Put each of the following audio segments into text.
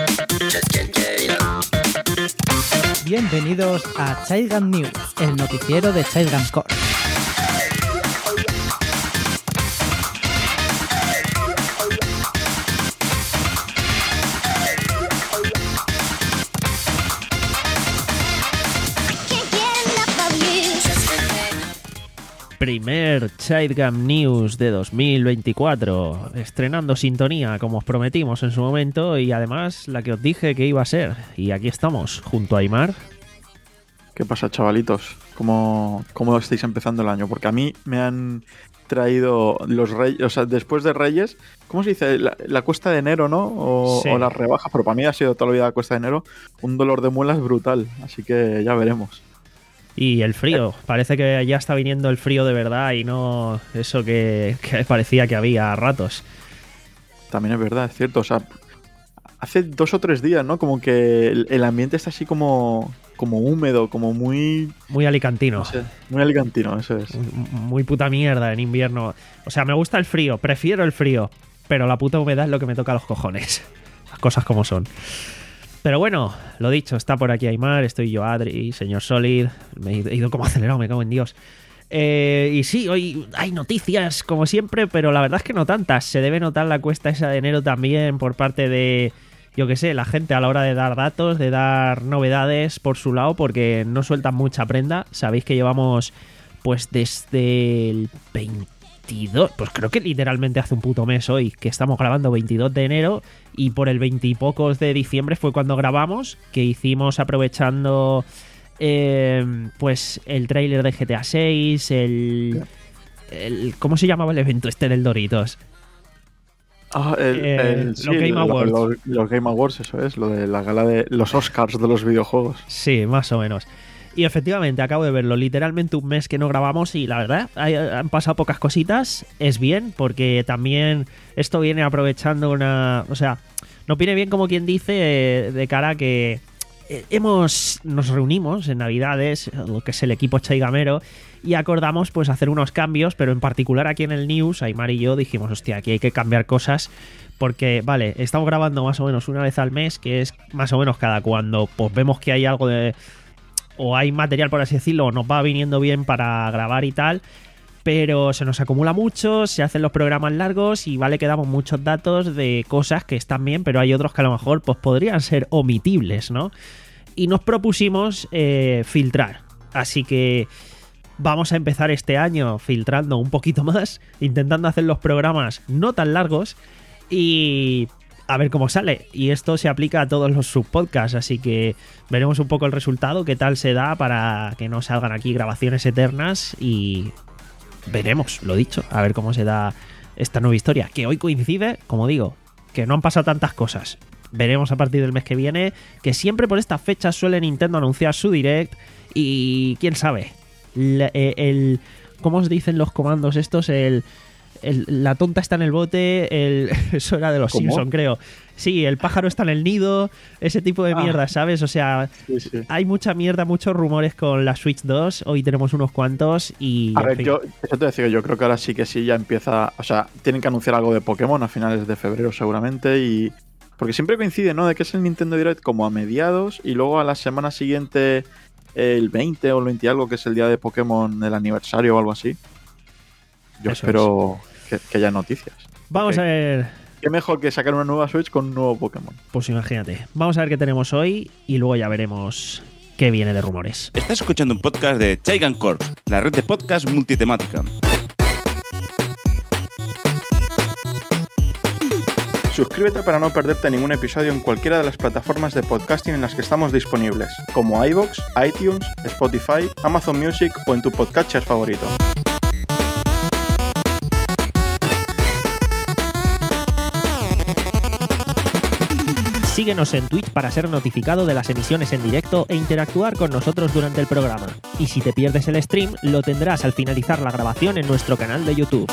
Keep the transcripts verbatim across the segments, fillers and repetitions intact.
Bienvenidos a Childgun News, el noticiero de Childgun Core. Primer Childgun News de dos mil veinticuatro, estrenando sintonía como os prometimos en su momento y además la que os dije que iba a ser. Y aquí estamos, junto a Aimar. ¿Qué pasa, chavalitos? ¿Cómo, cómo estáis empezando el año? Porque a mí me han traído los reyes, o sea, después de Reyes, ¿cómo se dice? La, la cuesta de enero, ¿no? O, sí. o las rebajas, pero para mí ha sido toda la vida la cuesta de enero un dolor de muelas brutal, así que ya veremos. Y el frío, parece que ya está viniendo el frío de verdad y no eso que, que parecía que había a ratos. También es verdad, es cierto, o sea, hace dos o tres días, ¿no? Como que el, el ambiente está así como, como húmedo, como muy... Muy alicantino. No sé, muy alicantino, eso es. Muy puta mierda en invierno. O sea, me gusta el frío, prefiero el frío, pero la puta humedad es lo que me toca a los cojones. Las cosas como son. Pero bueno, lo dicho, está por aquí Aimar, estoy yo, Adri, señor Solid. Me he ido como acelerado, me cago en Dios. Eh, y sí, hoy hay noticias como siempre, pero la verdad es que no tantas. Se debe notar la cuesta esa de enero también por parte de, yo qué sé, la gente a la hora de dar datos, de dar novedades por su lado, porque no sueltan mucha prenda. Sabéis que llevamos pues desde el veintidós, pues creo que literalmente hace un puto mes hoy, que estamos grabando veintidós de enero y por el veinte y pocos de diciembre fue cuando grabamos, que hicimos aprovechando eh, pues el tráiler de G T A seis, el, el... ¿cómo se llamaba el evento este del Doritos? Ah, el, eh, el, sí, los Game Awards. Los, los Game Awards, eso es, lo de la gala de los Oscars de los videojuegos. Sí, más o menos. Y efectivamente, acabo de verlo, literalmente un mes que no grabamos y la verdad, hay, han pasado pocas cositas, es bien, porque también esto viene aprovechando una... O sea, nos viene bien como quien dice eh, de cara a que eh, hemos nos reunimos en Navidades, lo que es el equipo chaigamero, y acordamos pues hacer unos cambios, pero en particular aquí en el News, Aimar y yo dijimos, hostia, aquí hay que cambiar cosas, porque, vale, estamos grabando más o menos una vez al mes, que es más o menos cada cuando pues vemos que hay algo de... o hay material, por así decirlo, nos va viniendo bien para grabar y tal, pero se nos acumula mucho, se hacen los programas largos y vale que damos muchos datos de cosas que están bien, pero hay otros que a lo mejor pues podrían ser omitibles, ¿no? Y nos propusimos eh, filtrar, así que vamos a empezar este año filtrando un poquito más, intentando hacer los programas no tan largos y... a ver cómo sale, y esto se aplica a todos los subpodcasts, así que veremos un poco el resultado, qué tal se da para que no salgan aquí grabaciones eternas y veremos, lo dicho, a ver cómo se da esta nueva historia, que hoy coincide, como digo, que no han pasado tantas cosas. Veremos a partir del mes que viene, que siempre por estas fechas suele Nintendo anunciar su Direct y quién sabe, el, el ¿cómo os dicen los comandos estos? El... El, la tonta está en el bote, el, eso era de los Simpsons, creo. Sí, el pájaro está en el nido, ese tipo de ah, mierda, ¿sabes? O sea, sí, sí. Hay mucha mierda, muchos rumores con la Switch dos. Hoy tenemos unos cuantos y... A ver, yo, eso te decía, yo creo que ahora sí que sí ya empieza... O sea, tienen que anunciar algo de Pokémon a finales de febrero seguramente y... Porque siempre coincide, ¿no? De que es el Nintendo Direct como a mediados y luego a la semana siguiente el veinte o el veinte y algo, que es el día de Pokémon, el aniversario o algo así. Yo eso espero... Es. Que, que haya noticias. Vamos okay. a ver. Qué mejor que sacar una nueva Switch con un nuevo Pokémon. Pues imagínate. Vamos a ver qué tenemos hoy y luego ya veremos qué viene de rumores. Estás escuchando un podcast de Chaigan Corp, la red de podcast multitemática. Suscríbete para no perderte ningún episodio en cualquiera de las plataformas de podcasting en las que estamos disponibles, como iVoox, iTunes, Spotify, Amazon Music o en tu podcatcher favorito. Síguenos en Twitch para ser notificado de las emisiones en directo e interactuar con nosotros durante el programa. Y si te pierdes el stream, lo tendrás al finalizar la grabación en nuestro canal de YouTube.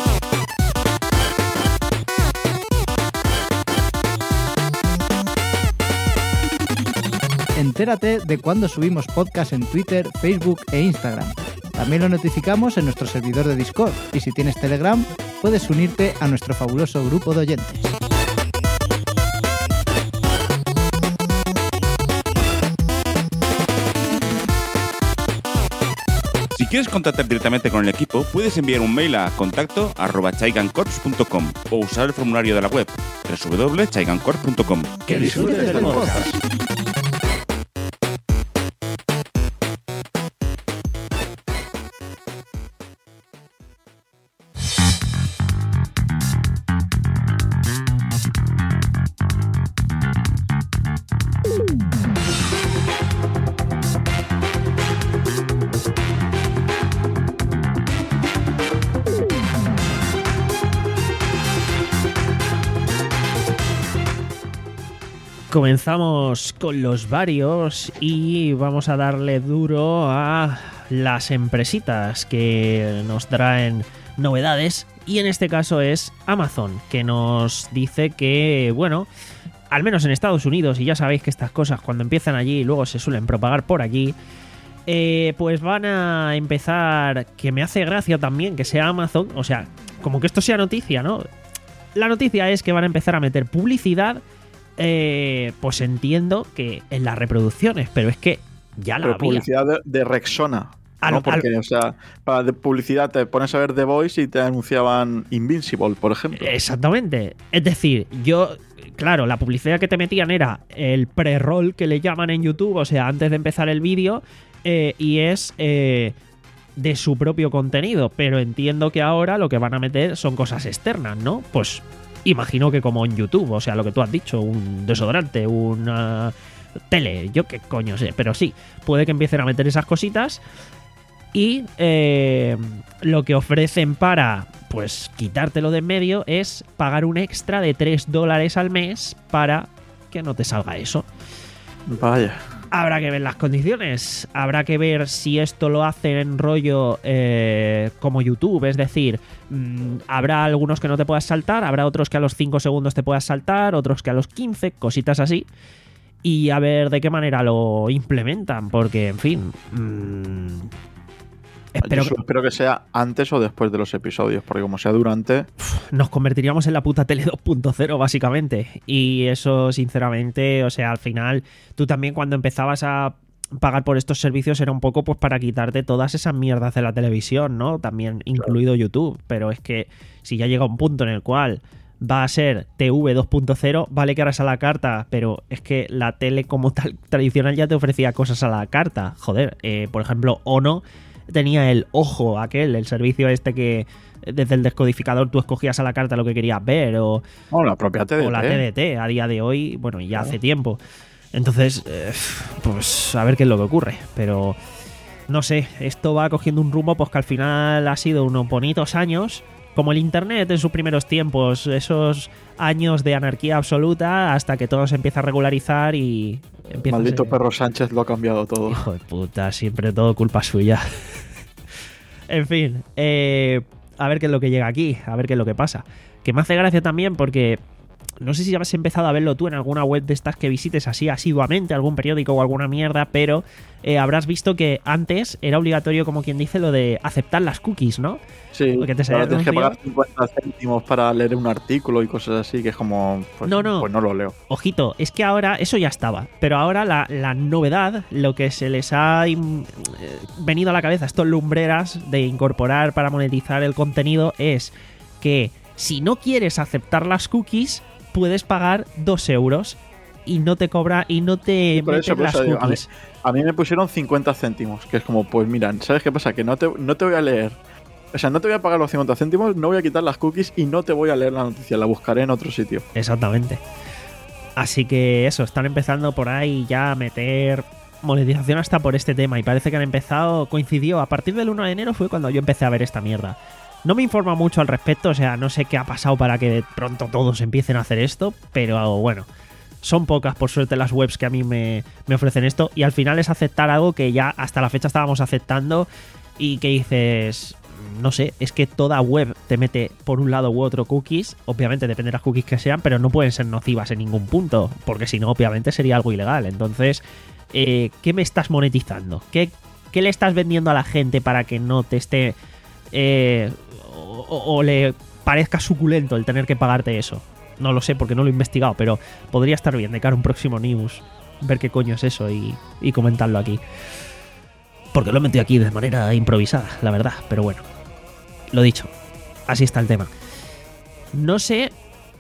Entérate de cuándo subimos podcast en Twitter, Facebook e Instagram. También lo notificamos en nuestro servidor de Discord y si tienes Telegram, puedes unirte a nuestro fabuloso grupo de oyentes. quieres contactar directamente con el equipo, puedes enviar un mail a contacto arroba chaigancorps punto com o usar el formulario de la web doble u doble u doble u punto chaigancorps punto com. Que disfrutes del podcast. Comenzamos con los varios y vamos a darle duro a las empresitas que nos traen novedades, y en este caso es Amazon, que nos dice que, bueno, al menos en Estados Unidos, y ya sabéis que estas cosas cuando empiezan allí y luego se suelen propagar por aquí, eh, pues van a empezar, que me hace gracia también que sea Amazon, o sea, como que esto sea noticia, ¿no? La noticia es que van a empezar a meter publicidad. Eh, pues entiendo que en las reproducciones, pero es que ya la pero había. Publicidad de, de Rexona. Al, ¿no? Porque, al, o sea, para de publicidad te pones a ver The Voice y te anunciaban Invincible, por ejemplo. Exactamente. Es decir, yo, claro, la publicidad que te metían era el pre-roll que le llaman en YouTube, o sea, antes de empezar el vídeo, eh, y es eh, de su propio contenido. Pero entiendo que ahora lo que van a meter son cosas externas, ¿no? Pues imagino que como en YouTube, o sea, lo que tú has dicho, un desodorante, una tele, yo qué coño sé, pero sí, puede que empiecen a meter esas cositas. Y eh, lo que ofrecen para, pues, quitártelo de en medio es pagar un extra de tres dólares al mes para que no te salga eso. Vaya. Habrá que ver las condiciones, habrá que ver si esto lo hacen en rollo eh, como YouTube, es decir, mmm, habrá algunos que no te puedas saltar, habrá otros que a los cinco segundos te puedas saltar, otros que a los quince, cositas así, y a ver de qué manera lo implementan, porque, en fin... Mmm, Espero, Yo espero que sea antes o después de los episodios, porque como sea durante... Nos convertiríamos en la puta tele dos punto cero, básicamente. Y eso, sinceramente, o sea, al final, tú también cuando empezabas a pagar por estos servicios era un poco pues para quitarte todas esas mierdas de la televisión, ¿no? También incluido YouTube. Pero es que si ya llega un punto en el cual va a ser T V dos punto cero, vale que ahora es a la carta, pero es que la tele como tal tradicional ya te ofrecía cosas a la carta. Joder, eh, por ejemplo, Ono tenía el Ojo aquel, el servicio este que desde el descodificador tú escogías a la carta lo que querías ver, o, o la propia T D T. O la T D T a día de hoy, bueno, ya hace tiempo. Entonces, eh, pues a ver qué es lo que ocurre. Pero no sé, esto va cogiendo un rumbo pues que al final ha sido unos bonitos años, como el internet en sus primeros tiempos, esos años de anarquía absoluta hasta que todo se empieza a regularizar y empieza Maldito a ser... perro Sánchez lo ha cambiado todo. Hijo de puta, siempre todo culpa suya. En fin, eh, a ver qué es lo que llega aquí, a ver qué es lo que pasa. Que me hace gracia también porque no sé si has empezado a verlo tú en alguna web de estas que visites así asiduamente, algún periódico o alguna mierda, pero eh, habrás visto que antes era obligatorio, como quien dice, lo de aceptar las cookies, ¿no? Sí, porque te ahora tienes que pagar cincuenta céntimos para leer un artículo y cosas así, que es como... Pues no, no, pues no lo leo. Ojito, es que ahora eso ya estaba, pero ahora la, la novedad, lo que se les ha eh, venido a la cabeza a estos lumbreras de incorporar para monetizar el contenido es que si no quieres aceptar las cookies, puedes pagar dos euros y no te cobra y no te sí, por meten eso, por las eso, cookies. A mí, a mí me pusieron cincuenta céntimos, que es como, pues mira, ¿sabes qué pasa? Que no te, no te voy a leer, o sea, no te voy a pagar los cincuenta céntimos, no voy a quitar las cookies y no te voy a leer la noticia, la buscaré en otro sitio. Exactamente. Así que eso, están empezando por ahí ya a meter monetización hasta por este tema y parece que han empezado, coincidió, a partir del uno de enero fue cuando yo empecé a ver esta mierda. No me informa mucho al respecto, o sea, no sé qué ha pasado para que de pronto todos empiecen a hacer esto, pero bueno, son pocas por suerte las webs que a mí me, me ofrecen esto y al final es aceptar algo que ya hasta la fecha estábamos aceptando y que dices, no sé, es que toda web te mete por un lado u otro cookies, obviamente depende de las cookies que sean, pero no pueden ser nocivas en ningún punto, porque si no obviamente sería algo ilegal. Entonces, eh, ¿qué me estás monetizando? ¿Qué, ¿Qué le estás vendiendo a la gente para que no te esté... Eh, o, o le parezca suculento el tener que pagarte eso? No lo sé porque no lo he investigado, pero podría estar bien de cara a un próximo news ver qué coño es eso y, y comentarlo aquí. porque lo he metido aquí de manera improvisada, la verdad, pero bueno, lo dicho, así está el tema. No sé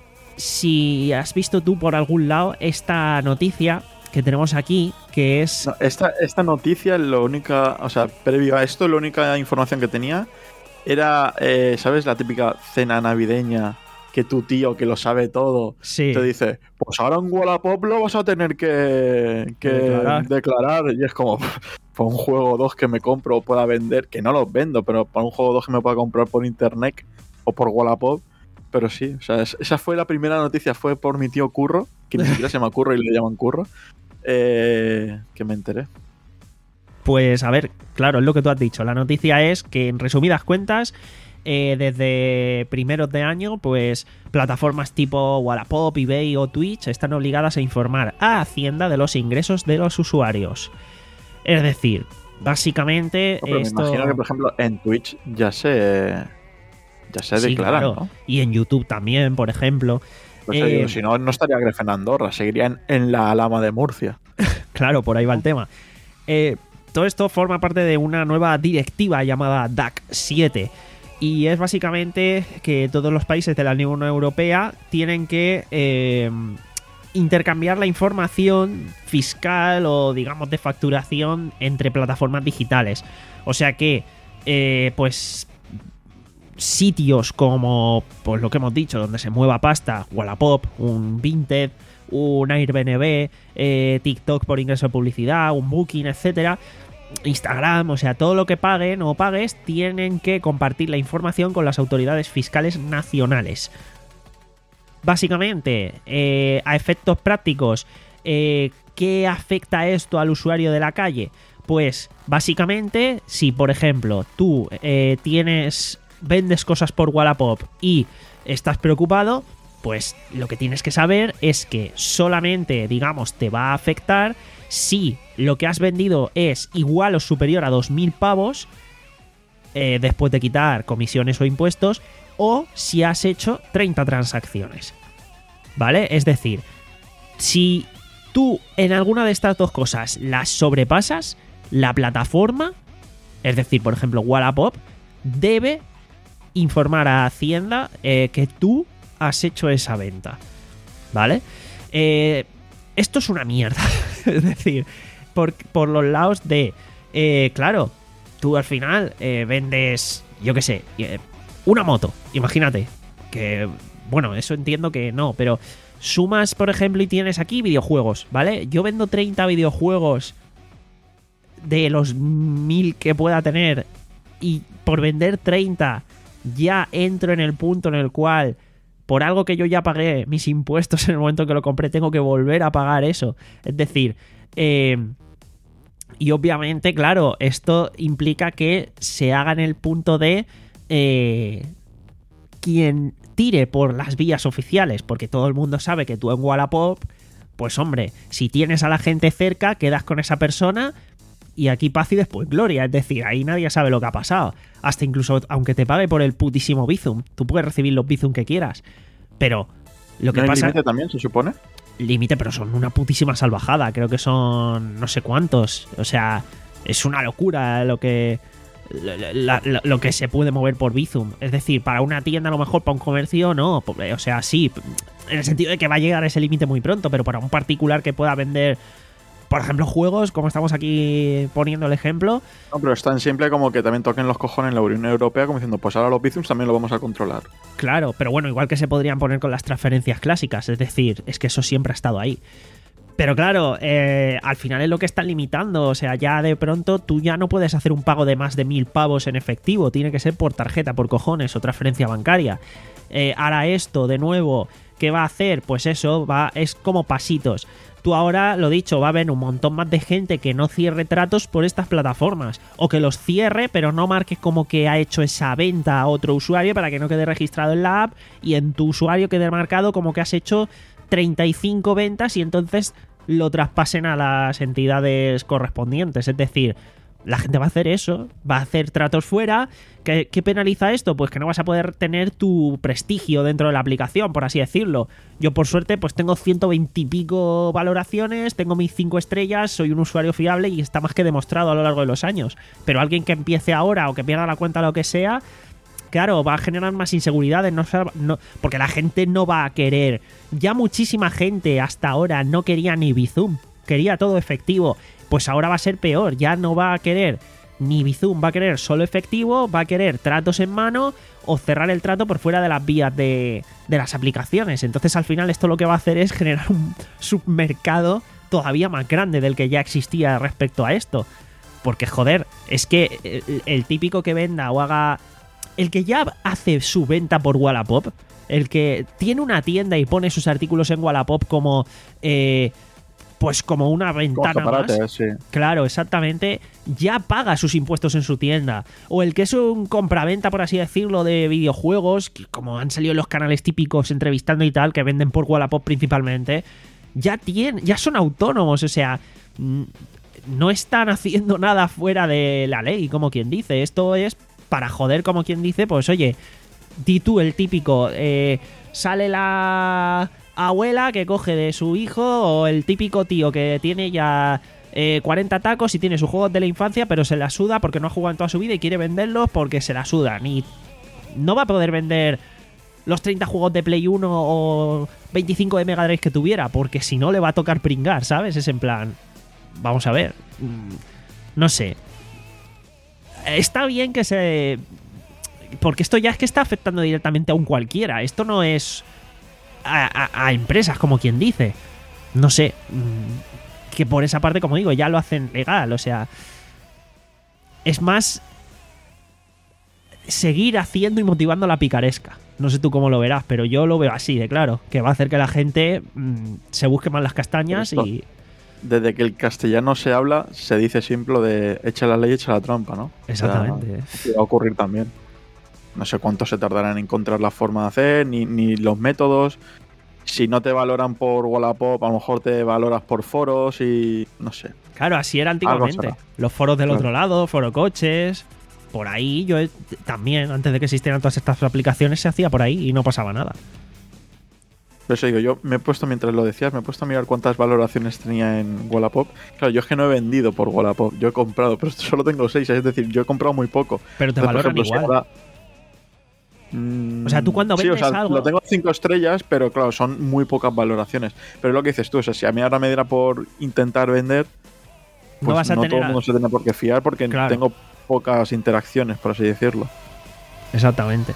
si has visto tú por algún lado esta noticia que tenemos aquí, que es... No, esta, esta noticia, lo única, o sea, previo a esto, la única información que tenía era, eh, ¿sabes? La típica cena navideña que tu tío, que lo sabe todo, Sí. te dice, pues ahora en Wallapop lo vas a tener que, que Declarar. declarar. Y es como, para un juego o dos que me compro o pueda vender, que no los vendo, pero para un juego o dos que me pueda comprar por internet o por Wallapop. Pero sí, o sea, es- esa fue la primera noticia, fue por mi tío Curro, que ni siquiera se llama Curro y le llaman Curro, eh, que me enteré. Pues a ver, claro, es lo que tú has dicho. La noticia es que, en resumidas cuentas, eh, desde primeros de año, pues plataformas tipo Wallapop, eBay o Twitch están obligadas a informar a Hacienda de los ingresos de los usuarios. Es decir, básicamente No, pero esto... me imagino que, por ejemplo, en Twitch ya se, ya se Sí, declaran, claro. ¿no? Y en YouTube también, por ejemplo. Pues, eh, Eh, digo, si no, no estaría Gref en Andorra, seguiría en, en la Alhama de Murcia. Claro, por ahí va el tema. Eh, todo esto forma parte de una nueva directiva llamada D A C siete. Y es básicamente que todos los países de la Unión Europea tienen que eh, intercambiar la información fiscal o, digamos, de facturación entre plataformas digitales. O sea que, eh, pues, sitios como, pues lo que hemos dicho, donde se mueva pasta, Wallapop, un Vinted, un Airbnb, eh, TikTok por ingreso de publicidad, un Booking, etcétera, Instagram, o sea, todo lo que paguen o pagues tienen que compartir la información con las autoridades fiscales nacionales. Básicamente, eh, a efectos prácticos, eh, ¿qué afecta esto al usuario de la calle? Pues básicamente, si por ejemplo tú eh, tienes, vendes cosas por Wallapop y estás preocupado, pues lo que tienes que saber es que solamente, digamos, te va a afectar si lo que has vendido es igual o superior a dos mil pavos, eh, después de quitar comisiones o impuestos, o si has hecho treinta transacciones. ¿Vale? Es decir, si tú en alguna de estas dos cosas las sobrepasas, la plataforma, es decir, por ejemplo, Wallapop, debe informar a Hacienda eh, que tú has hecho esa venta. ¿Vale? Eh, esto es una mierda. Es decir, por, por los lados de... Eh, claro, tú al final eh, vendes, yo qué sé, eh, una moto, imagínate. Que, bueno, eso entiendo que no, pero sumas, por ejemplo, y tienes aquí videojuegos, ¿vale? Yo vendo treinta videojuegos de los mil que pueda tener y por vender treinta ya entro en el punto en el cual, por algo que yo ya pagué mis impuestos en el momento que lo compré, tengo que volver a pagar eso. Es decir, eh, y obviamente, claro, esto implica que se haga en el punto de eh, quien tire por las vías oficiales, porque todo el mundo sabe que tú en Wallapop, pues hombre, si tienes a la gente cerca, quedas con esa persona y aquí paz y después gloria. Es decir, ahí nadie sabe lo que ha pasado. Hasta incluso, aunque te pague por el putísimo Bizum, tú puedes recibir los Bizum que quieras. Pero lo que ¿No hay pasa... límite también, se supone? Límite, pero son una putísima salvajada. Creo que son no sé cuántos. O sea, es una locura lo que... La, la, lo que se puede mover por Bizum. Es decir, para una tienda a lo mejor, para un comercio no, o sea, sí, en el sentido de que va a llegar a ese límite muy pronto, pero para un particular que pueda vender, por ejemplo, juegos, como estamos aquí poniendo el ejemplo. No, pero es tan simple como que también toquen los cojones en la Unión Europea como diciendo, pues ahora los Bizums también lo vamos a controlar. Claro, pero bueno, igual que se podrían poner con las transferencias clásicas, es decir, es que eso siempre ha estado ahí. Pero claro, eh, al final es lo que están limitando. O sea, ya de pronto tú ya no puedes hacer un pago de más de mil pavos en efectivo. Tiene que ser por tarjeta, por cojones, o transferencia bancaria. Eh, ahora esto, de nuevo, ¿qué va a hacer? Pues eso, va, es como pasitos. Tú ahora, lo dicho, va a haber un montón más de gente que no cierre tratos por estas plataformas. O que los cierre, pero no marque como que ha hecho esa venta a otro usuario para que no quede registrado en la app. Y en tu usuario quede marcado como que has hecho treinta y cinco ventas y entonces lo traspasen a las entidades correspondientes. Es decir, La gente va a hacer eso, va a hacer tratos fuera. ¿Qué, qué penaliza esto? Pues que no vas a poder tener tu prestigio dentro de la aplicación, por así decirlo. Yo, por suerte, pues tengo ciento veinte y pico valoraciones, tengo mis cinco estrellas, soy un usuario fiable y está más que demostrado a lo largo de los años. Pero alguien que empiece ahora o que pierda la cuenta, lo que sea, claro, va a generar más inseguridades, no, no, porque la gente no va a querer. Ya muchísima gente hasta ahora no quería ni Bizum, quería todo efectivo. Pues ahora va a ser peor, ya no va a querer ni Bizum, va a querer solo efectivo, va a querer tratos en mano o cerrar el trato por fuera de las vías de, de las aplicaciones. Entonces al final esto lo que va a hacer es generar un submercado todavía más grande del que ya existía respecto a esto. Porque joder, es que el, el típico que venda o haga... El que ya hace su venta por Wallapop, el que tiene una tienda y pone sus artículos en Wallapop como... Eh, pues como una ventana más. Sí. Claro, exactamente. Ya paga sus impuestos en su tienda. O el que es un compraventa, por así decirlo, de videojuegos, que como han salido en los canales típicos entrevistando y tal, que venden por Wallapop principalmente, ya tienen, ya son autónomos. O sea, no están haciendo nada fuera de la ley, como quien dice. Esto es para joder, como quien dice, pues oye, di tú el típico, eh, sale la... abuela que coge de su hijo, o el típico tío que tiene ya eh, cuarenta tacos y tiene sus juegos de la infancia, pero se la suda porque no ha jugado en toda su vida y quiere venderlos porque se la sudan. Y no va a poder vender los treinta juegos de Play uno o veinticinco de Mega Drive que tuviera, porque si no le va a tocar pringar, ¿sabes? Es en plan, vamos a ver, no sé. Está bien que se... Porque esto ya es que está afectando directamente a un cualquiera. Esto no es... A, a, a empresas, como quien dice. No sé, que por esa parte, como digo, ya lo hacen legal. O sea, es más seguir haciendo y motivando la picaresca. No sé tú cómo lo verás, pero yo lo veo así de claro, que va a hacer que la gente mmm, se busque más las castañas. Esto, y desde que el castellano se habla, se dice siempre de echa la ley, echa la trampa, ¿no? Exactamente. O sea, va a ocurrir también. No sé cuánto se tardará en encontrar la forma de hacer, ni, ni los métodos. Si no te valoran por Wallapop, a lo mejor te valoras por foros y no sé. Claro, así era antiguamente. Los foros del claro. otro lado, foro coches, por ahí. Yo también, antes de que existieran todas estas aplicaciones, se hacía por ahí y no pasaba nada. Por eso digo, yo me he puesto, mientras lo decías, me he puesto a mirar cuántas valoraciones tenía en Wallapop. Claro, yo es que no he vendido por Wallapop, yo he comprado, pero solo tengo seis, es decir, yo he comprado muy poco. Pero te Entonces, valoran por ejemplo, igual. Si ahora, O sea, tú cuando vendes sí, o sea, algo... lo tengo cinco estrellas, pero claro, son muy pocas valoraciones. Pero es lo que dices tú, o sea, si a mí ahora me diera por intentar vender, pues no, vas a no tener todo el mundo se tiene por qué fiar porque claro. tengo pocas interacciones, por así decirlo. Exactamente.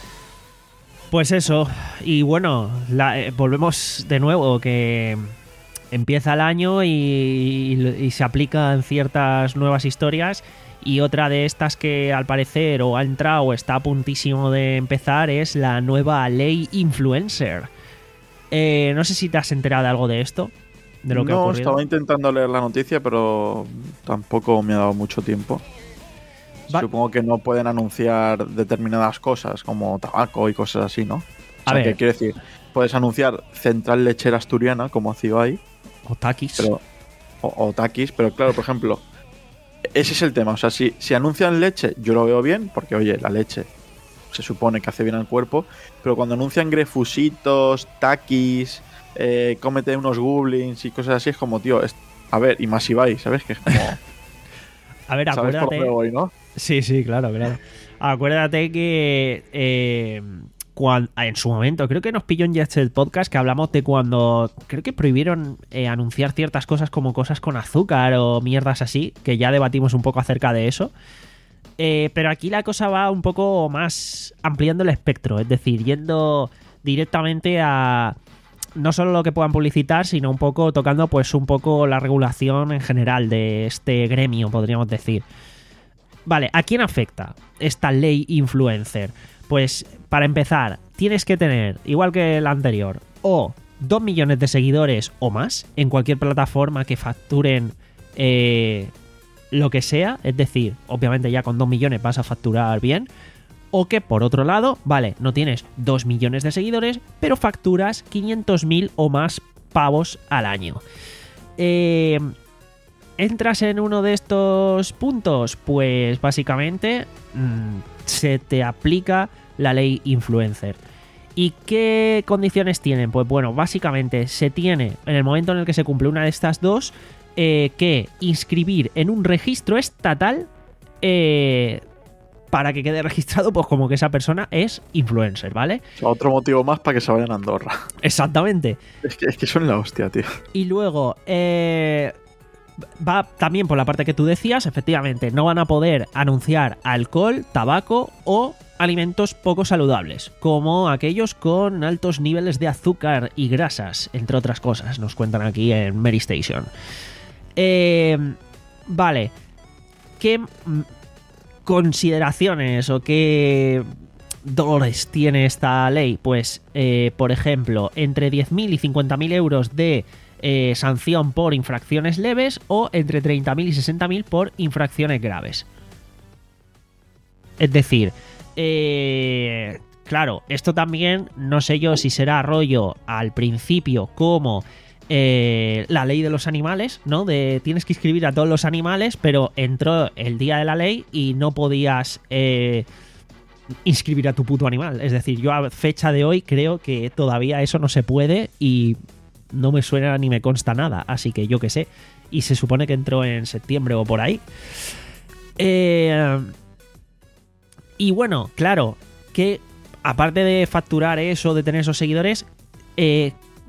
Pues eso, y bueno, la, eh, volvemos de nuevo, que empieza el año y, y, y se aplican ciertas nuevas historias. Y otra de estas que al parecer o ha entrado o está a puntísimo de empezar es la nueva ley influencer. Eh, no sé si te has enterado de algo de esto, de lo que no, ha ocurrido. Estaba intentando leer la noticia, pero tampoco me ha dado mucho tiempo. Va. Supongo que no pueden anunciar determinadas cosas como tabaco y cosas así, ¿no? O a sea, ver. ¿qué quiere decir? Puedes anunciar Central Lechera Asturiana, como hacía Ibai. O Takis. Pero, o, o Takis, pero claro, por ejemplo... Ese es el tema, o sea, si, si anuncian leche, yo lo veo bien, porque oye, la leche se supone que hace bien al cuerpo, pero cuando anuncian grefusitos, takis, eh, cómete unos goblins y cosas así, es como, tío, es, a ver, y más Ibai, ¿sabes? Que es como... a ver, acuérdate... ¿Sabes por dónde voy, no? Sí, sí, claro, claro. Acuérdate que... Eh... Cuando, en su momento, creo que nos pilló en Jet Set Podcast que hablamos de cuando creo que prohibieron eh, anunciar ciertas cosas como cosas con azúcar o mierdas así, que ya debatimos un poco acerca de eso. Eh, pero aquí la cosa va un poco más ampliando el espectro, es decir, yendo directamente a no solo lo que puedan publicitar, sino un poco tocando pues un poco la regulación en general de este gremio, podríamos decir. Vale, ¿a quién afecta esta ley influencer? Pues, para empezar, tienes que tener, igual que el anterior, o dos millones de seguidores o más en cualquier plataforma que facturen eh, lo que sea. Es decir, obviamente ya con dos millones vas a facturar bien. O que, por otro lado, vale, no tienes dos millones de seguidores, pero facturas quinientos mil o más pavos al año. Eh, ¿Entras en uno de estos puntos? Pues básicamente mmm, se te aplica la ley influencer. ¿Y qué condiciones tienen? Pues bueno, básicamente se tiene, en el momento en el que se cumple una de estas dos, eh, que inscribir en un registro estatal eh, para que quede registrado pues como que esa persona es influencer, ¿vale? O sea, otro motivo más para que se vayan a Andorra. Exactamente. Es que, es que son la hostia, tío. Y luego, eh, va también por la parte que tú decías, efectivamente, no van a poder anunciar alcohol, tabaco o alimentos poco saludables, como aquellos con altos niveles de azúcar y grasas, entre otras cosas, nos cuentan aquí en Mary Station. Eh, vale, ¿qué consideraciones o qué dolores tiene esta ley? Pues, eh, por ejemplo, entre diez mil y cincuenta mil euros de eh, sanción por infracciones leves o entre treinta mil y sesenta mil por infracciones graves. Es decir, eh, claro, esto también no sé yo si será rollo al principio como eh, la ley de los animales, ¿no? De tienes que inscribir a todos los animales, pero entró el día de la ley y no podías eh, inscribir a tu puto animal. Es decir, yo a fecha de hoy creo que todavía eso no se puede y no me suena ni me consta nada, así que yo qué sé. Y se supone que entró en septiembre o por ahí. Eh... Y bueno, claro, que aparte de facturar eso, de tener esos seguidores, eh,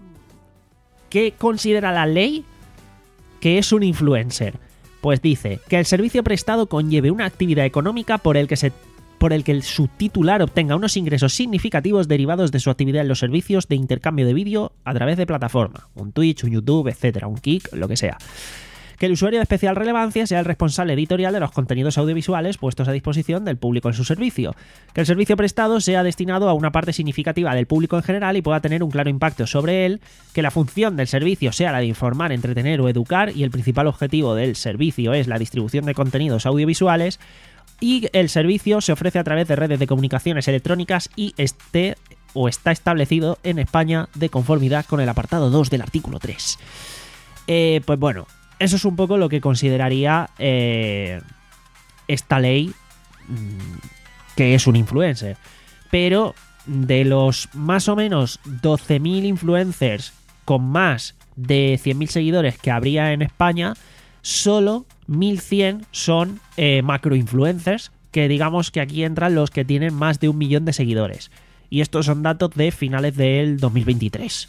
¿qué considera la ley que es un influencer? Pues dice que el servicio prestado conlleve una actividad económica por el que se, por el que el, su titular obtenga unos ingresos significativos derivados de su actividad en los servicios de intercambio de vídeo a través de plataforma, un Twitch, un YouTube, etcétera, un Kik, lo que sea. Que el usuario de especial relevancia sea el responsable editorial de los contenidos audiovisuales puestos a disposición del público en su servicio. Que el servicio prestado sea destinado a una parte significativa del público en general y pueda tener un claro impacto sobre él. Que la función del servicio sea la de informar, entretener o educar y el principal objetivo del servicio es la distribución de contenidos audiovisuales. Y el servicio se ofrece a través de redes de comunicaciones electrónicas y esté o está establecido en España de conformidad con el apartado dos del artículo tres. Eh, pues bueno, eso es un poco lo que consideraría eh, esta ley mmm, que es un influencer. Pero de los más o menos doce mil influencers con más de cien mil seguidores que habría en España, solo mil cien son eh, macroinfluencers, que digamos que aquí entran los que tienen más de un millón de seguidores. Y estos son datos de finales del dos mil veintitrés.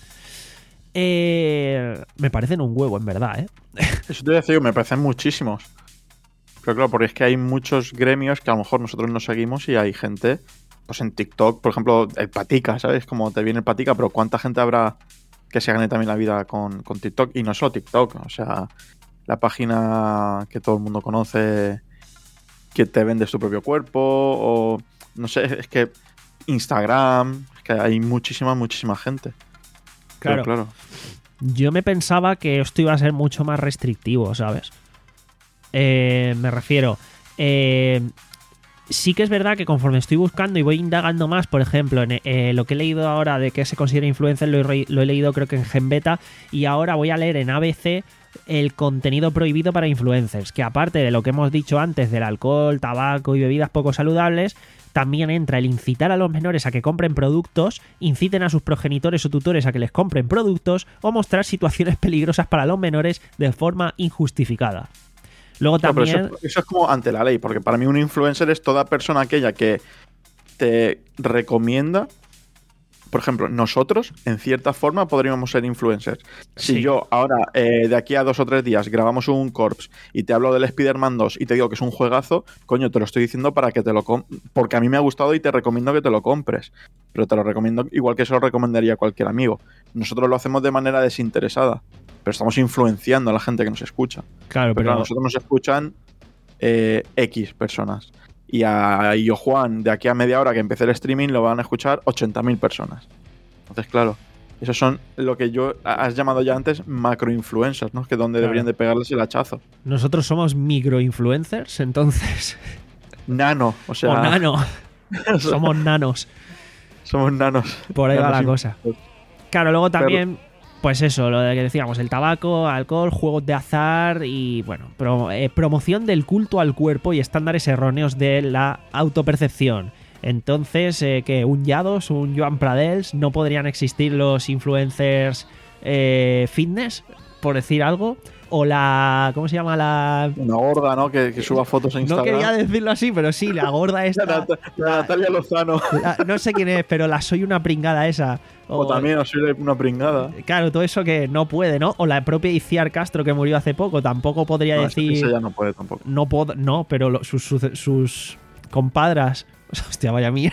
Eh, me parecen un huevo, en verdad, ¿eh? Eso te voy a decir, me parecen muchísimos. Pero claro, porque es que hay muchos gremios que a lo mejor nosotros no seguimos y hay gente, pues en TikTok, por ejemplo, el Patica, ¿sabes? Como te viene el Patica, pero ¿cuánta gente habrá que se gane también la vida con, con TikTok? Y no solo TikTok, o sea, la página que todo el mundo conoce, que te vendes tu propio cuerpo, o no sé, es que Instagram, es que hay muchísima, muchísima gente. Claro. Pero, claro. Yo me pensaba que esto iba a ser mucho más restrictivo, ¿sabes? Eh, me refiero... Eh, sí que es verdad que conforme estoy buscando y voy indagando más, por ejemplo, en eh, lo que he leído ahora de qué se considera influencer, lo he, lo he leído creo que en GenBeta, y ahora voy a leer en A B C el contenido prohibido para influencers, que aparte de lo que hemos dicho antes del alcohol, tabaco y bebidas poco saludables, también entra el incitar a los menores a que compren productos, inciten a sus progenitores o tutores a que les compren productos o mostrar situaciones peligrosas para los menores de forma injustificada. Luego también... No, pero eso, eso es como ante la ley, porque para mí un influencer es toda persona aquella que te recomienda. Por ejemplo, nosotros, en cierta forma, podríamos ser influencers. Si Sí. yo ahora, eh, de aquí a dos o tres días, grabamos un Corps y te hablo del Spider-Man dos y te digo que es un juegazo, coño, te lo estoy diciendo para que te lo com- porque a mí me ha gustado y te recomiendo que te lo compres. Pero te lo recomiendo igual que se lo recomendaría a cualquier amigo. Nosotros lo hacemos de manera desinteresada, pero estamos influenciando a la gente que nos escucha. Claro, Pero pero... a nosotros nos escuchan eh, X personas. Y a Yo Juan, de aquí a media hora que empiece el streaming, lo van a escuchar ochenta mil personas. Entonces, claro, esos son lo que yo has llamado ya antes macroinfluencers, ¿no? Que es donde Claro. deberían de pegarles el hachazo. Nosotros somos microinfluencers, entonces... Nano, o sea... o nano. Somos nanos. Somos nanos. Por ahí va Nanos la cosa. influencers. Claro, luego también Pues eso, lo de que decíamos, el tabaco, alcohol, juegos de azar y, bueno, pro- eh, promoción del culto al cuerpo y estándares erróneos de la autopercepción. Entonces, eh, que un Yados, un Joan Pradels, no podrían existir los influencers eh, fitness, por decir algo, o la... ¿cómo se llama la...? Una gorda, ¿no? Que, que suba fotos en No Instagram. quería decirlo así, pero sí, la gorda La, esta... Nat- la la- Natalia Lozano. la- no sé quién es, pero la soy una pringada esa. O, también, o soy una pringada. Claro, todo eso que no puede, ¿no? O la propia Iciar Castro que murió hace poco, tampoco podría No, decir... ese ya no puede tampoco. No puedo, no, pero lo- sus, sus, sus compadras... Hostia, vaya mía.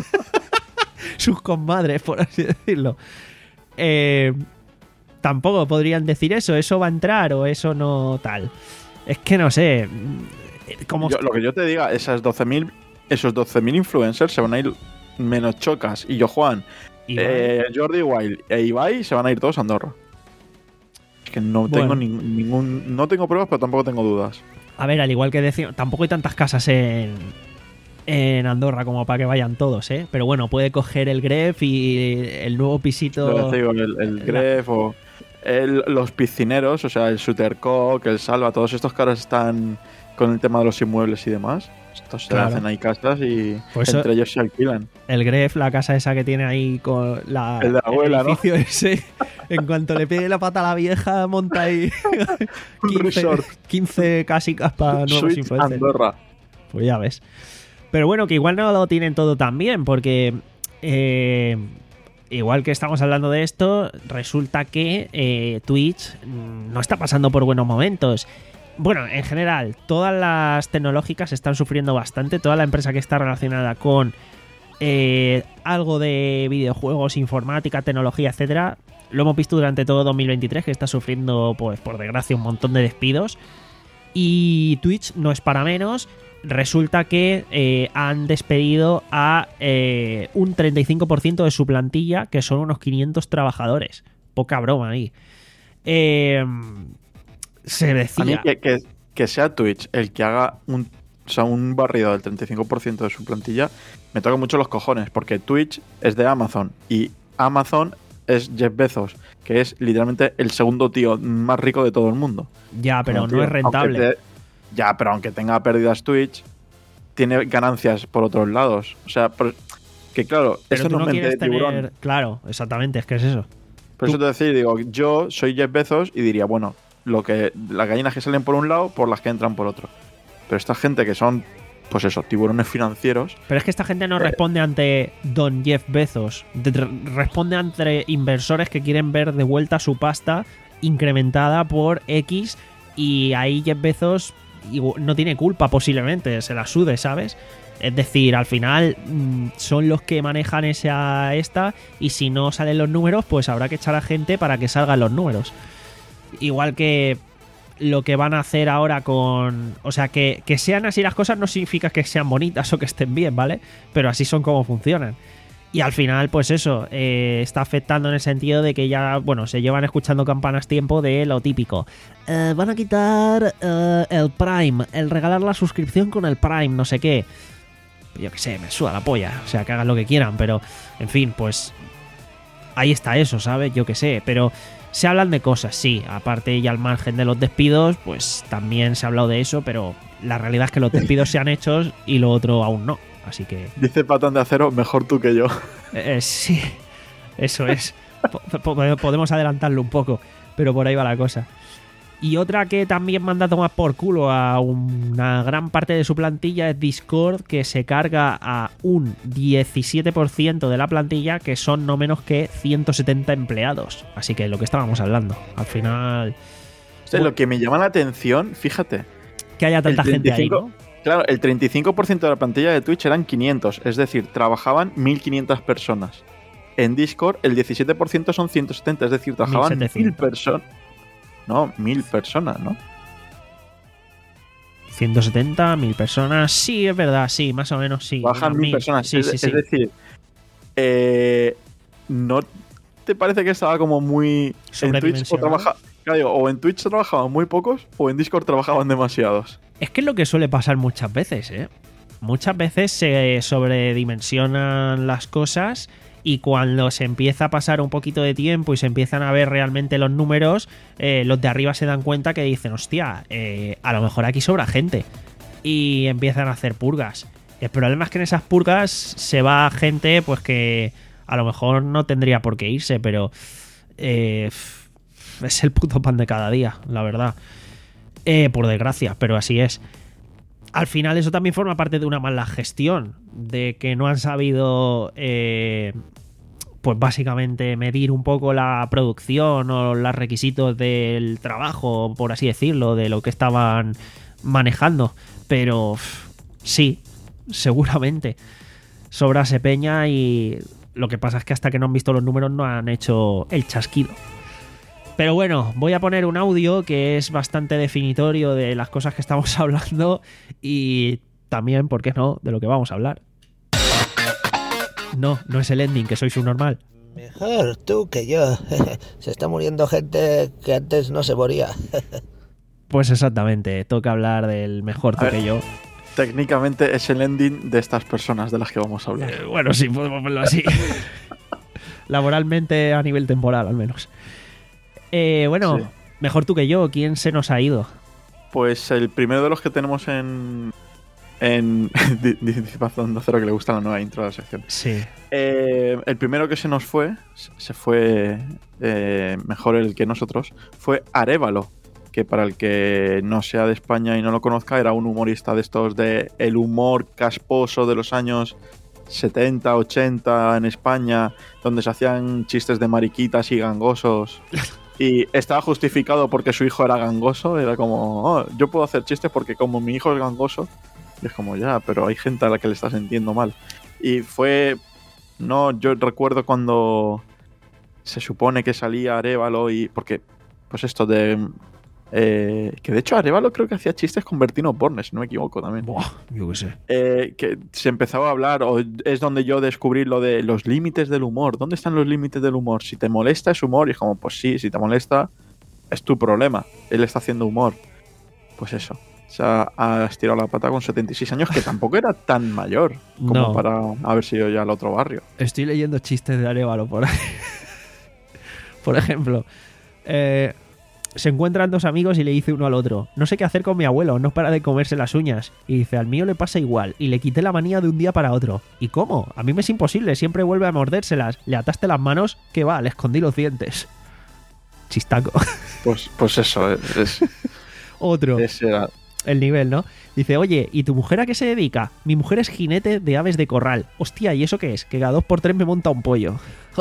Sus comadres, por así decirlo. Eh, tampoco podrían decir eso, eso va a entrar o eso no tal. Es que no sé. Como Yo- lo que yo te diga, esas doce mil, esos doce mil influencers se van a ir menos Chocas y yo Juan, Igual. eh, Jordi Wild e Ibai se van a ir todos a Andorra. Es que no Bueno. tengo nin- ningún, no tengo pruebas, pero tampoco tengo dudas. A ver, al igual que decía, tampoco hay tantas casas en, en Andorra como para que vayan todos, ¿eh? Pero bueno, puede coger el Gref y el nuevo pisito. Lo que te digo, el, el la- Gref o el- los piscineros, o sea, el Shootercock, el Salva, todos estos caras están con el tema de los inmuebles y demás. Estos se Claro. hacen ahí casas y Pues eso- entre ellos se alquilan. El Gref, la casa esa que tiene ahí con la, El de la abuela, ¿no? edificio ese. En cuanto le pegue la pata a la vieja, monta ahí Un quince, resort. quince casicas para nuevos Suite influencers. Andorra. Pues ya ves. Pero bueno, que igual no lo tienen todo tan bien, porque eh, igual que estamos hablando de esto, resulta que eh, Twitch mm, no está pasando por buenos momentos. Bueno, en general, todas las tecnológicas están sufriendo bastante. Toda la empresa que está relacionada con eh, algo de videojuegos, informática, tecnología, etcétera, lo hemos visto durante todo dos mil veintitrés, que está sufriendo, pues por desgracia, un montón de despidos. Y Twitch no es para menos. Resulta que eh, han despedido a eh, un treinta y cinco por ciento de su plantilla, que son unos quinientos trabajadores. Poca broma ahí. Eh, se A mí decía... que, que- que sea Twitch el que haga un, o sea, un barrido del treinta y cinco por ciento de su plantilla, me toca mucho los cojones, porque Twitch es de Amazon y Amazon es Jeff Bezos, que es literalmente el segundo tío más rico de todo el mundo. Ya, pero Como no tío, es rentable. aunque te- ya, pero aunque tenga pérdidas Twitch, tiene ganancias por otros lados. O sea, por- que claro, Pero esto tú no no es mente quieres de tiburón. tener... Claro, exactamente, es que es eso. Por eso te decir, digo, yo soy Jeff Bezos y diría, bueno, lo que las gallinas que salen por un lado, por las que entran por otro. Pero esta gente que son, pues eso, tiburones financieros, Pero es que esta gente no Eh. responde ante Don Jeff Bezos. De- de- responde ante inversores que quieren ver de vuelta su pasta incrementada por X. Y ahí Jeff Bezos igu- no tiene culpa posiblemente, se la sude, ¿sabes? Es decir, al final mm, son los que manejan esa esta y si no salen los números, pues habrá que echar a gente para que salgan los números. Igual que lo que van a hacer ahora con... O sea, que, que sean así las cosas no significa que sean bonitas o que estén bien, ¿vale? Pero así son como funcionan. Y al final, pues eso, eh, está afectando en el sentido de que ya, bueno, se llevan escuchando campanas tiempo de lo típico. Eh, van a quitar eh, el Prime, el regalar la suscripción con el Prime, no sé qué. Yo qué sé, me suda la polla, o sea, que hagan lo que quieran, pero, en fin, pues ahí está eso, ¿sabes? Yo qué sé, pero se hablan de cosas, sí, aparte y al margen de los despidos, pues también se ha hablado de eso, pero la realidad es que los despidos se han hecho y lo otro aún no, así que... dice Patán de Acero, mejor tú que yo. Eh, eh, sí, eso es. Po- po- podemos adelantarlo un poco, pero por ahí va la cosa. Y otra que también manda a tomar por culo a una gran parte de su plantilla es Discord, que se carga a un diecisiete por ciento de la plantilla, que son no menos que ciento setenta empleados. Así que lo que estábamos hablando, al final, O sea, lo que me llama la atención, fíjate, que haya tanta El gente ahí, treinta y ¿no? cinco claro, el treinta y cinco por ciento de la plantilla de Twitch eran quinientos, es decir, trabajaban mil quinientas personas. En Discord, el diecisiete por ciento son ciento setenta, es decir, trabajaban mil setecientos. mil personas. No, mil personas, ¿no? ciento setenta, mil personas, sí, es verdad, sí, más o menos, sí. Trabajan unas mil personas. Sí, es, sí, es sí. decir, eh, ¿no te parece que estaba como muy en Twitch o Sobredimensionado. trabaja, claro, digo, o en Twitch trabajaban muy pocos o en Discord trabajaban demasiados? Es que es lo que suele pasar muchas veces, ¿eh? Muchas veces se sobredimensionan las cosas y cuando se empieza a pasar un poquito de tiempo y se empiezan a ver realmente los números, eh, los de arriba se dan cuenta que dicen, hostia, eh, a lo mejor aquí sobra gente, y empiezan a hacer purgas. El problema es que en esas purgas se va gente pues que a lo mejor no tendría por qué irse, pero eh, es el puto pan de cada día, la verdad. Eh, por desgracia, pero así es. Al final eso también forma parte de una mala gestión, de que no han sabido eh, pues básicamente medir un poco la producción o los requisitos del trabajo, por así decirlo, de lo que estaban manejando. Pero sí, seguramente sobrase peña, y lo que pasa es que hasta que no han visto los números no han hecho el chasquido. Pero bueno, voy a poner un audio que es bastante definitorio de las cosas que estamos hablando y también, ¿por qué no?, de lo que vamos a hablar. No, no es el ending, que soy subnormal. Mejor tú que yo. Se está muriendo gente que antes no se moría. Pues exactamente, toca hablar del mejor tú que yo. Técnicamente es el ending de estas personas de las que vamos a hablar. Eh, bueno, sí, podemos verlo así. Laboralmente, a nivel temporal, al menos. Eh, bueno, sí. Mejor tú que yo, ¿quién se nos ha ido? Pues el primero de los que tenemos en... En Disipación Cero, que le gusta la nueva intro de la sección. Sí. Eh, el primero que se nos fue, se fue eh, mejor el que nosotros, fue Arévalo, que para el que no sea de España y no lo conozca, era un humorista de estos de el humor casposo de los años setenta, ochenta en España, donde se hacían chistes de mariquitas y gangosos. Y estaba justificado porque su hijo era gangoso. Era como, oh, yo puedo hacer chistes porque como mi hijo es gangoso. Y es como, ya, pero hay gente a la que le estás sintiendo mal. Y fue... No, yo recuerdo cuando se supone que salía Arévalo y... Porque, pues esto de... Eh, que de hecho Arévalo creo que hacía chistes con Bertino Borne, si no me equivoco también. Buah, yo qué sé. Eh, que se empezaba a hablar, o es donde yo descubrí lo de los límites del humor. ¿Dónde están los límites del humor? Si te molesta es humor, y es como, pues sí, si te molesta es tu problema. Él está haciendo humor. Pues eso. Se ha, ha estirado la pata con setenta y seis años, que tampoco era tan mayor como no. para haber sido ya al otro barrio. Estoy leyendo chistes de Arévalo por ahí. Por ejemplo, eh, se encuentran dos amigos y le dice uno al otro: no sé qué hacer con mi abuelo, no para de comerse las uñas. Y dice: al mío le pasa igual, y le quité la manía de un día para otro. ¿Y cómo? A mí me es imposible, siempre vuelve a mordérselas. Le ataste las manos, que va, le escondí los dientes. Chistaco. Pues, pues eso, es... es otro. Ese era... El nivel, ¿no? Dice: oye, ¿y tu mujer a qué se dedica? Mi mujer es jinete de aves de corral. Hostia, ¿y eso qué es? Que cada dos por tres me monta un pollo.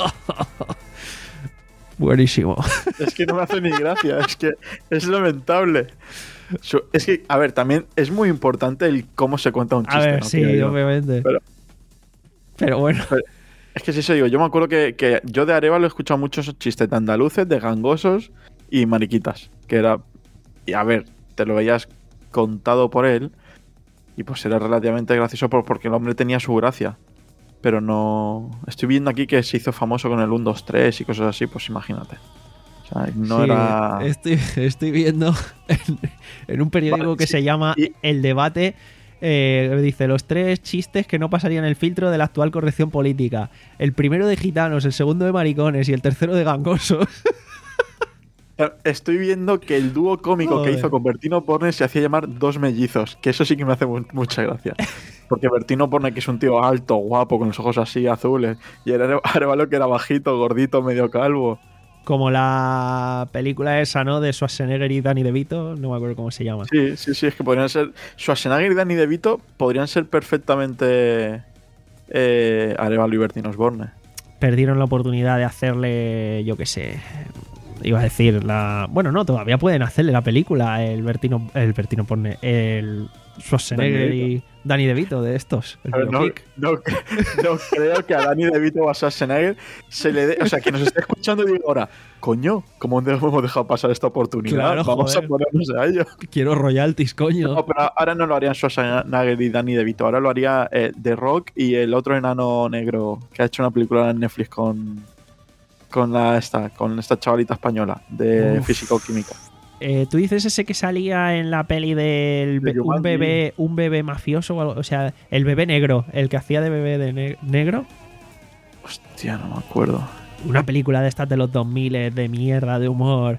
Buenísimo. Es que no me hace ni gracia, es que es lamentable. Es que, a ver, también es muy importante el cómo se cuenta un chiste. A ver, ¿no? sí, obviamente. Pero, pero bueno. Pero, es que sí, eso digo, yo me acuerdo que, que yo de Arévalo he escuchado muchos chistes de andaluces, de gangosos y mariquitas. Que era... Y a ver, te lo veías contado por él y pues era relativamente gracioso porque el hombre tenía su gracia. Pero no... Estoy viendo aquí que se hizo famoso con el uno, dos, tres y cosas así, pues imagínate. O sea, no sí, era... Estoy, estoy viendo en, en un periódico vale, que sí, se llama y... El Debate, eh, dice: los tres chistes que no pasarían el filtro de la actual corrección política. El primero de gitanos, el segundo de maricones y el tercero de gangosos. Estoy viendo que el dúo cómico Joder. que hizo con Bertino Borne se hacía llamar Dos Mellizos, que eso sí que me hace mu- mucha gracia. Porque Bertino Borne, que es un tío alto, guapo, con los ojos así azules, y era Arévalo, que era bajito, gordito, medio calvo. Como la película esa, ¿no? De Schwarzenegger y Danny DeVito, no me acuerdo cómo se llama. Sí, sí, sí, es que podrían ser... Schwarzenegger y Danny DeVito podrían ser perfectamente eh, Arévalo y Bertino Borne. Perdieron la oportunidad de hacerle, yo qué sé... Iba a decir la... Bueno, no, todavía pueden hacerle la película, el Bertino, el Bertino Borne, el Schwarzenegger y Danny DeVito de estos. El no, no, no creo que a Danny DeVito o a Schwarzenegger se le dé... O sea, que nos esté escuchando y diga ahora, coño, ¿cómo hemos dejado pasar esta oportunidad? Claro, Vamos joder. a ponernos a ello. Quiero royalties, coño. No, pero ahora no lo harían Schwarzenegger y Danny DeVito, ahora lo haría eh, The Rock y el otro enano negro que ha hecho una película en Netflix con... Con la esta, con esta chavalita española de físico-química. Eh, ¿Tú dices ese que salía en la peli del de un bebé, un bebé mafioso o algo? O sea, el bebé negro, el que hacía de bebé de ne- negro. Hostia, no me acuerdo. Una película de estas de los dos mil de mierda, de humor.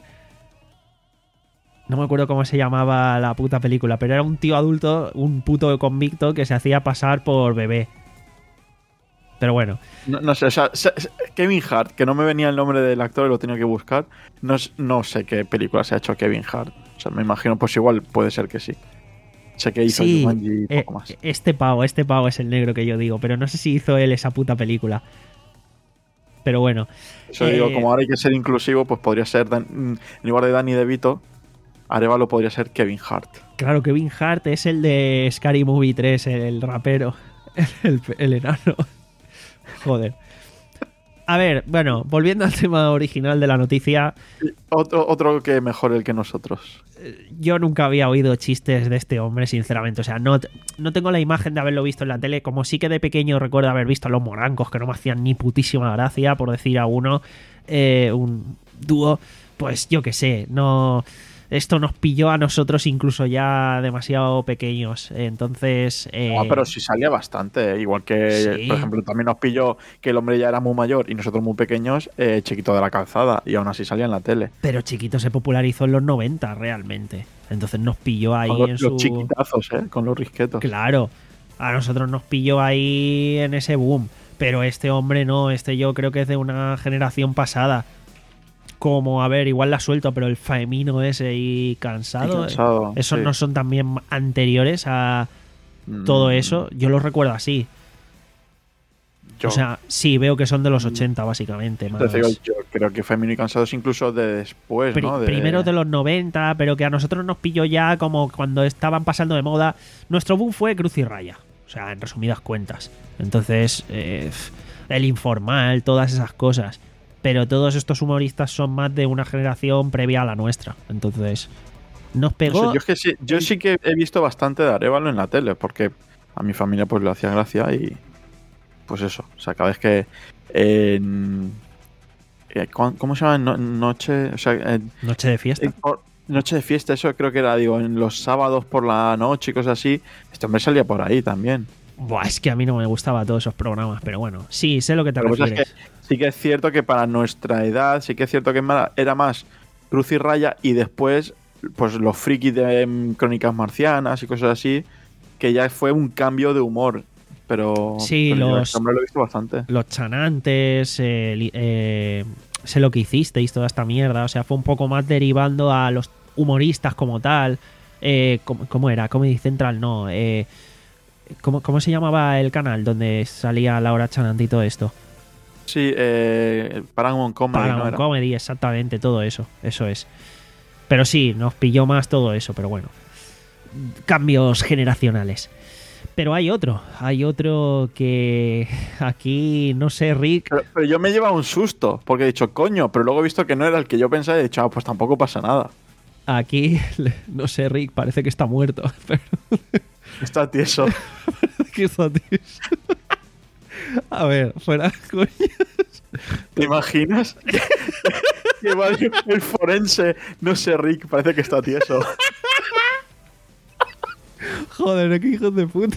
No me acuerdo cómo se llamaba la puta película, pero era un tío adulto, un puto convicto que se hacía pasar por bebé. Pero bueno. No, no sé, o sea, se- se- Kevin Hart, que no me venía el nombre del actor y lo tenía que buscar. No, s- no sé qué película se ha hecho Kevin Hart. O sea, me imagino, pues igual puede ser que sí. Sé que hizo Sí, Jumanji y eh, poco más. este pavo, este pavo es el negro que yo digo, pero no sé si hizo él esa puta película. Pero bueno. Eso eh, digo, como ahora hay que ser inclusivo, pues podría ser, Dan- en lugar de Danny DeVito, Arévalo podría ser Kevin Hart. Claro, Kevin Hart es el de Scary Movie tres, el, el rapero, el, el enano. Joder. A ver, bueno, volviendo al tema original de la noticia, Otro, otro que mejor el que nosotros. yo nunca había oído chistes de este hombre, sinceramente. O sea, no, no tengo la imagen de haberlo visto en la tele, como sí que de pequeño recuerdo haber visto a los morancos, que no me hacían ni putísima gracia, por decir a uno, eh, un dúo, pues yo qué sé, no... Esto nos pilló a nosotros incluso ya demasiado pequeños. Entonces. Eh, Ah, pero sí salía bastante. Igual que, sí. por ejemplo, también nos pilló que el hombre ya era muy mayor y nosotros muy pequeños, eh, Chiquito de la Calzada. Y aún así salía en la tele. Pero Chiquito se popularizó en los noventa realmente. Entonces nos pilló ahí Con los, en los su. chiquitazos, ¿eh? Con los risquetos. Claro. A nosotros nos pilló ahí en ese boom. Pero este hombre no. Este yo creo que es de una generación pasada. Como, a ver, igual la suelto, pero el Faemino ese y Cansado. Y Cansado, esos sí. no son también anteriores a todo Mm, eso. Yo los recuerdo así. Yo, O sea, sí, veo que son de los ochenta, básicamente. Más. te digo, yo creo que Femino y Cansado es incluso de después, Pri- ¿no? De- Primero de los noventa, pero que a nosotros nos pilló ya como cuando estaban pasando de moda. Nuestro boom fue Cruz y Raya. O sea, en resumidas cuentas. Entonces, eh, el informal, todas esas cosas. Pero todos estos humoristas son más de una generación previa a la nuestra. Entonces, nos No pegó. sé, yo, es que sí, yo sí que he visto bastante de Arévalo en la tele, porque a mi familia pues le hacía gracia y pues eso. O sea, cada vez que en- eh, ¿cuán- ¿cómo se llama? No- noche, o sea, en- Noche de fiesta. en- por- noche de fiesta, eso creo que era, digo, en los sábados por la noche y cosas así. Este hombre salía por ahí también. Buah, es que a mí no me gustaban todos esos programas, pero bueno, sí, sé lo que te Lo que pasa es refieres. que sí que es cierto que para nuestra edad, sí que es cierto que ma- era más Cruz y Raya y después, pues los frikis de mm, Crónicas Marcianas y cosas así, que ya fue un cambio de humor. Pero, Sí, pero yo los- este hombre lo he visto bastante. Los chanantes, eh, li- eh, sé lo que hicisteis, toda esta mierda. O sea, fue un poco más derivando a los humoristas como tal. Eh, ¿cómo, cómo era? Comedy Central, no. Eh, ¿cómo, ¿Cómo se llamaba el canal donde salía Laura Chanante y todo esto? Sí, eh, Paramount Comedy, ¿no Paramount era? Comedy, exactamente, todo eso. Eso es. Pero sí, nos pilló más todo eso, pero bueno. Cambios generacionales. Pero hay otro, hay otro que aquí, no sé, Rick. Pero, pero yo me he llevado un susto, porque he dicho, coño, pero luego he visto que no era el que yo pensaba y he dicho, ah, pues tampoco pasa nada. Aquí, no sé, Rick, parece que está muerto. Pero Está tieso. que está tieso. A ver, fuera coña. ¿Te imaginas? Que va el forense, no sé, Rick, parece que está tieso. Joder, qué hijos de puta.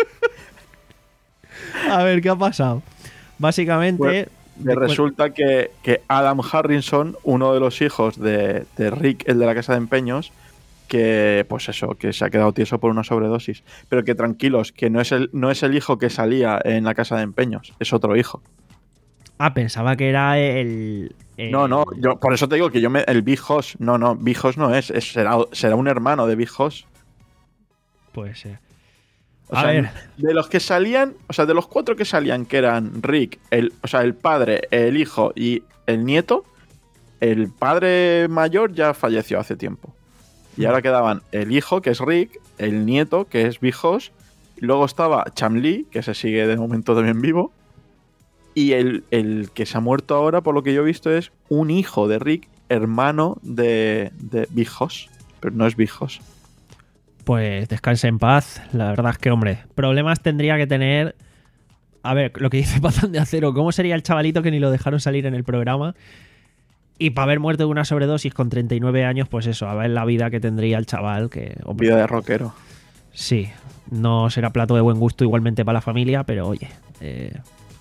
A ver, ¿qué ha pasado? Básicamente. Pues, Me resulta que, que Adam Harrison, uno de los hijos de, de Rick, el de la casa de empeños, que pues eso, que se ha quedado tieso por una sobredosis. Pero que tranquilos, que no es el, no es el hijo que salía en la casa de empeños, es otro hijo. Ah, pensaba que era el. el- No, no, yo por eso te digo que yo me. El Big Hoss, no, no, Big Hoss no es, es será, será un hermano de Big Hoss. Puede ser. O A sea, ver. de los que salían, o sea, de los cuatro que salían, que eran Rick, el, o sea, el padre, el hijo y el nieto, el padre mayor ya falleció hace tiempo. Y ahora quedaban el hijo, que es Rick, el nieto, que es Big Hoss, y luego estaba Cham-Li, que se sigue de momento también vivo, y el, el que se ha muerto ahora, por lo que yo he visto, es un hijo de Rick, hermano de, de Big Hoss, pero no es Big Hoss. Pues descanse en paz. La verdad es que, hombre, problemas tendría que tener. A ver, lo que dice Pazán de Acero, ¿cómo sería el chavalito que ni lo dejaron salir en el programa? Y para haber muerto de una sobredosis con treinta y nueve años, pues eso, a ver la vida que tendría el chaval, que, hombre, Vida de rockero. sí, no será plato de buen gusto igualmente para la familia, pero oye, eh,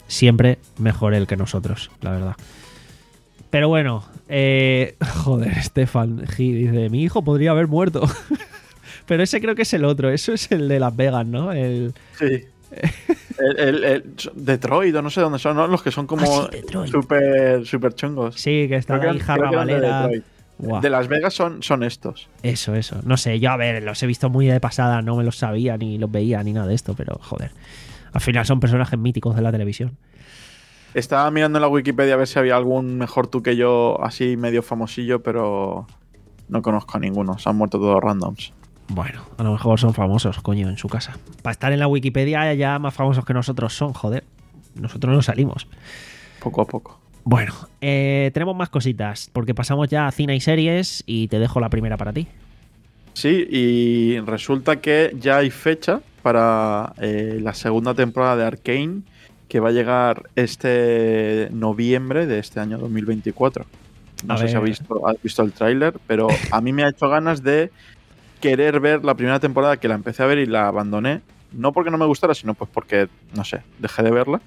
siempre mejor él que nosotros, la verdad. Pero bueno, eh, joder, Stefan G dice, mi hijo podría haber muerto. Pero ese creo que es el otro, eso es el de Las Vegas, ¿no? El... Sí. el, el, el Detroit o no sé dónde son, ¿no? Los que son como ah, sí, súper super chungos. Sí, que está ahí Jarra Valera. De, de Las Vegas son, son estos. Eso, eso. No sé, yo a ver, los he visto muy de pasada, no me los sabía, ni los veía, ni nada de esto, pero joder. Al final son personajes míticos de la televisión. Estaba mirando en la Wikipedia a ver si había algún mejor tú que yo, así medio famosillo, pero no conozco a ninguno. Se han muerto todos randoms. Bueno, a lo mejor son famosos, coño, en su casa. Para estar en la Wikipedia ya más famosos que nosotros son, joder. Nosotros no salimos. Poco a poco. Bueno, eh, tenemos más cositas, porque pasamos ya a cine y series y te dejo la primera para ti. Sí, y resulta que ya hay fecha para eh, la segunda temporada de Arcane, que va a llegar este noviembre de este año dos mil veinticuatro. No a sé ver. si has visto, has visto el tráiler, pero a mí me ha hecho ganas de querer ver la primera temporada, que la empecé a ver y la abandoné. No porque no me gustara, sino pues porque, no sé, dejé de verla.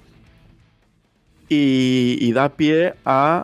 Y, y da pie a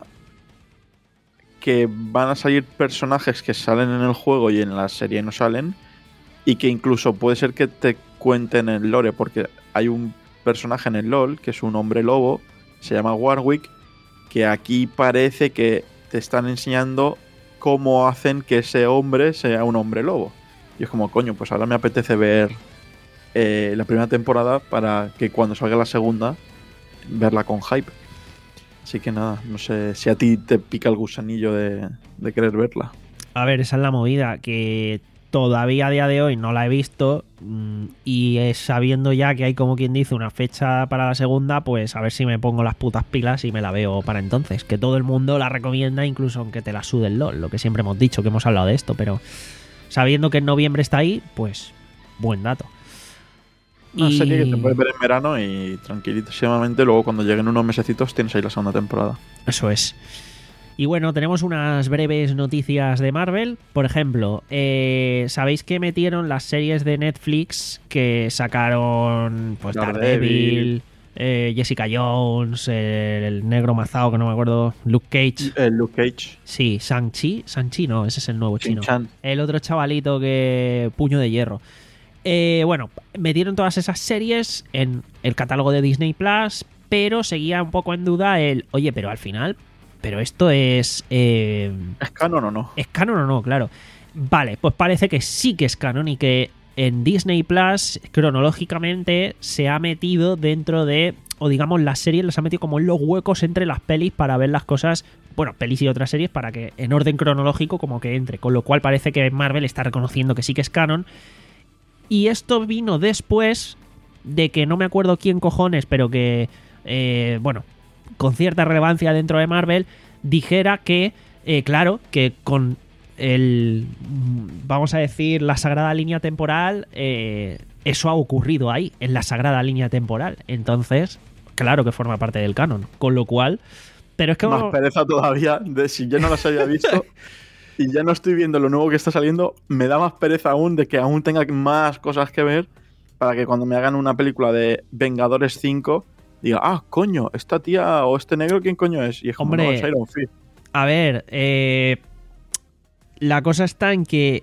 que van a salir personajes que salen en el juego y en la serie no salen, y que incluso puede ser que te cuenten el lore, porque hay un personaje en el LoL que es un hombre lobo, se llama Warwick, que aquí parece que te están enseñando cómo hacen que ese hombre sea un hombre lobo. Y es como, coño, pues ahora me apetece ver eh, la primera temporada para que cuando salga la segunda verla con hype. Así que nada, no sé si a ti te pica el gusanillo de, de querer verla. A ver, esa es la movida, que todavía a día de hoy no la he visto, y es sabiendo ya que hay, como quien dice, una fecha para la segunda, pues a ver si me pongo las putas pilas y me la veo para entonces. Que todo el mundo la recomienda, incluso aunque te la sude el LOL, lo que siempre hemos dicho, que hemos hablado de esto, pero sabiendo que en noviembre está ahí, pues buen dato. Una y... serie que te puedes ver en verano y tranquilísimamente luego cuando lleguen unos mesecitos tienes ahí la segunda temporada. Eso es. Y bueno, tenemos unas breves noticias de Marvel. Por ejemplo, eh, ¿sabéis que metieron las series de Netflix que sacaron pues Daredevil, eh, Jessica Jones, eh, el negro mazao que no me acuerdo, Luke Cage? Eh, Luke Cage. Sí, Shang-Chi. Shang-Chi no, ese es el nuevo chino. Chin-chan. El otro chavalito que... Puño de hierro. Eh, bueno, metieron todas esas series en el catálogo de Disney Plus, pero seguía un poco en duda el... Oye, pero al final... Pero esto es... Eh, ¿Es canon o no? ¿Es canon o no? Claro. Vale, pues parece que sí que es canon y que en Disney Plus cronológicamente se ha metido dentro de... O digamos, las series las ha metido como en los huecos entre las pelis para ver las cosas... Bueno, pelis y otras series para que en orden cronológico como que entre. Con lo cual parece que Marvel está reconociendo que sí que es canon. Y esto vino después de que no me acuerdo quién cojones, pero que... Eh, bueno... con cierta relevancia dentro de Marvel, dijera que, eh, claro, que con el, vamos a decir, la sagrada línea temporal, eh, eso ha ocurrido ahí, en la sagrada línea temporal. Entonces, claro que forma parte del canon. Con lo cual, pero es que... Más pereza todavía, de si yo no las había visto y ya no estoy viendo lo nuevo que está saliendo, me da más pereza aún de que aún tenga más cosas que ver para que cuando me hagan una película de Vengadores cinco... diga, ah, coño, esta tía o este negro, ¿quién coño es? Y es como, hombre, no, es Iron Fist. A ver, eh, la cosa está en que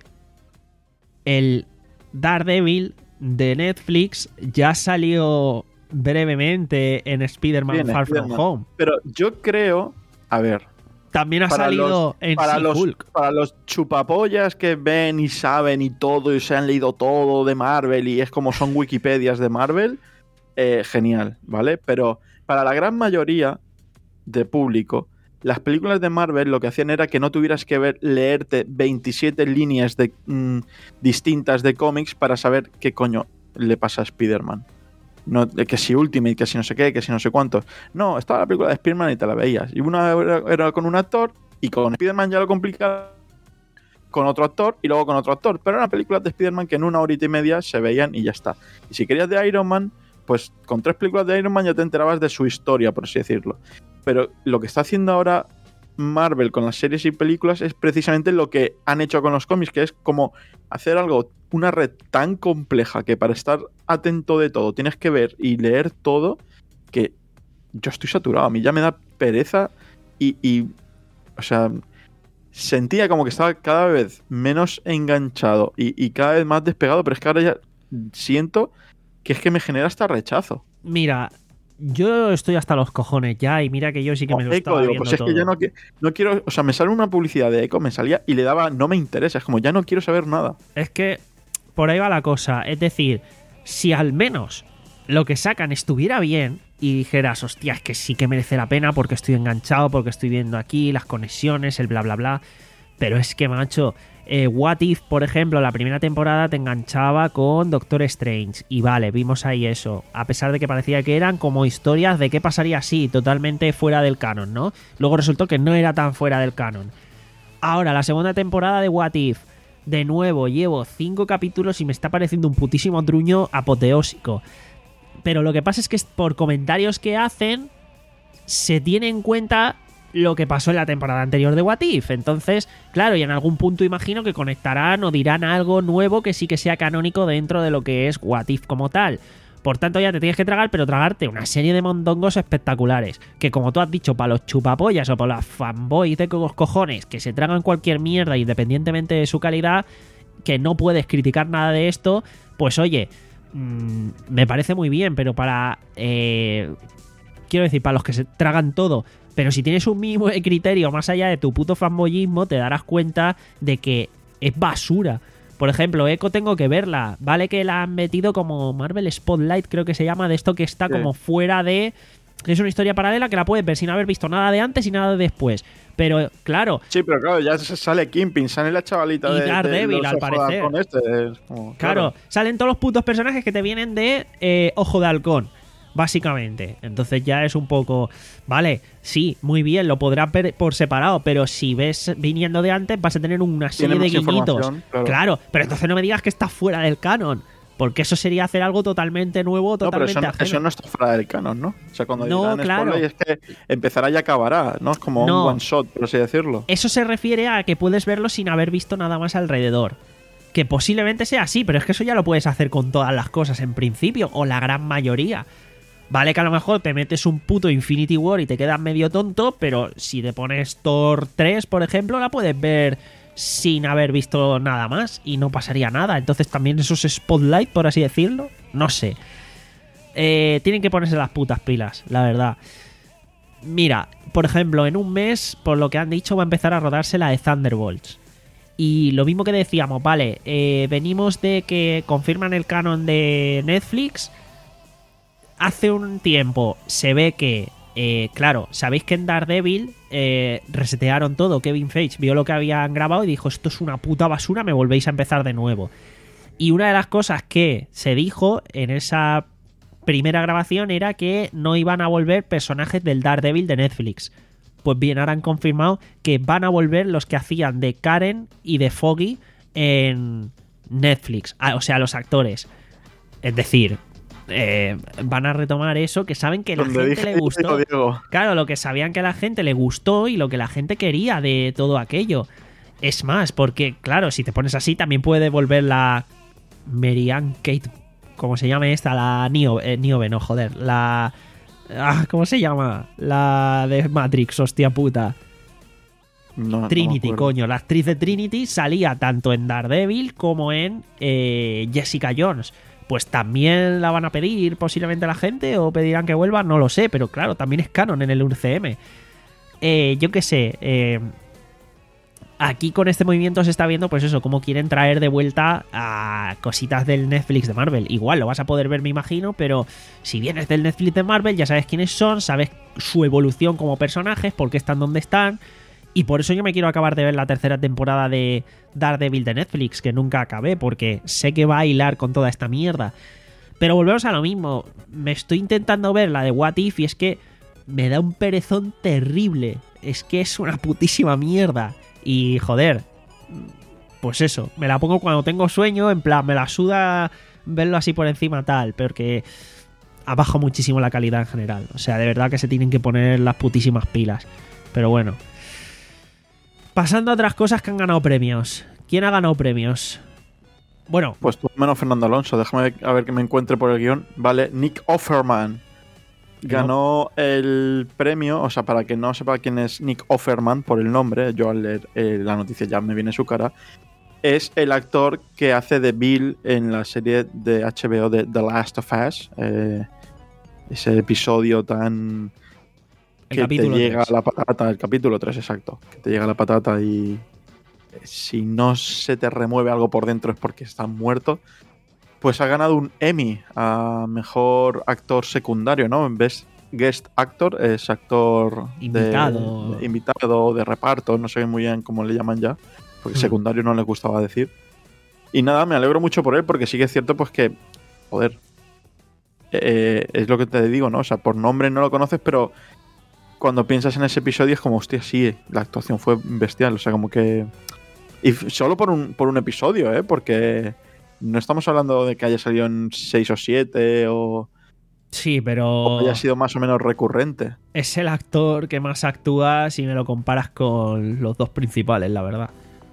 el Daredevil de Netflix ya salió brevemente en Spider-Man Bien, Far Spider-Man. From Home. Pero yo creo, a ver, También ha para salido los, en para los, She-Hulk. para los chupapollas que ven y saben y todo y se han leído todo de Marvel y es como son Wikipedias de Marvel, eh, genial, ¿vale? Pero para la gran mayoría de público, las películas de Marvel lo que hacían era que no tuvieras que ver, leerte veintisiete líneas de, mmm, distintas de cómics para saber qué coño le pasa a Spider-Man. No, que si Ultimate, que si no sé qué, que si no sé cuántos. No, estaba la película de Spider-Man y te la veías. Y una era, era con un actor, y con Spider-Man ya lo complicaba con otro actor, y luego con otro actor. Pero eran películas de Spider-Man que en una horita y media se veían y ya está. Y si querías de Iron Man, pues con tres películas de Iron Man ya te enterabas de su historia, por así decirlo. Pero lo que está haciendo ahora Marvel con las series y películas es precisamente lo que han hecho con los cómics, que es como hacer algo, una red tan compleja que para estar atento de todo tienes que ver y leer todo, que yo estoy saturado. A mí ya me da pereza y, y o sea, sentía como que estaba cada vez menos enganchado y, y cada vez más despegado, pero es que ahora ya siento que es que me genera hasta rechazo. Mira, yo estoy hasta los cojones ya y mira que yo sí que me lo Eco, estaba digo, viendo pues es todo. que ya no, qui- no quiero, o sea, me sale una publicidad de Eco, me salía y le daba, no me interesa, es como ya no quiero saber nada. Es que por ahí va la cosa. Es decir, si al menos lo que sacan estuviera bien y dijeras, hostia, es que sí que merece la pena porque estoy enganchado, porque estoy viendo aquí las conexiones, el bla bla bla. Pero es que, macho, eh, What If, por ejemplo, la primera temporada te enganchaba con Doctor Strange. Y vale, vimos ahí eso. A pesar de que parecía que eran como historias de qué pasaría así, totalmente fuera del canon, ¿no? Luego resultó que no era tan fuera del canon. Ahora, la segunda temporada de What If. De nuevo, llevo cinco capítulos y me está pareciendo un putísimo truño apoteósico. Pero lo que pasa es que por comentarios que hacen, se tiene en cuenta lo que pasó en la temporada anterior de What If. Entonces, claro, y en algún punto imagino que conectarán o dirán algo nuevo que sí que sea canónico dentro de lo que es What If como tal. Por tanto, ya te tienes que tragar, pero tragarte una serie de mondongos espectaculares. Que como tú has dicho, para los chupapollas o para los fanboys de los cojones que se tragan cualquier mierda independientemente de su calidad, que no puedes criticar nada de esto, pues oye, mmm, me parece muy bien, pero para... Eh, quiero decir, para los que se tragan todo... Pero si tienes un mínimo de criterio más allá de tu puto fanboyismo, te darás cuenta de que es basura. Por ejemplo, Echo tengo que verla. Vale que la han metido como Marvel Spotlight, creo que se llama, de esto que está Sí. como fuera de... Es una historia paralela que la puedes ver sin haber visto nada de antes y nada de después. Pero, claro... Sí, pero claro, ya se sale Kingpin, sale la chavalita Y de, de Daredevil, los al ojos de parecer. halcón este, es como, Claro, salen todos los putos personajes que te vienen de eh, Ojo de Halcón, básicamente. Entonces ya es un poco... Vale, sí, muy bien, lo podrás ver por separado, pero si ves viniendo de antes vas a tener una serie de más guiñitos. información, claro. Claro, pero entonces no me digas que está fuera del canon, porque eso sería hacer algo totalmente nuevo, No, pero totalmente eso, no- ajeno. eso no está fuera del canon, ¿no? O sea, cuando No, digan claro. spoiler es que empezará y acabará, ¿no? Es como No. un one shot, por así decirlo. Eso se refiere a que puedes verlo sin haber visto nada más alrededor. Que posiblemente sea así, pero es que eso ya lo puedes hacer con todas las cosas en principio, o la gran mayoría. Vale que a lo mejor te metes un puto Infinity War y te quedas medio tonto, pero si te pones Thor tres, por ejemplo, la puedes ver sin haber visto nada más y no pasaría nada. Entonces también esos spotlight, por así decirlo, no sé. Eh, tienen que ponerse las putas pilas, la verdad. Mira, por ejemplo, en un mes, por lo que han dicho, va a empezar a rodarse la de Thunderbolts. Y lo mismo que decíamos, vale, eh, venimos de que confirman el canon de Netflix. Hace un tiempo se ve que, eh, claro, sabéis que en Daredevil eh, resetearon todo. Kevin Feige vio lo que habían grabado y dijo, esto es una puta basura, me volvéis a empezar de nuevo. Y una de las cosas que se dijo en esa primera grabación era que no iban a volver personajes del Daredevil de Netflix. Pues bien, ahora han confirmado que van a volver los que hacían de Karen y de Foggy en Netflix. Ah, o sea, los actores. Es decir, eh, van a retomar eso que saben que a la Donde gente dije, le gustó. digo, Diego. Claro, lo que sabían que a la gente le gustó y lo que la gente quería de todo aquello. Es más, porque, claro, si te pones así, también puede volver la Marianne Kate, como se llame esta, la Nio, eh, Niobe, no, joder, la... Ah, ¿cómo se llama? La de Matrix, hostia puta. No, no Trinity, me acuerdo. coño. La actriz de Trinity salía tanto en Daredevil como en eh, Jessica Jones. Pues también la van a pedir posiblemente a la gente o pedirán que vuelva, no lo sé, pero claro, también es canon en el U C M. Eh, yo qué sé, eh, aquí con este movimiento se está viendo, pues eso, cómo quieren traer de vuelta a cositas del Netflix de Marvel. Igual lo vas a poder ver, me imagino, pero si vienes del Netflix de Marvel ya sabes quiénes son, sabes su evolución como personajes, por qué están donde están. Y por eso yo me quiero acabar de ver la tercera temporada de Daredevil de Netflix, que nunca acabé, porque sé que va a hilar con toda esta mierda. Pero volvemos a lo mismo. Me estoy intentando ver la de What If y es que me da un perezón terrible. Es que es una putísima mierda. Y joder, pues eso, me la pongo cuando tengo sueño, en plan, me la suda verlo así por encima tal, porque ha bajado muchísimo la calidad en general. O sea, de verdad que se tienen que poner las putísimas pilas. Pero bueno. Pasando a otras cosas que han ganado premios. ¿Quién ha ganado premios? Bueno, Pues tú menos Fernando Alonso, déjame a ver que me encuentre por el guión. Vale, Nick Offerman. ganó el premio, o sea, para que no sepa quién es Nick Offerman por el nombre, yo al leer eh, la noticia ya me viene su cara, es el actor que hace de Bill en la serie de H B O de The Last of Us, eh, ese episodio tan... El que capítulo te llega tres. a la patata, el capítulo tres, exacto, que te llega a la patata y si no se te remueve algo por dentro es porque estás muerto. Pues ha ganado un Emmy a mejor actor secundario, ¿no? En vez guest actor, es actor de- Invitado. de, invitado, de reparto, no sé muy bien cómo le llaman ya, porque Hmm. secundario no les gustaba decir. Y nada, me alegro mucho por él, porque sí que es cierto, pues que, joder, eh, es lo que te digo, ¿no? O sea, por nombre no lo conoces, pero cuando piensas en ese episodio es como, hostia, sí, la actuación fue bestial, o sea, como que... Y f- solo por un, por un episodio, ¿eh? Porque no estamos hablando de que haya salido en seis o siete o, Sí, o pero haya sido más o menos recurrente. es el actor que más actúa si me lo comparas con los dos principales, la verdad.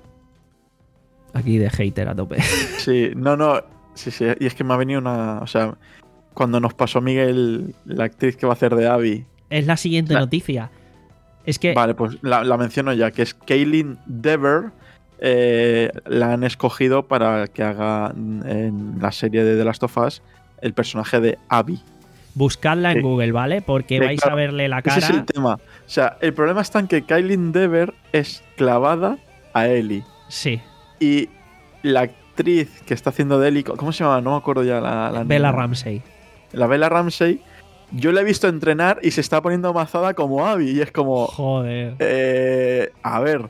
Aquí de hater a tope. Sí, no, no, sí, sí, y es que me ha venido una... O sea, cuando nos pasó Miguel, la actriz que va a hacer de Abby, Es la siguiente La- noticia. Es que vale, pues la, la menciono ya, que es Kaylin Dever, eh, la han escogido para que haga en la serie de The Last of Us el personaje de Abby. buscadla en Sí. Google, ¿vale? Porque Sí, vais claro. a verle la Ese cara. es el tema. O sea, el problema está en que Kaylin Dever es clavada a Ellie. Sí, Y la actriz que está haciendo de Ellie, ¿cómo se llama? No me acuerdo ya la, la Bella niña. Ramsey. La Bella Ramsey, yo la he visto entrenar y se está poniendo mazada como Abby. Y es como, Joder. eh, a ver,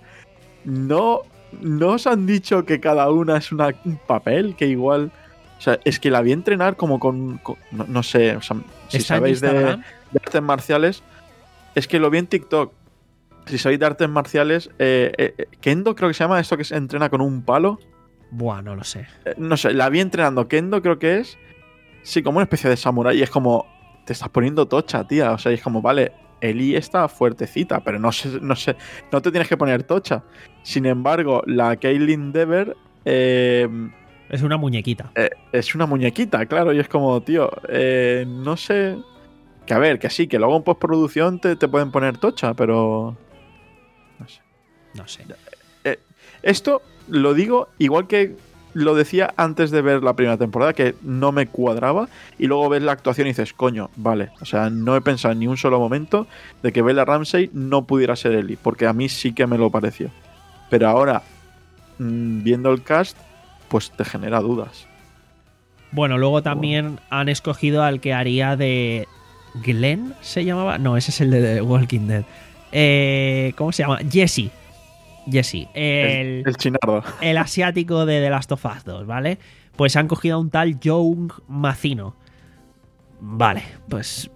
no, no os han dicho que cada una es una, un papel, que igual... O sea, es que la vi entrenar como con... con- no, no sé, o sea, si ¿Está en sabéis de, Instagram? de artes marciales, es que lo vi en TikTok. Si sabéis de artes marciales, eh, eh, eh, Kendo creo que se llama esto que se entrena con un palo. Buah, no lo sé. Eh, no sé, la vi entrenando Kendo, creo que es. Sí, como una especie de samurái. Y es como, te estás poniendo tocha, tía. O sea, y es como, vale, Ellie está fuertecita, pero no sé, no sé, no te tienes que poner tocha. Sin embargo, la Kaylin Dever eh, Es una muñequita. eh, es una muñequita, claro. Y es como, tío, eh, no sé. Que a ver, que sí, que luego en postproducción te, te pueden poner tocha, pero. No sé. No sé. Esto lo digo igual que lo decía antes de ver la primera temporada, que no me cuadraba, y luego ves la actuación y dices, coño, vale. O sea, no he pensado en ni un solo momento de que Bella Ramsey no pudiera ser Ellie, porque a mí sí que me lo pareció. Pero ahora, mmm, viendo el cast, pues te genera dudas. Bueno, luego también han escogido al que haría de Glenn, ¿se llamaba? No, ese es el de The Walking Dead. Eh, ¿Cómo se llama? Jesse. Jesse. El, El, el chinardo. el asiático de The Last of Us dos, ¿vale? Pues han cogido a un tal Young Macino. Vale, pues...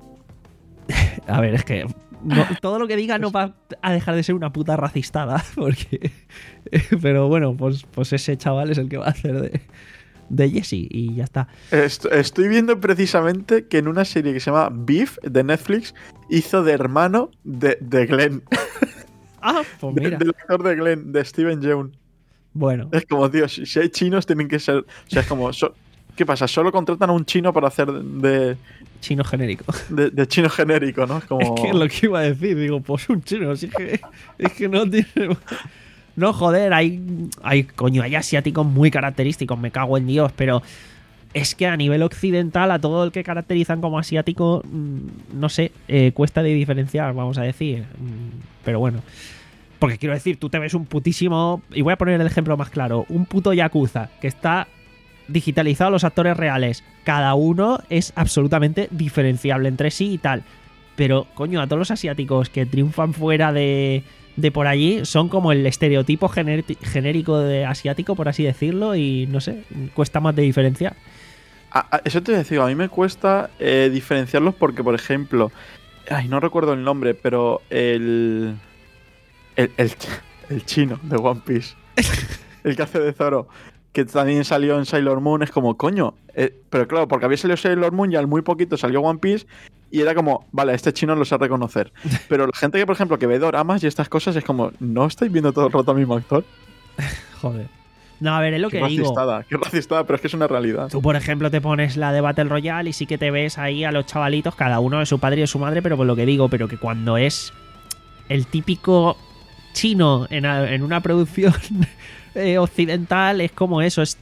A ver, es que... no- todo lo que diga no va a dejar de ser una puta racistada, porque... Pero bueno, pues, pues ese chaval es el que va a hacer de, de Jesse y ya está. Est- Estoy viendo precisamente que en una serie que se llama Beef de Netflix hizo de hermano de, de Glenn. Ah, pues De- mira. del actor de Glenn, de Steven Yeun. Bueno, Es como, tío, si, si hay chinos tienen que ser... O sea, es como... so- ¿Qué pasa? Solo contratan a un chino para hacer de, chino genérico. de, de chino genérico, ¿no? Es como... Es que es lo que iba a decir, digo, pues un chino, si es que, es que no tiene... No, joder, hay, hay, coño, hay asiáticos muy característicos, me cago en Dios, pero es que a nivel occidental a todo el que caracterizan como asiático, mm, no sé, eh, cuesta de diferenciar, vamos a decir. Mm, Pero bueno, porque quiero decir, tú te ves un putísimo, y voy a poner el ejemplo más claro, un puto yakuza que está digitalizado los actores reales, cada uno es absolutamente diferenciable entre sí y tal. Pero, coño, a todos los asiáticos que triunfan fuera de, de por allí son como el estereotipo gener- genérico de asiático, por así decirlo, y no sé, cuesta más de diferenciar. A- a- eso te decía, a mí me cuesta eh, diferenciarlos porque, por ejemplo... Ay, no recuerdo el nombre, pero el... El, el, el chino de One Piece. El que hace de Zoro. Que también salió en Sailor Moon. Es como, coño. eh, pero claro, porque había salido Sailor Moon y al muy poquito salió One Piece. Y era como, vale, este chino lo sé reconocer. Pero la gente que, por ejemplo, que ve doramas y estas cosas es como, ¿no estáis viendo todo el rato al mismo actor? Joder. No, a ver, es lo Qué que digo. racistada, qué racistada, pero es que es una realidad. Tú, por ejemplo, te pones la de Battle Royale y sí que te ves ahí a los chavalitos, cada uno de su padre y de su madre, pero por lo que digo, pero que cuando es el típico chino en, a- en una producción eh, occidental, es como eso, es...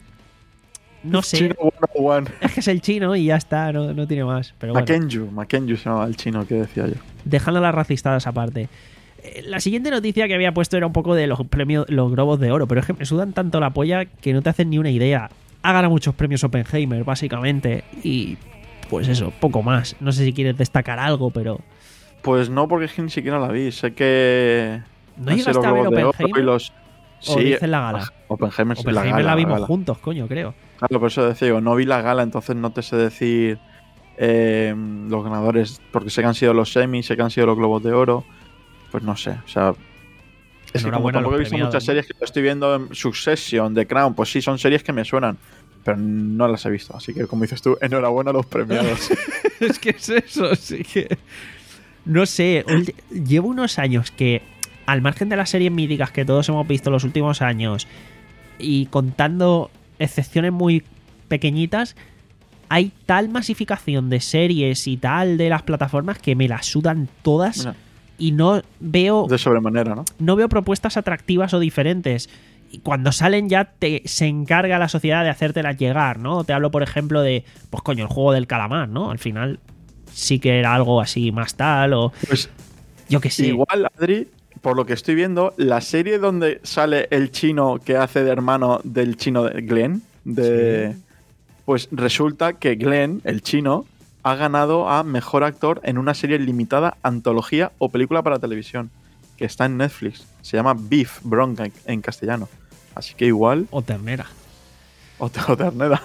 No sé, Chino ciento uno. es que es el chino y ya está, no, no tiene más. Pero bueno, Makenju, Makenju se llamaba el chino que decía yo. dejando las racistadas aparte. Eh, La siguiente noticia que había puesto era un poco de los premios, los Globos de Oro, pero es que me sudan tanto la polla que no te hacen ni una idea. Ha ganado muchos premios Oppenheimer, básicamente, y pues eso, poco más. No sé si quieres destacar algo, pero Pues no, porque es que ni siquiera la vi. Sé que. ¿no sé llegaste los a ver Globos de Oro Oppenheimer? y los... ¿O dices la gala? Oppenheimer, sí, la Oppenheimer gala. la vimos gala. juntos, coño, creo. Claro, por eso decía, digo, no vi la gala, entonces no te sé decir eh, los ganadores, porque sé que han sido los semis, sé que han sido los Globos de Oro. Pues no sé, o sea. Es que como Enhorabuena a los tampoco he visto premiados, muchas ¿no? series, que estoy viendo en Succession, The Crown, pues sí, son series que me suenan, pero no las he visto. Así que, como dices tú, enhorabuena a los premiados. Es que es eso, sí que... No sé, ulti- llevo unos años que, al margen de las series míticas que todos hemos visto los últimos años, y contando excepciones muy pequeñitas, hay tal masificación de series y tal de las plataformas que me las sudan todas Mira, y no veo de sobremanera, ¿no? no veo propuestas atractivas o diferentes. Y cuando salen ya te, se encarga la sociedad de hacértelas llegar, ¿no? Te hablo, por ejemplo, de, pues coño, el juego del calamar, ¿no? Al final sí que era algo así más tal o Pues yo qué sé. igual, Adri, por lo que estoy viendo, la serie donde sale el chino que hace de hermano del chino de Glenn, de, pues resulta que Glenn, el chino, ha ganado a mejor actor en una serie limitada, antología o película para televisión, que está en Netflix. Se llama Beef, Bronca en castellano. Así que igual, O ternera. o, te- o ternera.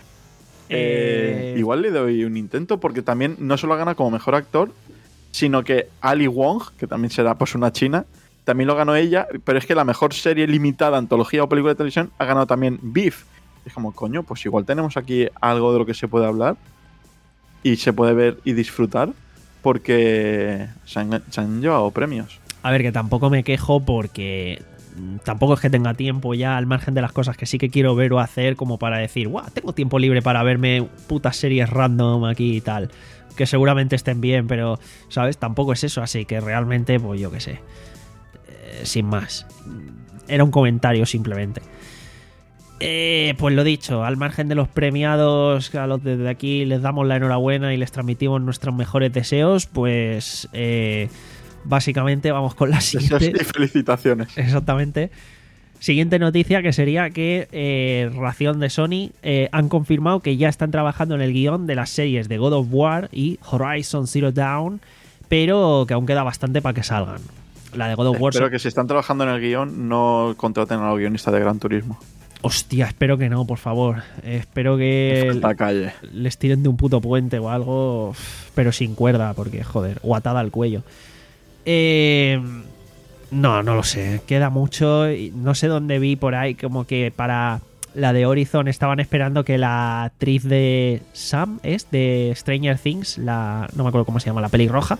Eh, Eh, igual le doy un intento, porque también no solo gana como mejor actor, sino que Ali Wong, que también será pues una china, también lo ganó ella, pero es que la mejor serie limitada, antología o película de televisión ha ganado también Beef. Es como, coño, pues igual tenemos aquí algo de lo que se puede hablar y se puede ver y disfrutar, porque se han, se han llevado premios. A ver, que tampoco me quejo porque mm, tampoco es que tenga tiempo ya al margen de las cosas que sí que quiero ver o hacer como para decir, guau, tengo tiempo libre para verme putas series random aquí y tal, que seguramente estén bien, pero, ¿sabes? Tampoco es eso, así que realmente, pues yo qué sé. Eh, sin más. Era un comentario simplemente. Eh, pues lo dicho, al margen de los premiados, a los desde aquí les damos la enhorabuena y les transmitimos nuestros mejores deseos, pues eh, básicamente vamos con la Deseos siguiente. y felicitaciones. Exactamente. Siguiente noticia que sería que eh, Ración de Sony eh, han confirmado que ya están trabajando en el guión de las series de God of War y Horizon Zero Dawn, pero que aún queda bastante para que salgan. La de God of War... Espero so- que si están trabajando en el guión no contraten a los guionistas de Gran Turismo. Hostia, espero que no, por favor. Eh, espero que La calle. les tiren de un puto puente o algo, pero sin cuerda, porque, joder, o atada al cuello. Eh, no, no lo sé. Queda mucho. y No sé dónde vi por ahí, como que para la de Horizon estaban esperando que la actriz de Sam, ¿es? De Stranger Things, la no me acuerdo cómo se llama, la pelirroja.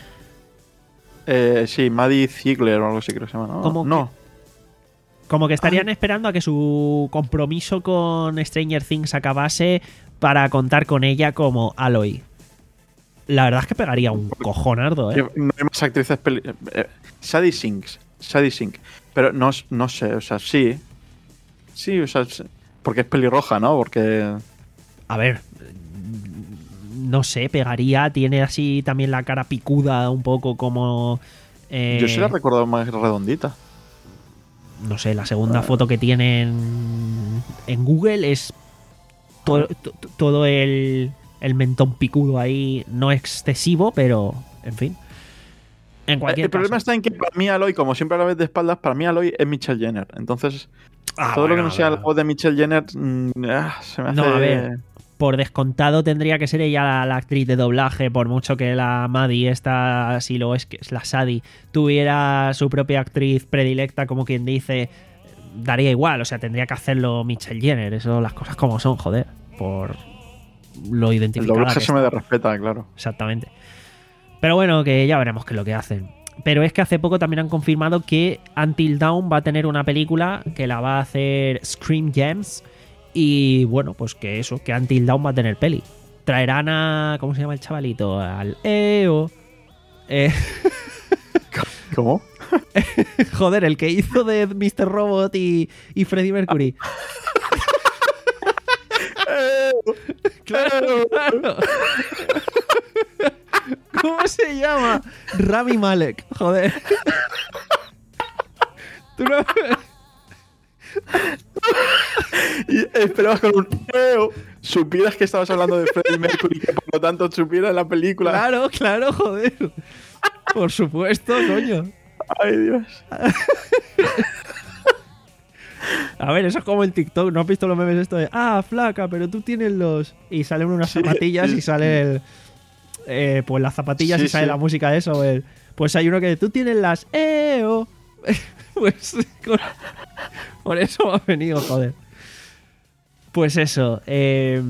Eh, sí, Maddie Ziegler o algo así creo que se llama, ¿no? ¿Cómo no. Como que estarían esperando a que su compromiso con Stranger Things acabase para contar con ella como Aloy. La verdad es que pegaría un cojonardo, ¿eh? No hay más actrices. Peli eh, Sadie Sinks. Sadie Sink. Pero no, no sé, o sea, sí. Sí, o sea, sí, porque es pelirroja, ¿no? Porque. A ver, no sé, pegaría. Tiene así también la cara picuda, un poco como. eh, Yo sí la recuerdo más redondita. no sé, la segunda foto que tiene en, en Google es todo, to- todo el, el mentón picudo ahí, no excesivo, pero en fin. En cualquier El problema caso. está en que para mí Aloy, como siempre la ves de espaldas, para mí Aloy es Michelle Jenner. Entonces, Ah, todo lo que bueno, no sea la bueno. voz de Michelle Jenner mm, ah, se me hace. No, a ver. Por descontado tendría que ser ella la, la actriz de doblaje, por mucho que la Maddie, esta, si lo es que es la Sadie, tuviera su propia actriz predilecta, como quien dice, daría igual, o sea, tendría que hacerlo Michelle Jenner, eso las cosas como son, joder, por lo El identificada doblaje que se me está. respeta, claro. Exactamente. Pero bueno, que ya veremos qué es lo que hacen. pero es que hace poco también han confirmado que Until Dawn va a tener una película que la va a hacer Scream Gems. Y bueno, pues que eso, que Until Dawn va a tener peli. Traerán a... ¿Cómo se llama el chavalito? Al E O. Eh... ¿Cómo? Joder, el que hizo de mister Robot y, y Freddie Mercury. Claro, claro. ¿Cómo se llama? Rami Malek, joder. Tú no... Y esperabas con un eo. Supieras que estabas hablando de Freddie Mercury, que por lo tanto supieras la película. Claro, claro, joder. Por supuesto, coño. Ay, Dios. A ver, eso es como en TikTok. ¿No has visto los memes esto de ah, flaca, pero tú tienes los... Y salen unas Sí, zapatillas sí. y sale el... Eh, pues las zapatillas Sí, y sale sí. la música de eso. El, pues hay uno que tú tienes las E O. Pues con- por eso me ha venido, joder. Pues eso. Eh,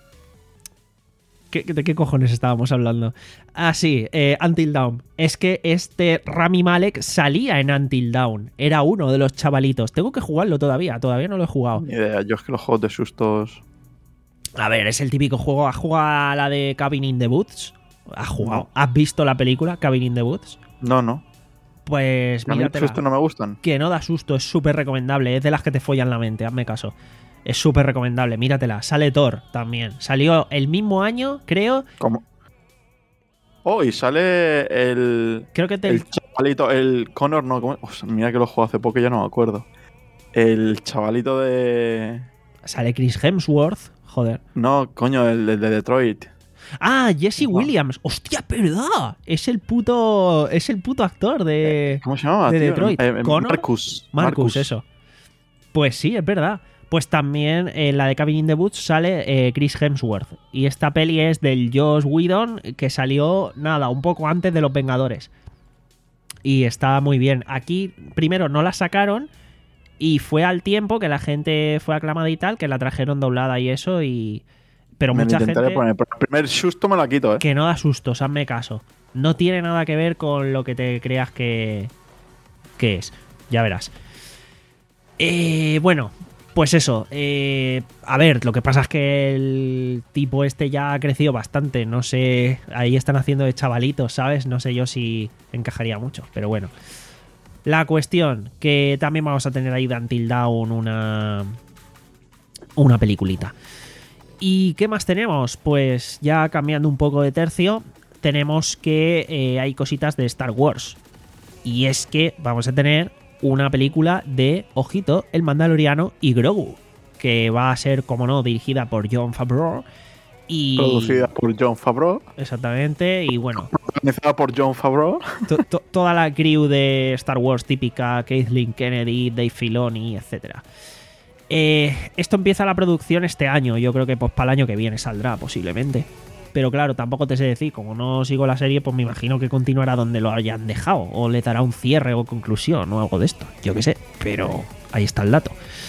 ¿qué- ¿De qué cojones estábamos hablando? Ah, sí, eh, Until Dawn. Es que este Rami Malek salía en Until Dawn. Era uno de los chavalitos. Tengo que jugarlo todavía. Todavía no lo he jugado. Ni idea. Yo es que los juegos de sustos. A ver, es el típico juego. ¿Has jugado a la de Cabin in the Woods? ¿Has jugado? No. ¿Has visto la película Cabin in the Woods? No, no. Pues A mí los míratela. sustos no me gustan. Que no da susto, es súper recomendable. Es de las que te follan la mente, hazme caso. Es súper recomendable, míratela. Sale Thor también. Salió el mismo año, creo. ¿Cómo? Oh, y sale el. Creo que te... El chavalito, el Connor, no. ¿cómo? O sea, mira que lo jugué hace poco y ya no me acuerdo. El chavalito de. Sale Chris Hemsworth. Joder. No, coño, el, el de Detroit. Ah, Jesse Guau. Williams. Hostia, verdad. Es el puto. Es el puto actor de. ¿Cómo se llamaba? de tío? Detroit. Eh, eh, ¿Connor? Marcus. Marcus, eso. Pues sí, es verdad. Pues también en la de Cabin in the Woods sale eh, Chris Hemsworth. Y esta peli es del Joss Whedon, que salió, nada, un poco antes de Los Vengadores. Y está muy bien. Aquí, primero, no la sacaron. Y fue al tiempo que la gente fue aclamada y tal, que la trajeron doblada y eso. y Pero Me lo mucha intentaré gente poner, pero el primer susto me la quito, ¿eh? que no da sustos, hazme caso. No tiene nada que ver con lo que te creas que, que es. Ya verás. Eh, bueno, pues eso. Eh, a ver, lo que pasa es que el tipo este ya ha crecido bastante. No sé, ahí están haciendo de chavalitos, ¿sabes? No sé yo si encajaría mucho, pero bueno. La cuestión, que también vamos a tener ahí de Until Dawn una, una peliculita. ¿Y qué más tenemos? Pues ya cambiando un poco de tercio, tenemos que eh, hay cositas de Star Wars. Y es que vamos a tener una película de, ojito, El Mandaloriano y Grogu, que va a ser, como no, dirigida por Jon Favreau. Y... Producida por Jon Favreau. Exactamente, y bueno, Organizada por Jon Favreau. to- to- toda la crew de Star Wars típica, Kathleen Kennedy, Dave Filoni, etcétera. Eh, esto empieza la producción este año. Yo creo que pues para el año que viene saldrá posiblemente. Pero claro, tampoco te sé decir. Como no sigo la serie, pues me imagino que continuará donde lo hayan dejado. O le dará un cierre o conclusión o algo de esto. Yo qué sé. Pero ahí está el dato.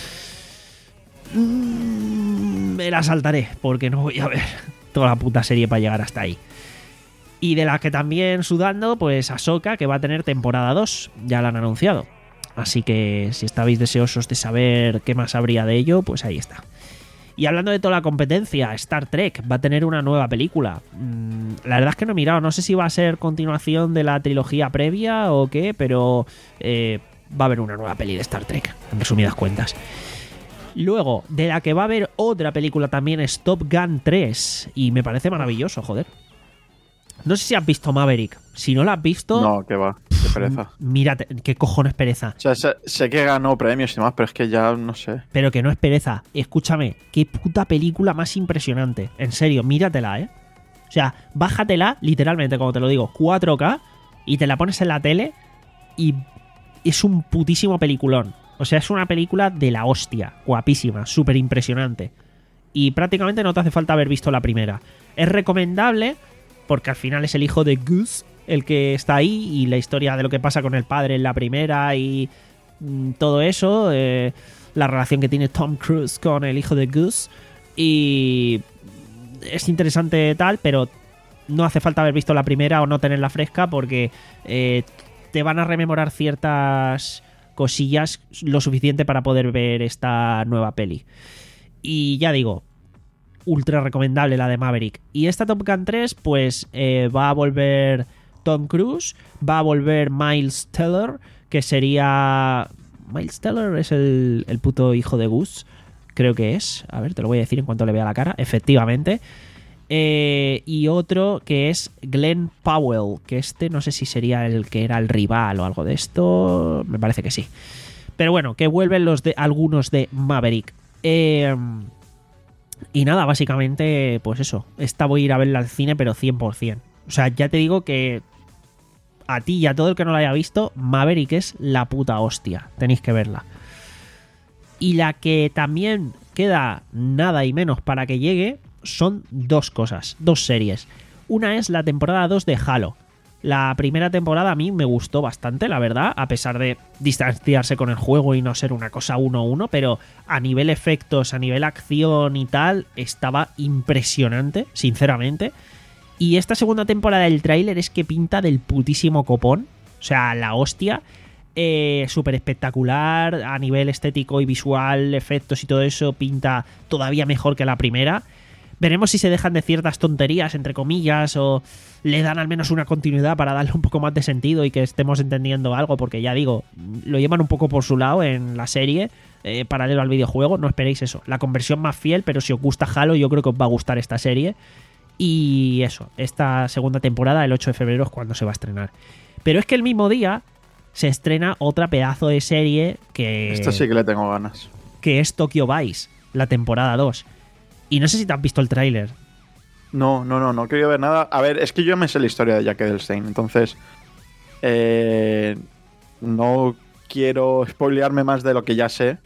Mm, me la saltaré porque no voy a ver toda la puta serie para llegar hasta ahí. Y de la que también sudando, pues Ahsoka, que va a tener temporada dos. Ya la han anunciado. Así que si estabais deseosos de saber qué más habría de ello, pues ahí está. Y hablando de toda la competencia, Star Trek va a tener una nueva película. Mm, la verdad es que no he mirado, no sé si va a ser continuación de la trilogía previa o qué, pero eh, va a haber una nueva peli de Star Trek, en resumidas cuentas. Luego, de la que va a haber otra película también es Top Gun tres, y me parece maravilloso, joder. No sé si has visto Maverick. Si no la has visto, No, que va. Qué pereza. mírate, qué cojones pereza. O sea, sé, sé que ganó premios y demás, pero es que ya no sé. Pero que no es pereza. Escúchame, qué puta película más impresionante. En serio, míratela, ¿eh? O sea, bájatela, literalmente, como te lo digo, cuatro K, y te la pones en la tele y es un putísimo peliculón. O sea, es una película de la hostia, guapísima, súper impresionante. Y prácticamente no te hace falta haber visto la primera. Es recomendable porque al final es el hijo de Goose el que está ahí, y la historia de lo que pasa con el padre en la primera y mm, todo eso, eh, la relación que tiene Tom Cruise con el hijo de Goose, y es interesante tal, pero no hace falta haber visto la primera o no tenerla fresca porque eh, te van a rememorar ciertas cosillas lo suficiente para poder ver esta nueva peli. Y ya digo, ultra recomendable la de Maverick. Y esta Top Gun tres, pues eh, va a volver Tom Cruise, va a volver Miles Teller, que sería... Miles Teller es el, el puto hijo de Gus, creo que es. A ver, te lo voy a decir en cuanto le vea la cara. Efectivamente. Eh, y otro que es Glenn Powell, que este no sé si sería el que era el rival o algo de esto. Me parece que sí. Pero bueno, que vuelven los de algunos de Maverick. Eh, y nada, básicamente, pues eso. Esta voy a ir a verla al cine, pero cien por ciento. O sea, ya te digo que a ti y a todo el que no la haya visto, Maverick es la puta hostia. Tenéis que verla. Y la que también queda nada y menos para que llegue son dos cosas, dos series. Una es la temporada dos de Halo. La primera temporada a mí me gustó bastante, la verdad, a pesar de distanciarse con el juego y no ser una cosa uno a uno, pero a nivel efectos, a nivel acción y tal, estaba impresionante, sinceramente. Y esta segunda temporada del tráiler es que pinta del putísimo copón, o sea, la hostia. Eh, súper espectacular a nivel estético y visual, efectos y todo eso, pinta todavía mejor que la primera. Veremos si se dejan de ciertas tonterías, entre comillas, o le dan al menos una continuidad para darle un poco más de sentido y que estemos entendiendo algo, porque ya digo, lo llevan un poco por su lado en la serie, eh, paralelo al videojuego. No esperéis eso, la conversión más fiel, pero si os gusta Halo, yo creo que os va a gustar esta serie. Y eso, esta segunda temporada, el ocho de febrero, es cuando se va a estrenar. Pero es que el mismo día se estrena otra pedazo de serie que... Esto sí que le tengo ganas. Que es Tokyo Vice, la temporada dos. Y no sé si te has visto el tráiler. No, no, no, no quería ver nada. A ver, es que yo me sé la historia de Jack Edelstein, entonces eh, no quiero spoilearme más de lo que ya sé,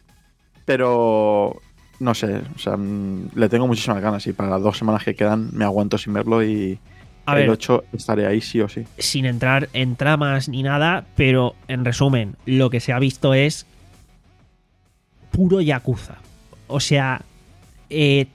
pero no sé, o sea, le tengo muchísimas ganas y para las dos semanas que quedan me aguanto sin verlo y... A ver, el ocho estaré ahí sí o sí. Sin entrar en tramas ni nada, pero en resumen, lo que se ha visto es puro Yakuza. O sea, eh,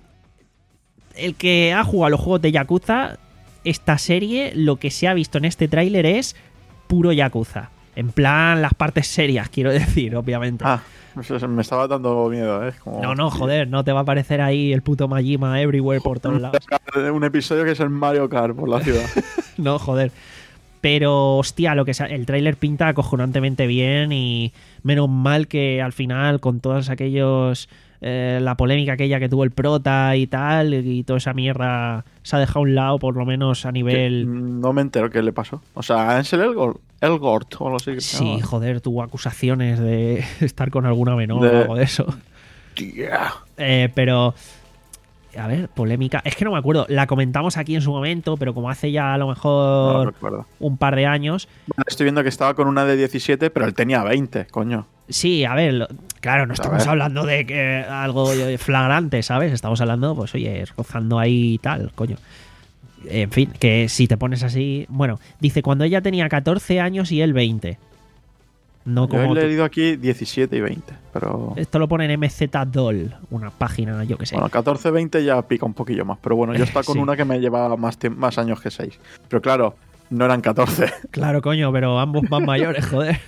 el que ha jugado los juegos de Yakuza, esta serie, lo que se ha visto en este tráiler es puro Yakuza. En plan, las partes serias, quiero decir, obviamente. Ah, me estaba dando miedo, ¿eh? Como... No, no, joder, no te va a aparecer ahí el puto Majima everywhere por todos lados. Un episodio que es el Mario Kart por la ciudad. No, joder. Pero, hostia, lo que sea, el tráiler pinta acojonantemente bien y menos mal que al final, con todos aquellos... Eh, la polémica aquella que tuvo el prota y tal, y toda esa mierda se ha dejado a un lado, por lo menos a nivel... Que no me entero qué le pasó. O sea, Ansel Elgort, Elgort o algo así. Sí, joder, tuvo acusaciones de estar con alguna menor de... o algo de eso. Yeah. Eh, pero... A ver, polémica. Es que no me acuerdo. La comentamos aquí en su momento, pero como hace ya a lo mejor no un par de años. Bueno, estoy viendo que estaba con una de diecisiete, pero él tenía veinte, coño. Sí, a ver, lo, claro, no estamos hablando de que algo flagrante, ¿sabes? Estamos hablando, pues oye, rozando ahí y tal, coño. En fin, que si te pones así... Bueno, dice cuando ella tenía catorce años y él veinte. No como yo he leído aquí diecisiete y veinte, pero... Esto lo pone en M Z Doll, una página, yo que sé. Bueno, catorce veinte ya pica un poquillo más, pero bueno, yo estaba con sí. una que me llevaba más, más años que seis. Pero claro, no eran catorce. Claro, coño, pero ambos más mayores, joder.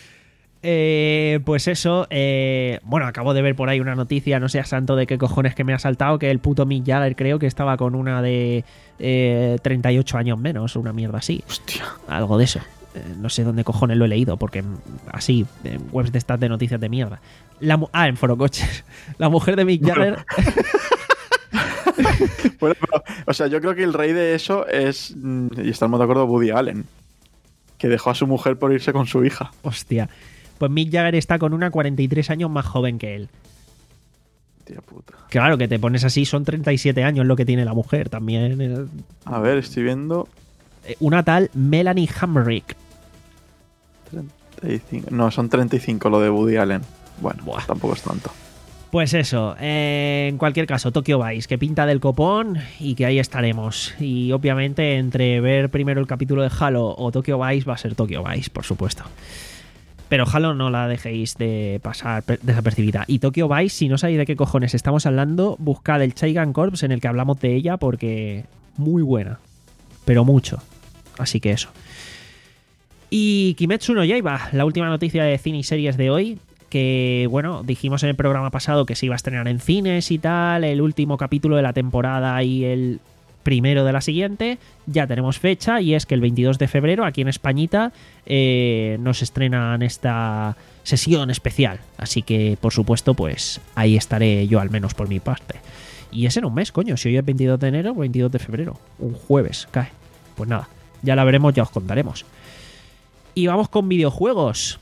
Eh, pues eso, eh, bueno, acabo de ver por ahí una noticia, no sé a santo de qué cojones que me ha saltado, que el puto Mick Jagger creo que estaba con una de eh, treinta y ocho años menos, una mierda así. Hostia. Algo de eso. Eh, no sé dónde cojones lo he leído, porque así, en webs de estas de noticias de mierda. La ah, en Forocoches. La mujer de Mick Jagger... Bueno, pero, o sea, yo creo que el rey de eso es, y estamos de acuerdo, Woody Allen, que dejó a su mujer por irse con su hija. Hostia. Pues Mick Jagger está con una cuarenta y tres años más joven que él. Tía puta. Claro, que te pones así, son treinta y siete años lo que tiene la mujer también. A ver, estoy viendo... Una tal Melanie Hamrick. treinta y cinco. No, son treinta y cinco lo de Woody Allen. Bueno, Buah. tampoco es tanto. Pues eso, eh, en cualquier caso, Tokyo Vice, que pinta del copón y que ahí estaremos. Y obviamente entre ver primero el capítulo de Halo o Tokyo Vice va a ser Tokyo Vice, por supuesto. Pero Halo no la dejéis de pasar desapercibida. Y Tokyo Vice, si no sabéis de qué cojones estamos hablando, buscad el Chaigan Corps en el que hablamos de ella porque muy buena, pero mucho. Así que eso. Y Kimetsu no Yaiba, la última noticia de cine y series de hoy, que bueno, dijimos en el programa pasado que se iba a estrenar en cines y tal, el último capítulo de la temporada y el primero de la siguiente, ya tenemos fecha y es que el veintidós de febrero aquí en Españita eh, nos estrenan esta sesión especial, así que por supuesto pues ahí estaré yo al menos por mi parte. Y es en un mes, coño, si hoy es veintidós de enero, veintidós de febrero, un jueves cae. Pues nada, ya la veremos, ya os contaremos. Y vamos con videojuegos.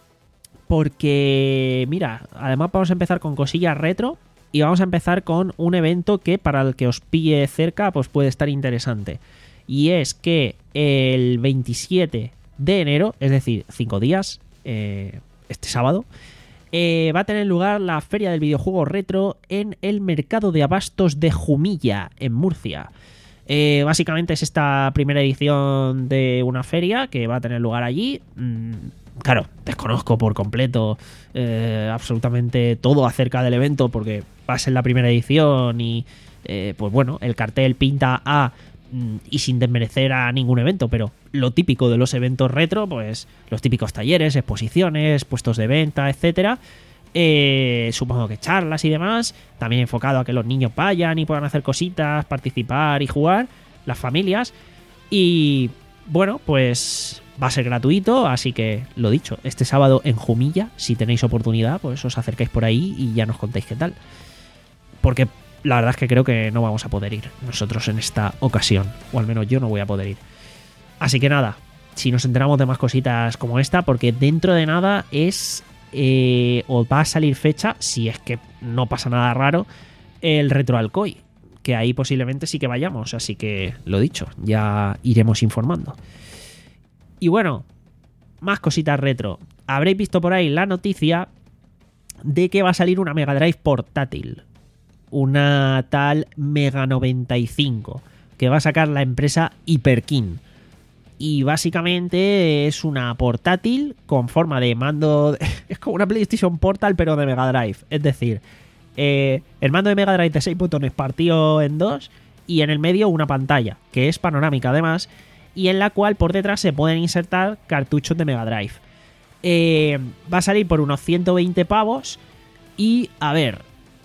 Porque, mira, además vamos a empezar con cosillas retro. Y vamos a empezar con un evento que para el que os pille cerca pues puede estar interesante. Y es que el veintisiete de enero, es decir, cinco días, eh, este sábado, eh, va a tener lugar la Feria del Videojuego Retro en el Mercado de Abastos de Jumilla, en Murcia. Eh, básicamente es esta primera edición de una feria que va a tener lugar allí. Mm, claro, desconozco por completo eh, absolutamente todo acerca del evento porque va a ser la primera edición y eh, pues bueno, el cartel pinta a mm, y sin desmerecer a ningún evento, pero lo típico de los eventos retro, pues los típicos talleres, exposiciones, puestos de venta, etcétera. Eh, supongo que charlas y demás, también enfocado a que los niños vayan y puedan hacer cositas, participar y jugar, las familias. Y bueno, pues va a ser gratuito, así que lo dicho, este sábado en Jumilla, si tenéis oportunidad, pues os acercáis por ahí y ya nos contáis qué tal. Porque la verdad es que creo que no vamos a poder ir nosotros en esta ocasión, o al menos yo no voy a poder ir. Así que nada, si nos enteramos de más cositas como esta, porque dentro de nada es... Eh, o va a salir fecha, si es que no pasa nada raro, el Retro Alcoy, que ahí posiblemente sí que vayamos, así que lo dicho, ya iremos informando. Y bueno, más cositas retro. Habréis visto por ahí la noticia de que va a salir una Mega Drive portátil, una tal Mega noventa y cinco, que va a sacar la empresa Hyperkin. Y básicamente es una portátil con forma de mando... Es como una PlayStation Portal pero de Mega Drive. Es decir, eh, el mando de Mega Drive de seis botones partido en dos y en el medio una pantalla, que es panorámica además, y en la cual por detrás se pueden insertar cartuchos de Mega Drive. Eh, va a salir por unos ciento veinte pavos y, a ver...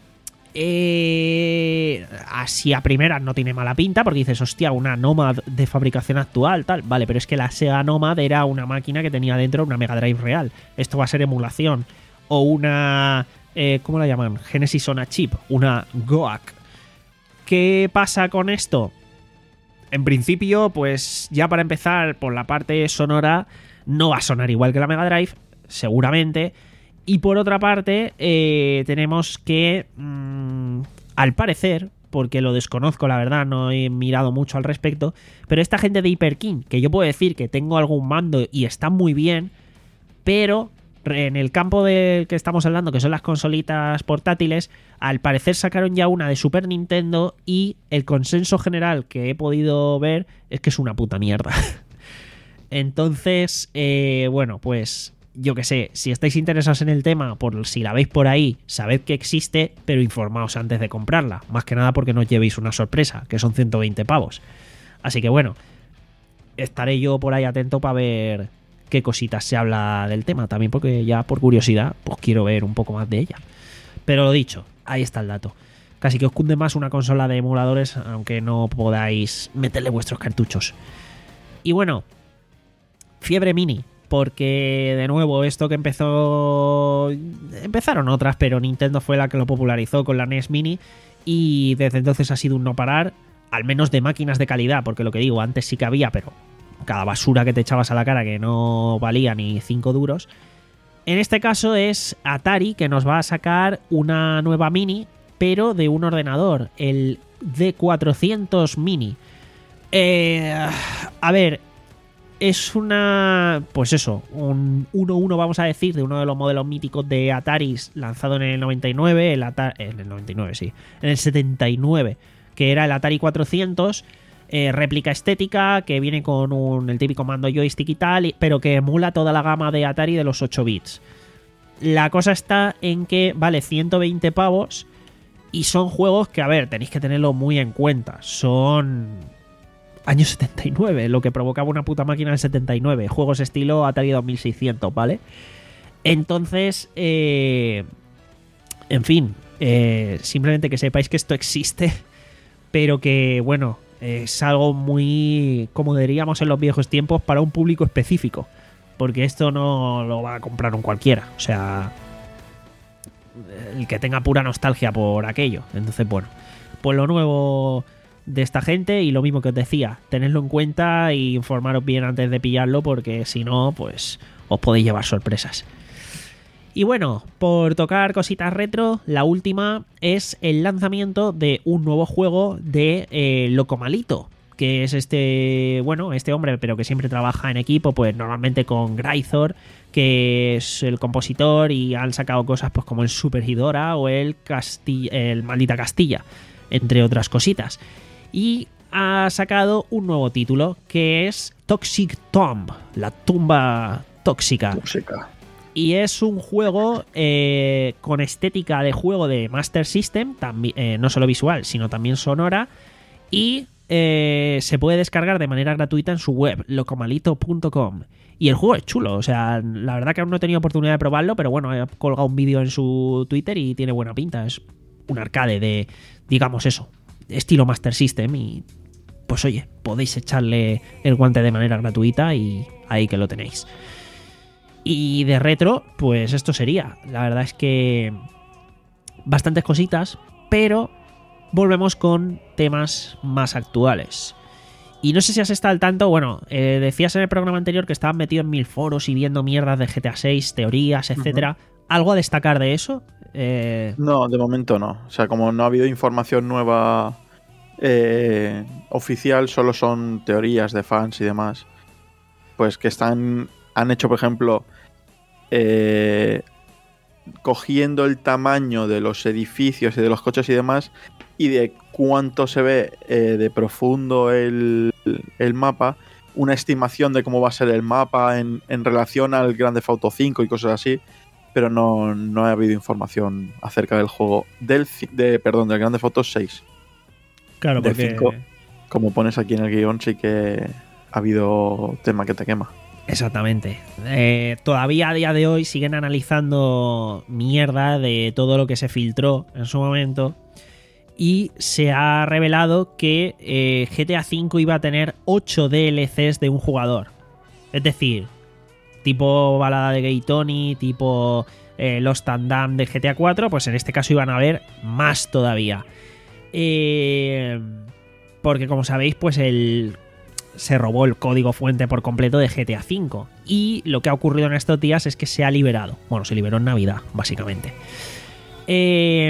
Eh, así a primeras no tiene mala pinta porque dices, hostia, una Nomad de fabricación actual, tal, vale, pero es que la Sega Nomad era una máquina que tenía dentro una Mega Drive real. Esto va a ser emulación o una, eh, ¿cómo la llaman? Genesis on a Chip, una G O A C. ¿Qué pasa con esto? En principio, pues ya para empezar por la parte sonora no va a sonar igual que la Mega Drive, seguramente. Y por otra parte, eh, tenemos que, mmm, al parecer, porque lo desconozco, la verdad, no he mirado mucho al respecto, pero esta gente de Hyperkin, que yo puedo decir que tengo algún mando y está muy bien, pero en el campo del que estamos hablando, que son las consolitas portátiles, al parecer sacaron ya una de Super Nintendo y el consenso general que he podido ver es que es una puta mierda. Entonces, eh, bueno, pues... yo que sé, si estáis interesados en el tema, por si la veis por ahí, sabed que existe, pero informaos antes de comprarla. Más que nada porque no os llevéis una sorpresa, que son ciento veinte pavos. Así que bueno, estaré yo por ahí atento para ver qué cositas se habla del tema. También porque ya por curiosidad, pues quiero ver un poco más de ella. Pero lo dicho, ahí está el dato. Casi que os cunde más una consola de emuladores, aunque no podáis meterle vuestros cartuchos. Y bueno, fiebre mini. Porque, de nuevo, esto que empezó... Empezaron otras, pero Nintendo fue la que lo popularizó con la N E S Mini. Y desde entonces ha sido un no parar, al menos de máquinas de calidad. Porque lo que digo, antes sí que había, pero cada basura que te echabas a la cara que no valía ni cinco duros. En este caso es Atari, que nos va a sacar una nueva Mini, pero de un ordenador, el D cuatrocientos Mini. Eh, a ver... Es una, pues eso, un uno uno vamos a decir, de uno de los modelos míticos de Atari lanzado en el noventa y nueve, el Atari, en el noventa y nueve sí, en el setenta y nueve, que era el Atari cuatrocientos, eh, réplica estética, que viene con un, el típico mando joystick y tal, pero que emula toda la gama de Atari de los ocho bits. La cosa está en que vale ciento veinte pavos y son juegos que, a ver, tenéis que tenerlo muy en cuenta, son... año setenta y nueve, lo que provocaba una puta máquina del setenta y nueve. Juegos estilo Atari dos mil seiscientos, ¿vale? Entonces, eh, en fin, eh, simplemente que sepáis que esto existe, pero que, bueno, es algo muy, como diríamos en los viejos tiempos, para un público específico, porque esto no lo va a comprar un cualquiera, o sea, el que tenga pura nostalgia por aquello. Entonces, bueno, pues lo nuevo de esta gente, y lo mismo que os decía, tenedlo en cuenta e informaros bien antes de pillarlo, porque si no, pues os podéis llevar sorpresas. Y bueno, por tocar cositas retro, la última es el lanzamiento de un nuevo juego de eh, Locomalito, que es este, bueno, este hombre, pero que siempre trabaja en equipo, pues normalmente con Graythor, que es el compositor, y han sacado cosas pues como el Super Hidora o el, Castilla, el Maldita Castilla, entre otras cositas. Y ha sacado un nuevo título, que es Toxic Tomb, la tumba tóxica. Tóxica. Y es un juego eh, con estética de juego de Master System, tambi- eh, no solo visual, sino también sonora. Y eh, se puede descargar de manera gratuita en su web, locomalito punto com. Y el juego es chulo, o sea, la verdad que aún no he tenido oportunidad de probarlo, pero bueno, he colgado un vídeo en su Twitter y tiene buena pinta. Es un arcade de, digamos eso, estilo Master System. Y pues oye, podéis echarle el guante de manera gratuita y ahí que lo tenéis. Y de retro, pues esto sería. La verdad es que bastantes cositas, pero volvemos con temas más actuales. Y no sé si has estado al tanto, bueno, eh, decías en el programa anterior que estabas metido en mil foros y viendo mierdas de G T A seis, teorías, etcétera. Uh-huh. ¿Algo a destacar de eso? Eh... No, de momento no. O sea, como no ha habido información nueva eh, oficial, solo son teorías de fans y demás. Pues que están... Han hecho, por ejemplo, eh, cogiendo el tamaño de los edificios y de los coches y demás, y de cuánto se ve eh, de profundo el, el mapa, una estimación de cómo va a ser el mapa en, en relación al Grand Theft Auto cinco y cosas así, pero no, no ha habido información acerca del juego, del, de, perdón, del Grand Theft Auto seis. Claro, del porque... cinco, como pones aquí en el guión, sí que ha habido tema que te quema. Exactamente. Eh, todavía a día de hoy siguen analizando mierda de todo lo que se filtró en su momento, y se ha revelado que eh, G T A cinco iba a tener ocho D L Cs de un jugador. Es decir, tipo Balada de Gay Tony, tipo eh, Lost and Damned de G T A cuatro, pues en este caso iban a haber más todavía. Eh, porque como sabéis, pues el... se robó el código fuente por completo de G T A cinco, y lo que ha ocurrido en estos días es que se ha liberado. Bueno, se liberó en Navidad, básicamente. Eh,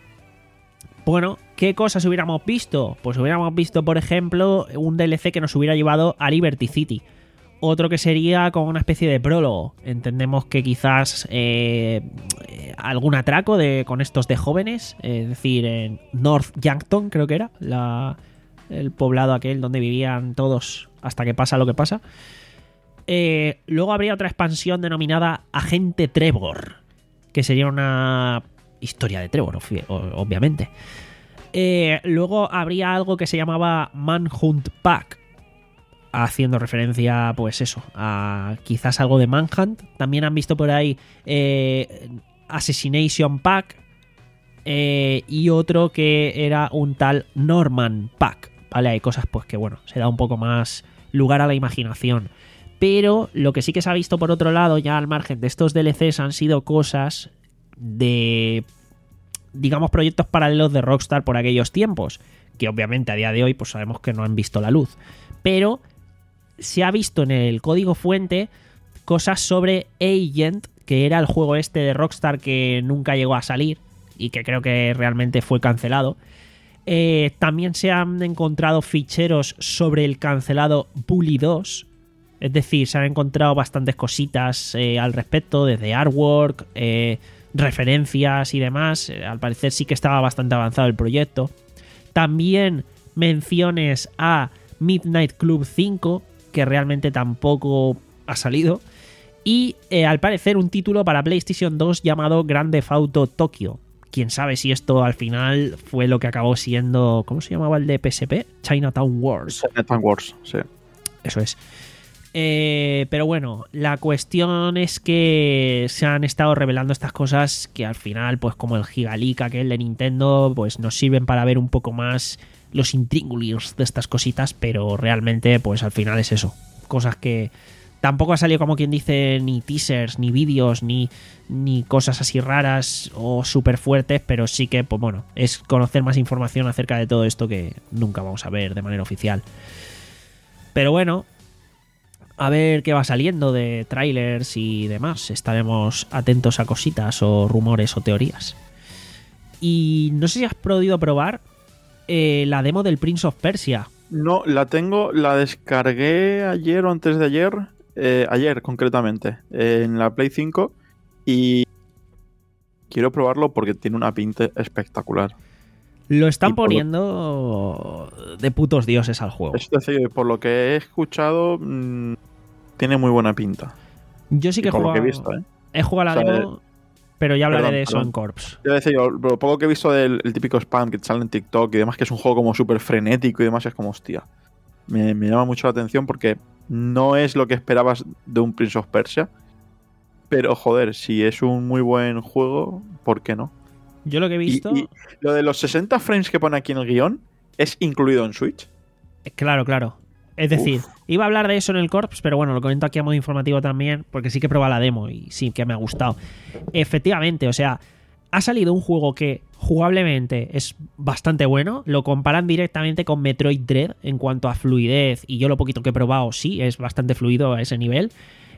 bueno, ¿qué cosas hubiéramos visto? Pues hubiéramos visto, por ejemplo, un D L C que nos hubiera llevado a Liberty City. Otro que sería como una especie de prólogo. Entendemos que quizás eh, algún atraco de, con estos de jóvenes, eh, es decir, en North Yankton, creo que era la... el poblado aquel donde vivían todos hasta que pasa lo que pasa. Eh, luego habría otra expansión denominada Agente Trevor, que sería una historia de Trevor, obviamente. Eh, luego habría algo que se llamaba Manhunt Pack, haciendo referencia, pues eso, a quizás algo de Manhunt. También han visto por ahí eh, Assassination Pack, eh, y otro que era un tal Norman Pack. Vale, hay cosas pues que bueno, se da un poco más lugar a la imaginación. Pero lo que sí que se ha visto por otro lado, ya al margen de estos D L Cs, han sido cosas de, digamos, proyectos paralelos de Rockstar por aquellos tiempos, que obviamente a día de hoy pues sabemos que no han visto la luz. Pero se ha visto en el código fuente cosas sobre Agent, que era el juego este de Rockstar que nunca llegó a salir y que creo que realmente fue cancelado. Eh, también se han encontrado ficheros sobre el cancelado Bully dos. Es decir, se han encontrado bastantes cositas eh, al respecto, desde artwork, eh, referencias y demás. Eh, al parecer sí que estaba bastante avanzado el proyecto. También menciones a Midnight Club cinco, que realmente tampoco ha salido. Y eh, al parecer un título para PlayStation dos llamado Grand Theft Auto Tokyo, quién sabe si esto al final fue lo que acabó siendo... ¿Cómo se llamaba el de P S P? Chinatown Wars. Chinatown Wars, sí. Eso es. Eh, pero bueno, la cuestión es que se han estado revelando estas cosas que al final, pues como el Gigaleak aquel de Nintendo, pues nos sirven para ver un poco más los intríngulis de estas cositas, pero realmente, pues al final es eso. Cosas que tampoco ha salido, como quien dice, ni teasers, ni vídeos, ni, ni cosas así raras o súper fuertes, pero sí que, pues bueno, es conocer más información acerca de todo esto que nunca vamos a ver de manera oficial. Pero bueno, a ver qué va saliendo de trailers y demás. Estaremos atentos a cositas o rumores o teorías. Y no sé si has podido probar eh, la demo del Prince of Persia. No, la tengo, la descargué ayer o antes de ayer, eh, ayer concretamente, eh, en la Play cinco, y quiero probarlo porque tiene una pinta espectacular. Lo están por poniendo lo... de putos dioses al juego. Es decir, por lo que he escuchado, mmm, tiene muy buena pinta. Yo sí que he por jugado, lo que he visto, ¿eh? he jugado la O sea, demo, pero ya hablaré perdón, de eso perdón. en Corps. Yo decía, yo, lo poco que he visto del el típico spam que te sale en TikTok y demás, que es un juego como súper frenético y demás, es como, hostia, me, me llama mucho la atención porque no es lo que esperabas de un Prince of Persia, pero joder, si es un muy buen juego, ¿por qué no? Yo lo que he visto... Y, y lo de los sesenta frames que pone aquí en el guión es incluido en Switch. Claro, claro. Es decir, Uf. iba a hablar de eso en el Corps, pero bueno, lo comento aquí a modo informativo también, porque sí que he probado la demo y sí que me ha gustado. Efectivamente, o sea, ha salido un juego que jugablemente es bastante bueno. Lo comparan directamente con Metroid Dread en cuanto a fluidez, y yo lo poquito que he probado, sí, es bastante fluido a ese nivel.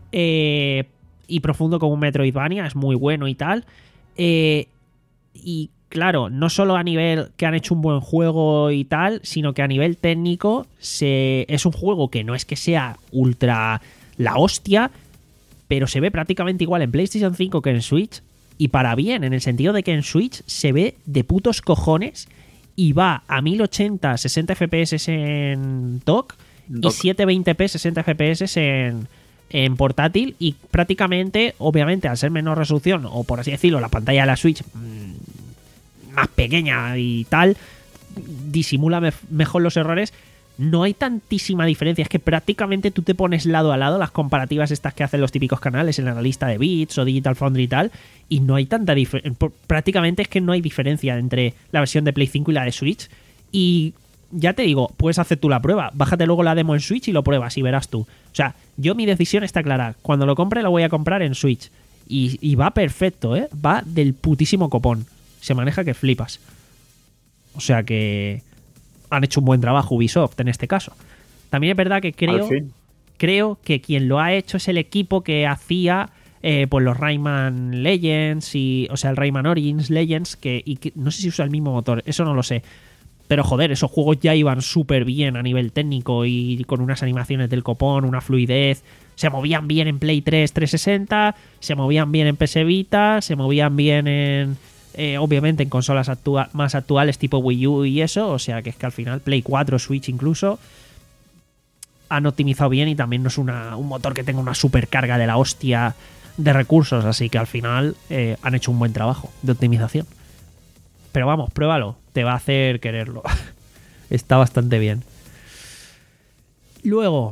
Eh, y profundo como un Metroidvania, es muy bueno y tal. Eh, y claro, no solo a nivel que han hecho un buen juego y tal, sino que a nivel técnico se, es un juego que no es que sea ultra la hostia, pero se ve prácticamente igual en PlayStation cinco que en Switch, y para bien, en el sentido de que en Switch se ve de putos cojones y va a mil ochenta, sesenta F P S en dock y Dock. setecientos veinte p, sesenta F P S en, en portátil, y prácticamente, obviamente, al ser menor resolución, o por así decirlo, la pantalla de la Switch mmm, más pequeña y tal, disimula me- mejor los errores. No hay tantísima diferencia, es que prácticamente tú te pones lado a lado las comparativas estas que hacen los típicos canales en la lista de Bits o Digital Foundry y tal, y no hay tanta diferencia. Prácticamente es que no hay diferencia entre la versión de Play cinco y la de Switch. Y ya te digo, puedes hacer tú la prueba, bájate luego la demo en Switch y lo pruebas y verás tú. O sea, yo mi decisión está clara, cuando lo compre lo voy a comprar en Switch, y, y va perfecto, ¿eh? Va del putísimo copón, se maneja que flipas. O sea que han hecho un buen trabajo Ubisoft en este caso. También es verdad que creo, Al fin. creo que quien lo ha hecho es el equipo que hacía eh, pues los Rayman Legends, y, o sea, el Rayman Origins Legends, que, y que no sé si usa el mismo motor, eso no lo sé. Pero joder, esos juegos ya iban súper bien a nivel técnico y con unas animaciones del copón, una fluidez. Se movían bien en Play tres trescientos sesenta, se movían bien en P S Vita, se movían bien en... Eh, obviamente en consolas actua- más actuales tipo Wii U y eso, o sea que es que al final Play cuatro, Switch incluso han optimizado bien, y también no es una, un motor que tenga una supercarga de la hostia de recursos, así que al final eh, han hecho un buen trabajo de optimización. Pero vamos, pruébalo, te va a hacer quererlo. Está bastante bien. Luego,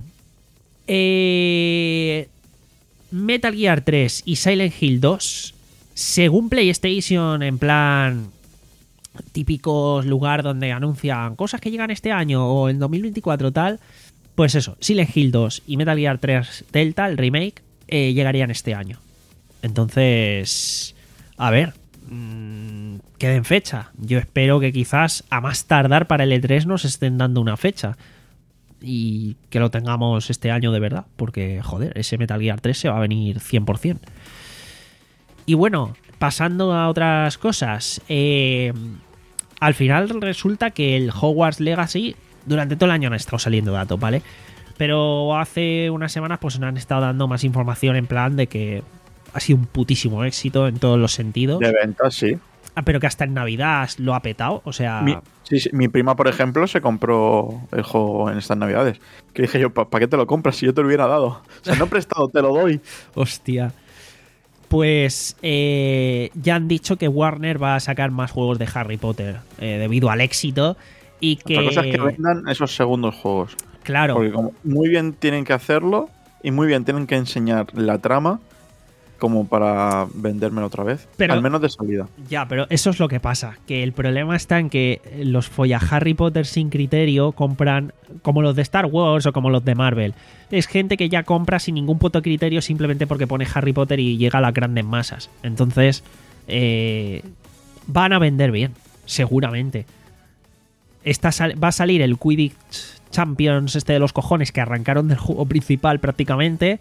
eh, Metal Gear tres y Silent Hill dos, según PlayStation, en plan típico lugar donde anuncian cosas que llegan este año o en dos mil veinticuatro tal, pues eso, Silent Hill dos y Metal Gear tres Delta, el remake, eh, llegarían este año. Entonces, a ver, mmm, queden fecha. Yo espero que quizás a más tardar para el E tres nos estén dando una fecha y que lo tengamos este año de verdad, porque joder, ese Metal Gear tres se va a venir cien por ciento. Y bueno, pasando a otras cosas, eh, al final resulta que el Hogwarts Legacy, durante todo el año han estado saliendo datos, ¿vale? Pero hace unas semanas pues nos han estado dando más información en plan de que ha sido un putísimo éxito en todos los sentidos. De ventas, sí. Ah, pero que hasta en Navidad lo ha petado, o sea... Mi, sí, sí, mi prima, por ejemplo, se compró el juego en estas Navidades. Que dije yo, ¿para qué te lo compras si yo te lo hubiera dado? O sea, no he prestado, te lo doy. Hostia. Pues eh, ya han dicho que Warner va a sacar más juegos de Harry Potter eh, debido al éxito y que... Otra cosa es que vendan esos segundos juegos. Claro. Porque como muy bien tienen que hacerlo y muy bien tienen que enseñar la trama como para vendérmelo otra vez. Pero, al menos de salida. Ya, pero eso es lo que pasa. Que el problema está en que los folla Harry Potter sin criterio compran como los de Star Wars o como los de Marvel. Es gente que ya compra sin ningún puto criterio simplemente porque pone Harry Potter y llega a las grandes masas. Entonces, eh, van a vender bien, seguramente. Esta sal- va a salir el Quidditch Champions este de los cojones que arrancaron del juego principal prácticamente.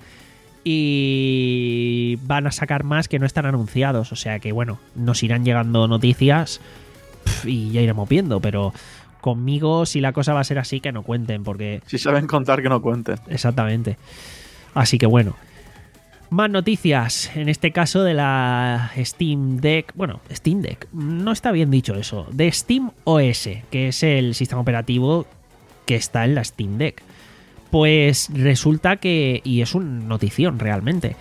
Y van a sacar más que no están anunciados. O sea que, bueno, nos irán llegando noticias pf, y ya iremos viendo. Pero conmigo, si la cosa va a ser así, que no cuenten. Porque... Si saben contar, que no cuenten. Exactamente. Así que, bueno. Más noticias. En este caso de la Steam Deck. Bueno, Steam Deck. No está bien dicho eso. De Steam O S, que es el sistema operativo que está en la Steam Deck. Pues resulta que, y es una notición realmente,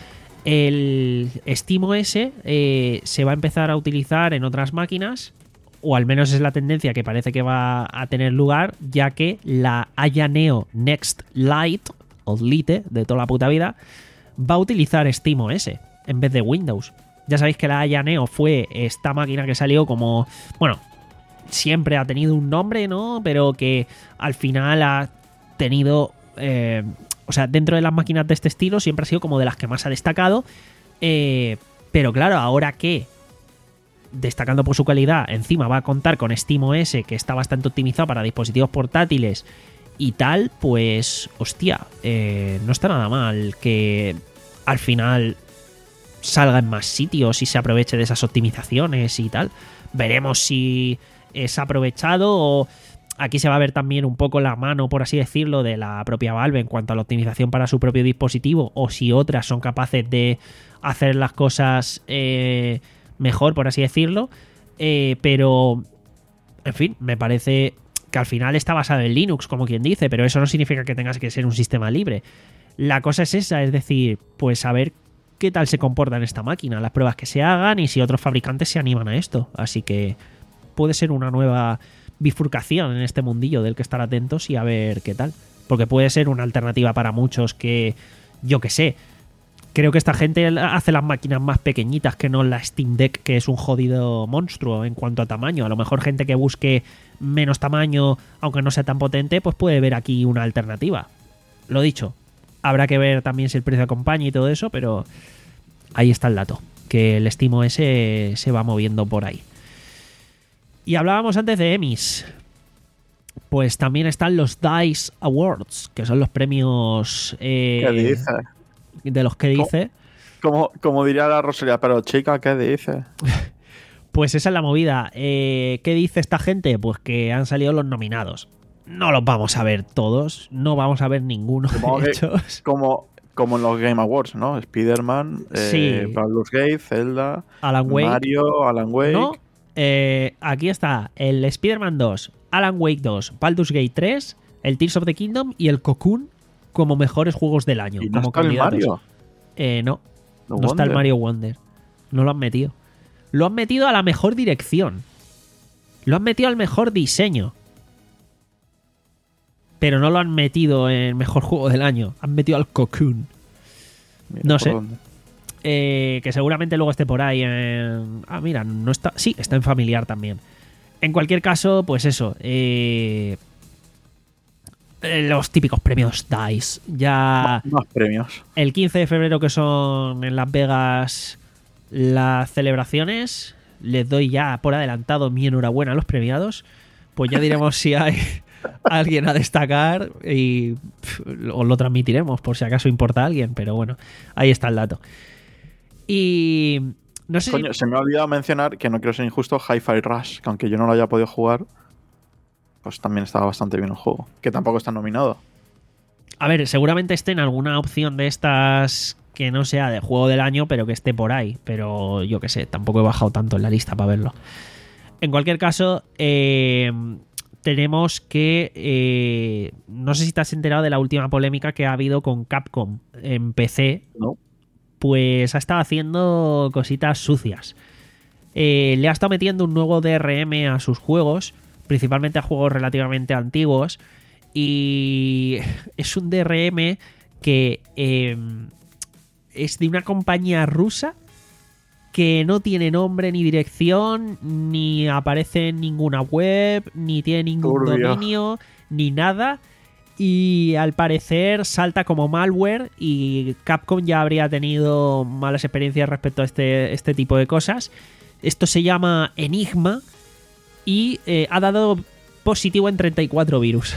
el SteamOS eh, se va a empezar a utilizar en otras máquinas, o al menos es la tendencia que parece que va a tener lugar, ya que la Aya Neo Next Lite, o Lite de toda la puta vida, va a utilizar SteamOS en vez de Windows. Ya sabéis que la Aya Neo fue esta máquina que salió como, bueno, siempre ha tenido un nombre, ¿no? Pero que al final ha tenido... Eh, o sea, dentro de las máquinas de este estilo siempre ha sido como de las que más ha destacado, eh, pero claro, ahora que destacando por su calidad encima va a contar con SteamOS, que está bastante optimizado para dispositivos portátiles y tal, pues hostia, eh, no está nada mal que al final salga en más sitios y se aproveche de esas optimizaciones y tal. Veremos si es aprovechado o... Aquí se va a ver también un poco la mano, por así decirlo, de la propia Valve en cuanto a la optimización para su propio dispositivo, o si otras son capaces de hacer las cosas eh, mejor, por así decirlo. Eh, pero, en fin, me parece que al final está basado en Linux, como quien dice, pero eso no significa que tengas que ser un sistema libre. La cosa es esa, es decir, pues saber qué tal se comporta en esta máquina, las pruebas que se hagan y si otros fabricantes se animan a esto. Así que puede ser una nueva... bifurcación en este mundillo del que estar atentos y a ver qué tal, porque puede ser una alternativa para muchos que, yo que sé, creo que esta gente hace las máquinas más pequeñitas que no la Steam Deck, que es un jodido monstruo en cuanto a tamaño. A lo mejor gente que busque menos tamaño, aunque no sea tan potente, pues puede ver aquí una alternativa. Lo dicho, habrá que ver también si el precio acompaña y todo eso, pero ahí está el dato, que el SteamOS se va moviendo por ahí. Y hablábamos antes de Emmys. Pues también están los DICE Awards, que son los premios... Eh, ¿Qué dice? De los que dice... Como, como diría la Rosalía, pero chica, ¿qué dice? Pues esa es la movida. Eh, ¿Qué dice esta gente? Pues que han salido los nominados. No los vamos a ver todos. No vamos a ver ninguno de hechos. Como, como en los Game Awards, ¿no? Spider-Man, sí. eh, Baldur's Gate, Zelda, Alan Wake, Mario, Alan Wake... ¿No? Eh, aquí está el Spider-Man dos, Alan Wake dos, Baldur's Gate tres, el Tears of the Kingdom y el Cocoon como mejores juegos del año. ¿Y no como está el Mario? Eh, no, No, no está el Mario Wonder. No lo han metido. Lo han metido a la mejor dirección. Lo han metido al mejor diseño. Pero no lo han metido en el mejor juego del año. Han metido al Cocoon. Mira, no ¿por sé. dónde? Eh, que seguramente luego esté por ahí en... Ah, mira, no está... Sí, está en familiar también. En cualquier caso, pues eso. Eh... Los típicos premios DICE. Ya... Más, más premios. El quince de febrero, que son en Las Vegas las celebraciones, les doy ya por adelantado mi enhorabuena a los premiados. Pues ya diremos si hay alguien a destacar y pff, os lo transmitiremos por si acaso importa a alguien. Pero bueno, ahí está el dato. Y no sé Coño, si... se me ha olvidado mencionar, que no quiero ser injusto, Hi-Fi Rush, que aunque yo no lo haya podido jugar, pues también estaba bastante bien el juego, que tampoco está nominado. A ver, seguramente esté en alguna opción de estas que no sea de juego del año, pero que esté por ahí. Pero yo qué sé, tampoco he bajado tanto en la lista para verlo. En cualquier caso, eh, tenemos que... Eh, no sé si te has enterado de la última polémica que ha habido con Capcom en P C. No. pues ha estado haciendo cositas sucias. Eh, le ha estado metiendo un nuevo D R M a sus juegos, principalmente a juegos relativamente antiguos, y es un D R M que eh, es de una compañía rusa que no tiene nombre ni dirección, ni aparece en ninguna web, ni tiene ningún Turbio. dominio, ni nada. Y al parecer salta como malware y Capcom ya habría tenido malas experiencias respecto a este, este tipo de cosas. Esto se llama Enigma y eh, ha dado positivo en treinta y cuatro virus.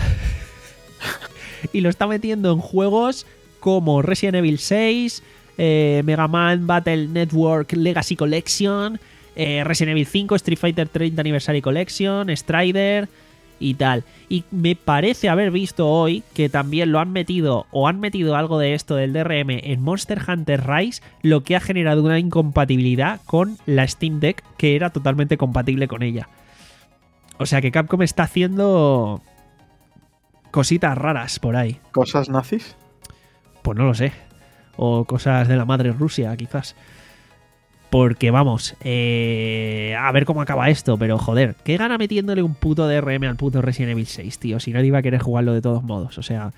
Y lo está metiendo en juegos como Resident Evil seis, eh, Mega Man Battle Network Legacy Collection, eh, Resident Evil cinco, Street Fighter treinta Anniversary Collection, Strider y tal. Y me parece haber visto hoy que también lo han metido o han metido algo de esto del D R M en Monster Hunter Rise, lo que ha generado una incompatibilidad con la Steam Deck que era totalmente compatible con ella. O sea que Capcom está haciendo cositas raras por ahí. ¿Cosas nazis? Pues no lo sé. O cosas de la madre Rusia, quizás. Porque vamos, eh, a ver cómo acaba esto, pero joder, ¿qué gana metiéndole un puto D R M al puto Resident Evil seis, tío? Si nadie iba a querer jugarlo de todos modos, o sea,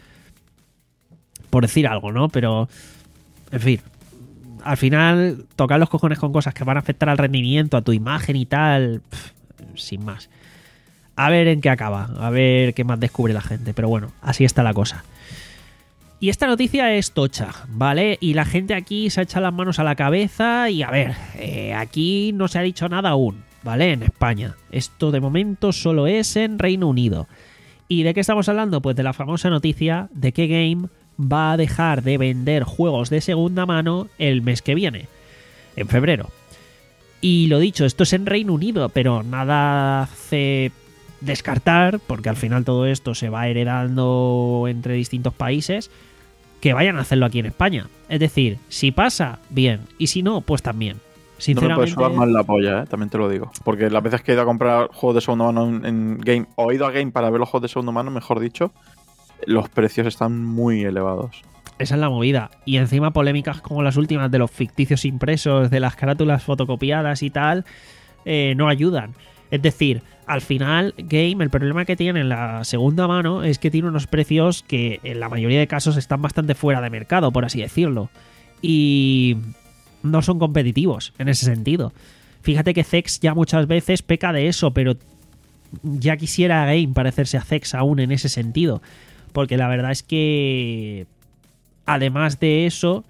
por decir algo, ¿no? Pero, en fin, al final, tocar los cojones con cosas que van a afectar al rendimiento, a tu imagen y tal, pff, sin más. A ver en qué acaba, a ver qué más descubre la gente, pero bueno, así está la cosa. Y esta noticia es tocha, ¿vale? Y la gente aquí se ha echado las manos a la cabeza y a ver, eh, aquí no se ha dicho nada aún, ¿vale? En España. Esto de momento solo es en Reino Unido. ¿Y de qué estamos hablando? Pues de la famosa noticia de que Game va a dejar de vender juegos de segunda mano el mes que viene, en febrero. Y lo dicho, esto es en Reino Unido, pero nada hace descartar, porque al final todo esto se va heredando entre distintos países, que vayan a hacerlo aquí en España. Es decir, si pasa, bien, y si no, pues también. Sinceramente, no me puedes sobar más la polla, ¿eh? También te lo digo. Porque las veces que he ido a comprar juegos de segunda mano en, en Game, o he ido a Game para ver los juegos de segunda mano, mejor dicho, los precios están muy elevados. Esa es la movida. Y encima polémicas como las últimas de los ficticios impresos, de las carátulas fotocopiadas y tal, eh, no ayudan. Es decir, al final, Game, el problema que tiene en la segunda mano es que tiene unos precios que en la mayoría de casos están bastante fuera de mercado, por así decirlo. Y no son competitivos en ese sentido. Fíjate que Zex ya muchas veces peca de eso, pero ya quisiera Game parecerse a Zex aún en ese sentido. Porque la verdad es que, además de eso,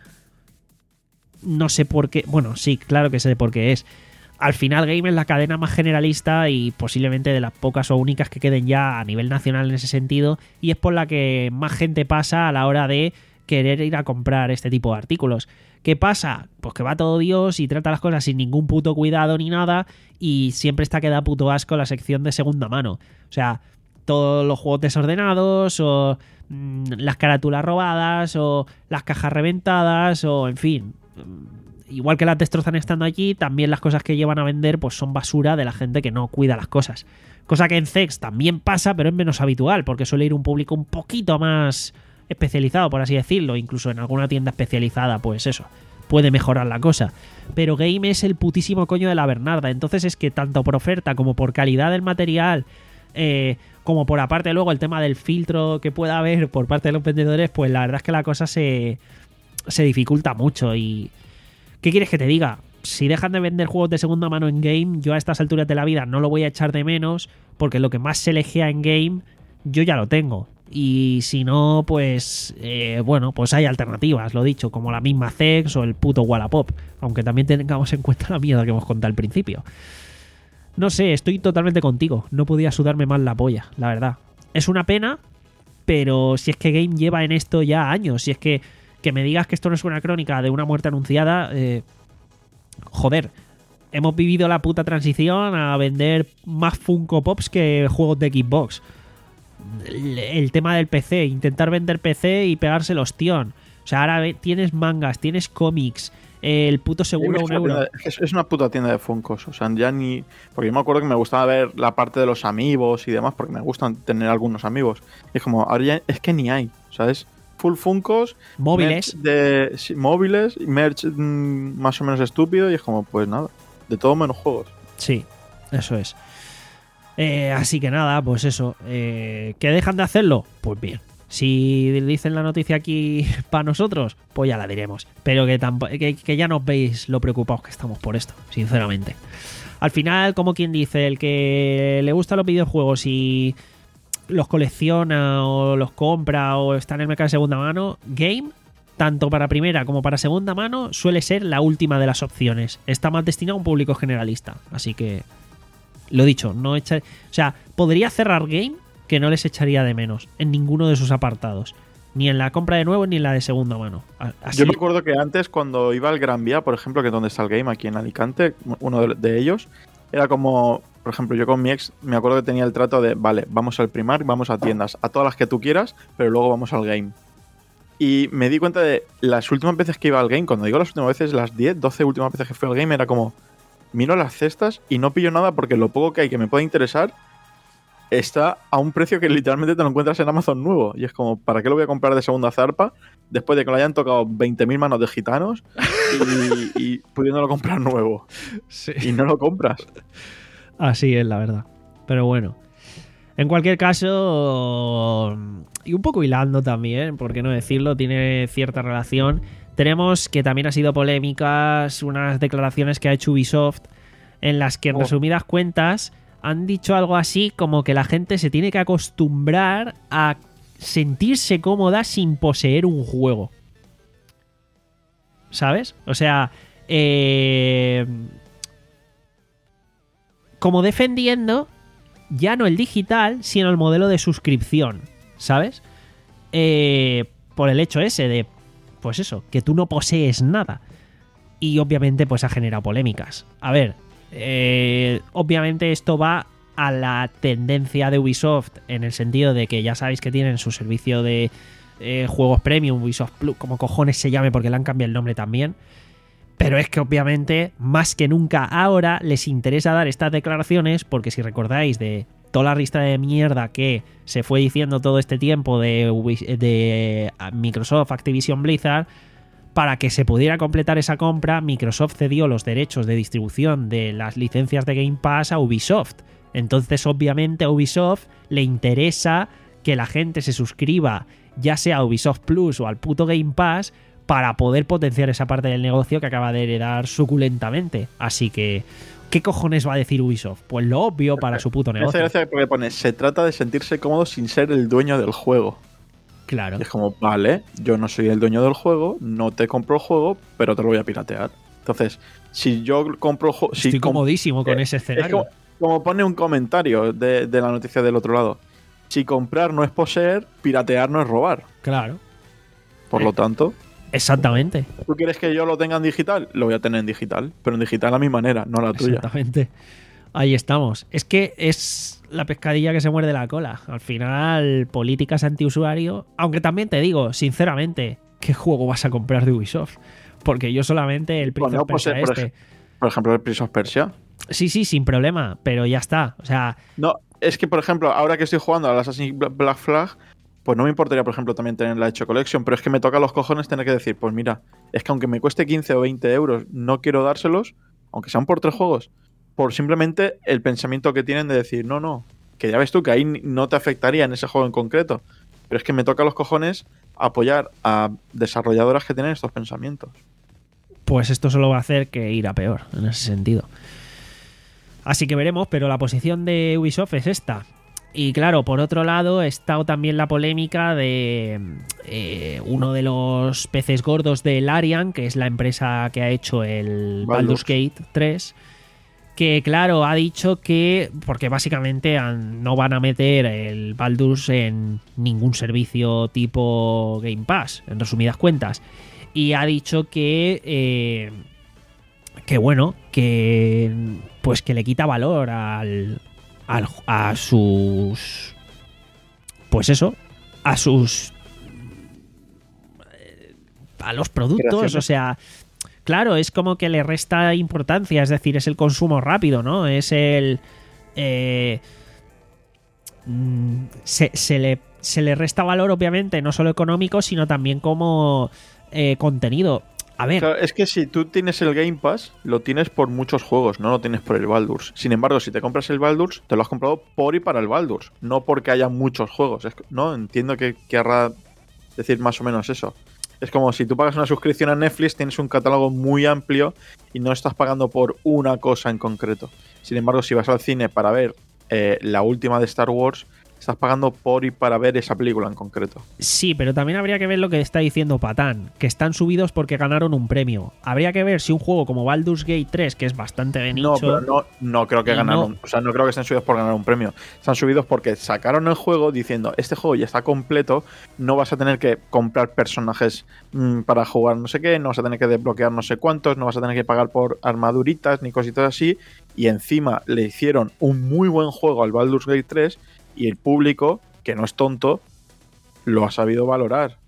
no sé por qué... Bueno, sí, claro que sé por qué es. Al final Game es la cadena más generalista y posiblemente de las pocas o únicas que queden ya a nivel nacional en ese sentido, y es por la que más gente pasa a la hora de querer ir a comprar este tipo de artículos. ¿Qué pasa? Pues que va todo Dios y trata las cosas sin ningún puto cuidado ni nada, y siempre está que da puto asco la sección de segunda mano. O sea, todos los juegos desordenados, o mmm, las carátulas robadas, o las cajas reventadas, o en fin... Igual que las destrozan estando allí, también las cosas que llevan a vender pues son basura de la gente que no cuida las cosas. Cosa que en Zex también pasa, pero es menos habitual, porque suele ir un público un poquito más especializado, por así decirlo. Incluso en alguna tienda especializada, pues eso, puede mejorar la cosa. Pero Game es el putísimo coño de la Bernarda. Entonces es que tanto por oferta como por calidad del material, eh, como por aparte luego el tema del filtro que pueda haber por parte de los vendedores, pues la verdad es que la cosa se, se dificulta mucho. Y... ¿qué quieres que te diga? Si dejan de vender juegos de segunda mano en Game, yo a estas alturas de la vida no lo voy a echar de menos, porque lo que más se elegía en Game, yo ya lo tengo. Y si no, pues eh, bueno, pues hay alternativas, lo dicho, como la misma Zex o el puto Wallapop, aunque también tengamos en cuenta la mierda que hemos contado al principio. No sé, estoy totalmente contigo, no podía sudarme más la polla, la verdad. Es una pena, pero si es que Game lleva en esto ya años, si es que que me digas que esto no es una crónica de una muerte anunciada, eh, joder, hemos vivido la puta transición a vender más Funko Pops que juegos de Xbox. El, el tema del P C, intentar vender P C y pegarse el ostión. O sea, ahora ve, tienes mangas, tienes cómics, el puto seguro un euro. Es, es una puta tienda de Funkos, o sea, ya ni... Porque yo me acuerdo que me gustaba ver la parte de los amigos y demás, porque me gustan tener algunos amigos. Y es como, ahora ya es que ni hay, ¿sabes? full Funkos, Móviles. merch de sí, móviles, merch mm, más o menos estúpido, y es como, pues nada, de todo menos juegos. Sí, eso es. Eh, así que nada, pues eso. Eh, ¿Que dejan de hacerlo? Pues bien. Si dicen la noticia aquí para nosotros, pues ya la diremos. Pero que, tampo- que, que ya nos veis lo preocupados que estamos por esto, sinceramente. Al final, como quien dice, el que le gustan los videojuegos y los colecciona o los compra o está en el mercado de segunda mano, Game, tanto para primera como para segunda mano, suele ser la última de las opciones. Está más destinado a un público generalista. Así que, lo dicho, no echa, o sea, podría cerrar Game que no les echaría de menos en ninguno de sus apartados. Ni en la compra de nuevo ni en la de segunda mano. Así... Yo me acuerdo que antes, cuando iba al Gran Vía, por ejemplo, que es donde está el Game, aquí en Alicante, uno de, de ellos, era como, por ejemplo, yo con mi ex me acuerdo que tenía el trato de, vale, vamos al Primark, vamos a tiendas, a todas las que tú quieras, pero luego vamos al Game. Y me di cuenta de las últimas veces que iba al Game, cuando digo las últimas veces, las diez, doce últimas veces que fui al Game, era como, miro las cestas y no pillo nada porque lo poco que hay que me puede interesar está a un precio que literalmente te lo encuentras en Amazon nuevo. Y es como, ¿para qué lo voy a comprar de segunda zarpa después de que lo hayan tocado veinte mil manos de gitanos y, y pudiéndolo comprar nuevo? Sí. Y no lo compras. Así es, la verdad. Pero bueno. En cualquier caso, y un poco hilando también, por qué no decirlo, tiene cierta relación. Tenemos que también ha sido polémicas unas declaraciones que ha hecho Ubisoft en las que, en Oh. resumidas cuentas, han dicho algo así como que la gente se tiene que acostumbrar a sentirse cómoda sin poseer un juego. ¿Sabes? O sea, eh, como defendiendo ya no el digital, sino el modelo de suscripción, ¿sabes? Eh, por el hecho ese de, pues eso, que tú no posees nada. Y obviamente pues ha generado polémicas. A ver, eh, obviamente esto va a la tendencia de Ubisoft en el sentido de que ya sabéis que tienen su servicio de eh, juegos premium, Ubisoft Plus, como cojones se llame porque le han cambiado el nombre también. Pero es que obviamente, más que nunca ahora, les interesa dar estas declaraciones porque si recordáis de toda la lista de mierda que se fue diciendo todo este tiempo de, de Microsoft, Activision Blizzard, para que se pudiera completar esa compra, Microsoft cedió los derechos de distribución de las licencias de Game Pass a Ubisoft. Entonces, obviamente, a Ubisoft le interesa que la gente se suscriba ya sea a Ubisoft Plus o al puto Game Pass para poder potenciar esa parte del negocio que acaba de heredar suculentamente. Así que, ¿qué cojones va a decir Ubisoft? Pues lo obvio para su puto Me hace negocio. gracia porque pone, se trata de sentirse cómodo sin ser el dueño del juego. Claro. Y es como, vale, yo no soy el dueño del juego, no te compro el juego, pero te lo voy a piratear. Entonces, si yo compro el juego... Si Estoy com- comodísimo con eh, ese Es escenario. como, como pone un comentario de, de la noticia del otro lado. Si comprar no es poseer, piratear no es robar. Claro. Por Eh. lo tanto, Exactamente. ¿tú quieres que yo lo tenga en digital? Lo voy a tener en digital, pero en digital a mi manera, no la tuya. Exactamente. Ahí estamos. Es que es la pescadilla que se muerde la cola. Al final, políticas antiusuario. Aunque también te digo, sinceramente, ¿qué juego vas a comprar de Ubisoft? Porque yo solamente el Prince Bueno, of Persia pues, por, este. ej- por ejemplo, el Prince of Persia. Sí, sí, sin problema. Pero ya está. O sea, No, es que, por ejemplo, ahora que estoy jugando al Assassin's Creed Black Flag, pues no me importaría, por ejemplo, también tener la Hecho Collection, pero es que me toca los cojones tener que decir, pues mira, es que aunque me cueste quince o veinte euros, no quiero dárselos, aunque sean por tres juegos, por simplemente el pensamiento que tienen de decir, no, no, que ya ves tú que ahí no te afectaría en ese juego en concreto, pero es que me toca los cojones apoyar a desarrolladoras que tienen estos pensamientos. pues esto solo va a hacer que ir a peor en ese sentido. Así que veremos, pero la posición de Ubisoft es esta. Y claro, por otro lado, ha estado también la polémica de eh, uno de los peces gordos de Larian, que es la empresa que ha hecho el Baldur's Baldur's. Gate tres, que claro, ha dicho que, porque básicamente han- no van a meter el Baldur's en ningún servicio tipo Game Pass, en resumidas cuentas, y ha dicho que... Eh, que bueno, que pues que le quita valor al, al a sus pues eso, a sus a los productos, Creaciones. o sea, claro, es como que le resta importancia, es decir, es el consumo rápido, ¿no? Es el eh, mm, se, se le se le resta valor, obviamente, no solo económico, sino también como eh, contenido. A ver. Claro, es que si tú tienes el Game Pass, lo tienes por muchos juegos, no lo tienes por el Baldur's. Sin embargo, si te compras el Baldur's, te lo has comprado por y para el Baldur's, no porque haya muchos juegos. Es que, no, entiendo que querrá decir más o menos eso. Es como si tú pagas una suscripción a Netflix, tienes un catálogo muy amplio y no estás pagando por una cosa en concreto. Sin embargo, si vas al cine para ver eh, la última de Star Wars, estás pagando por y para ver esa película en concreto. Sí, pero también habría que ver lo que está diciendo Patán, que están subidos porque ganaron un premio. Habría que ver si un juego como Baldur's Gate tres, que es bastante de nicho... No, pero no, no creo que ganaron... No. O sea, no creo que estén subidos por ganar un premio. Están subidos porque sacaron el juego diciendo, este juego ya está completo, no vas a tener que comprar personajes mmm, para jugar no sé qué, no vas a tener que desbloquear no sé cuántos, no vas a tener que pagar por armaduritas ni cositas así, y encima le hicieron un muy buen juego al Baldur's Gate tres... Y el público, que no es tonto, lo ha sabido valorar.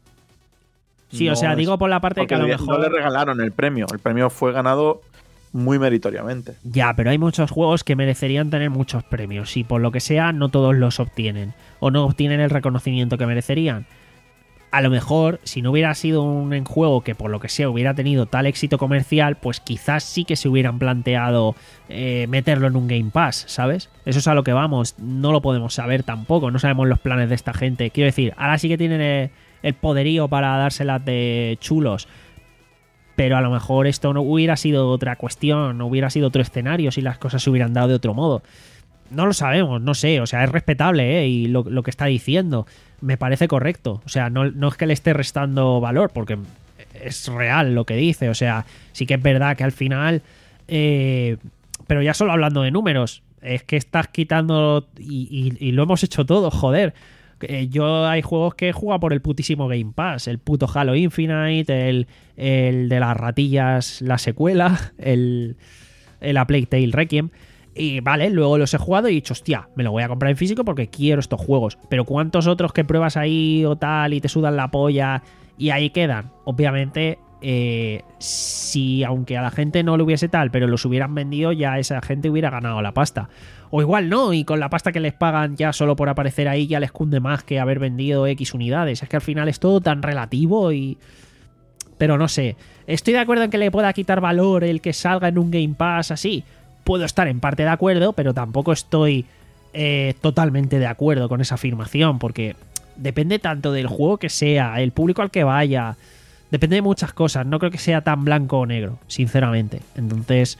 Sí, no o sea, es... digo por la parte que a lo no mejor... No le regalaron el premio. El premio fue ganado muy meritoriamente. Ya, pero hay muchos juegos que merecerían tener muchos premios. Y por lo que sea, no todos los obtienen. O no obtienen el reconocimiento que merecerían. A lo mejor, si no hubiera sido un juego que por lo que sea hubiera tenido tal éxito comercial, pues quizás sí que se hubieran planteado eh, meterlo en un Game Pass, ¿sabes? Eso es a lo que vamos, no lo podemos saber tampoco, no sabemos los planes de esta gente. Quiero decir, ahora sí que tienen el, el poderío para dárselas de chulos, pero a lo mejor esto no hubiera sido otra cuestión, no hubiera sido otro escenario si las cosas se hubieran dado de otro modo. No lo sabemos, no sé, o sea, es respetable, ¿eh? Y lo, lo que está diciendo me parece correcto. O sea, no, no es que le esté restando valor, porque es real lo que dice. O sea, sí que es verdad que al final... Eh, pero ya solo hablando de números, es que estás quitando... Y, y, y lo hemos hecho todo, joder. Eh, yo hay juegos que he jugado por el putísimo Game Pass. El puto Halo Infinite, el, el de las ratillas, la secuela, el, el A Plague Tale Requiem... Y vale, luego los he jugado y he dicho, hostia, me lo voy a comprar en físico porque quiero estos juegos. Pero ¿cuántos otros que pruebas ahí o tal y te sudan la polla y ahí quedan? Obviamente, eh, si aunque a la gente no le hubiese tal, pero los hubieran vendido, ya esa gente hubiera ganado la pasta. O igual no, y con la pasta que les pagan ya solo por aparecer ahí ya les cunde más que haber vendido X unidades. Es que al final es todo tan relativo y... Pero no sé, estoy de acuerdo en que le pueda quitar valor el que salga en un Game Pass así. Puedo estar en parte de acuerdo, pero tampoco estoy eh, totalmente de acuerdo con esa afirmación, porque depende tanto del juego que sea, el público al que vaya, depende de muchas cosas. No creo que sea tan blanco o negro, sinceramente. Entonces,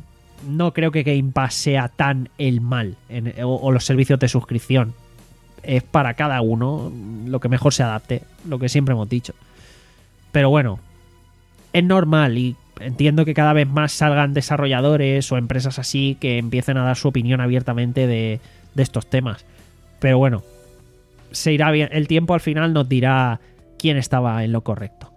no creo que Game Pass sea tan el mal, en, o, o los servicios de suscripción. Es para cada uno lo que mejor se adapte, lo que siempre hemos dicho. Pero bueno, es normal y entiendo que cada vez más salgan desarrolladores o empresas así que empiecen a dar su opinión abiertamente de, de estos temas. Pero bueno, se irá bien. El tiempo al final nos dirá quién estaba en lo correcto.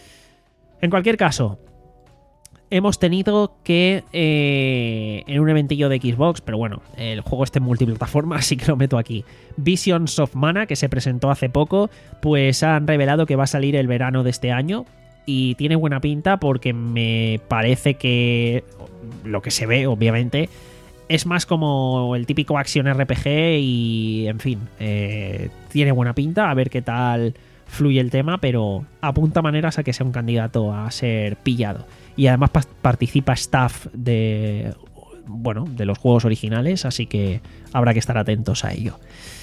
En cualquier caso, hemos tenido que eh, en un eventillo de Xbox, pero bueno, el juego está en multiplataforma, así que lo meto aquí. Visions of Mana, que se presentó hace poco, pues han revelado que va a salir el verano de este año. Y tiene buena pinta porque me parece que lo que se ve, obviamente, es más como el típico action R P G y, en fin, eh, tiene buena pinta. A ver qué tal fluye el tema, pero apunta maneras a que sea un candidato a ser pillado. Y además pa- participa staff de, bueno, de los juegos originales, así que habrá que estar atentos a ello.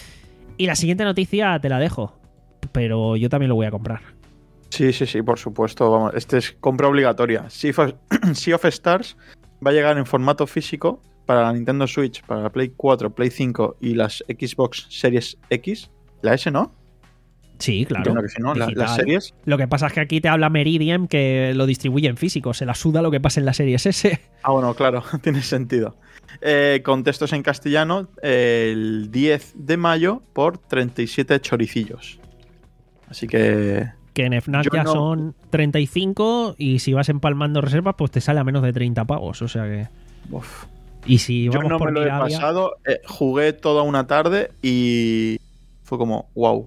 Y la siguiente noticia te la dejo, pero yo también lo voy a comprar. Sí, sí, sí, por supuesto. Vamos, este es compra obligatoria. Sea of, Sea of Stars va a llegar en formato físico para la Nintendo Switch, para la Play cuatro, Play cinco y las Xbox Series X. La S, ¿no? Sí, claro. Que sí, ¿no? La, las series. Lo que pasa es que aquí te habla Meridian que lo distribuye en físico. Se la suda lo que pasa en las series S. Ah, bueno, claro, tiene sentido. Eh, con textos en castellano eh, el diez de mayo por treinta y siete choricillos. Así que... Que en FNAC ya no... son treinta y cinco y si vas empalmando reservas pues te sale a menos de treinta pavos, o sea que... Uf. Y si vamos Yo no por me lo Mirabia... he pasado, eh, jugué toda una tarde y fue como, wow.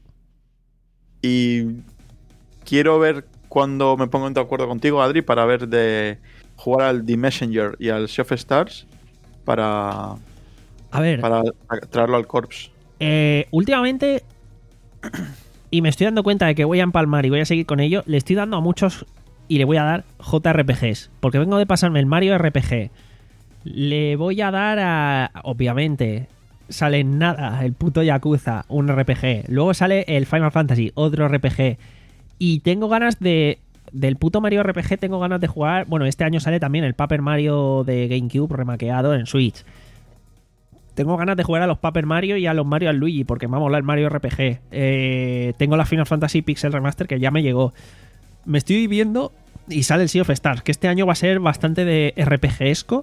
Y quiero ver cuando me pongo de acuerdo contigo, Adri, para ver de jugar al The Messenger y al Sea of Stars para, a ver, para traerlo al Corps. Eh, últimamente... y me estoy dando cuenta de que voy a empalmar y voy a seguir con ello, le estoy dando a muchos y le voy a dar J R P Gs, porque vengo de pasarme el Mario R P G. Le voy a dar a... Obviamente, sale nada el puto Yakuza, un R P G. Luego sale el Final Fantasy, otro R P G. Y tengo ganas de... Del puto Mario R P G tengo ganas de jugar... Bueno, este año sale también el Paper Mario de GameCube remaqueado en Switch. Tengo ganas de jugar a los Paper Mario y a los Mario and Luigi, porque me va a molar el Mario R P G. Eh, tengo la Final Fantasy Pixel Remaster que ya me llegó. Me estoy viendo y sale el Sea of Stars, que este año va a ser bastante de R P G-esco.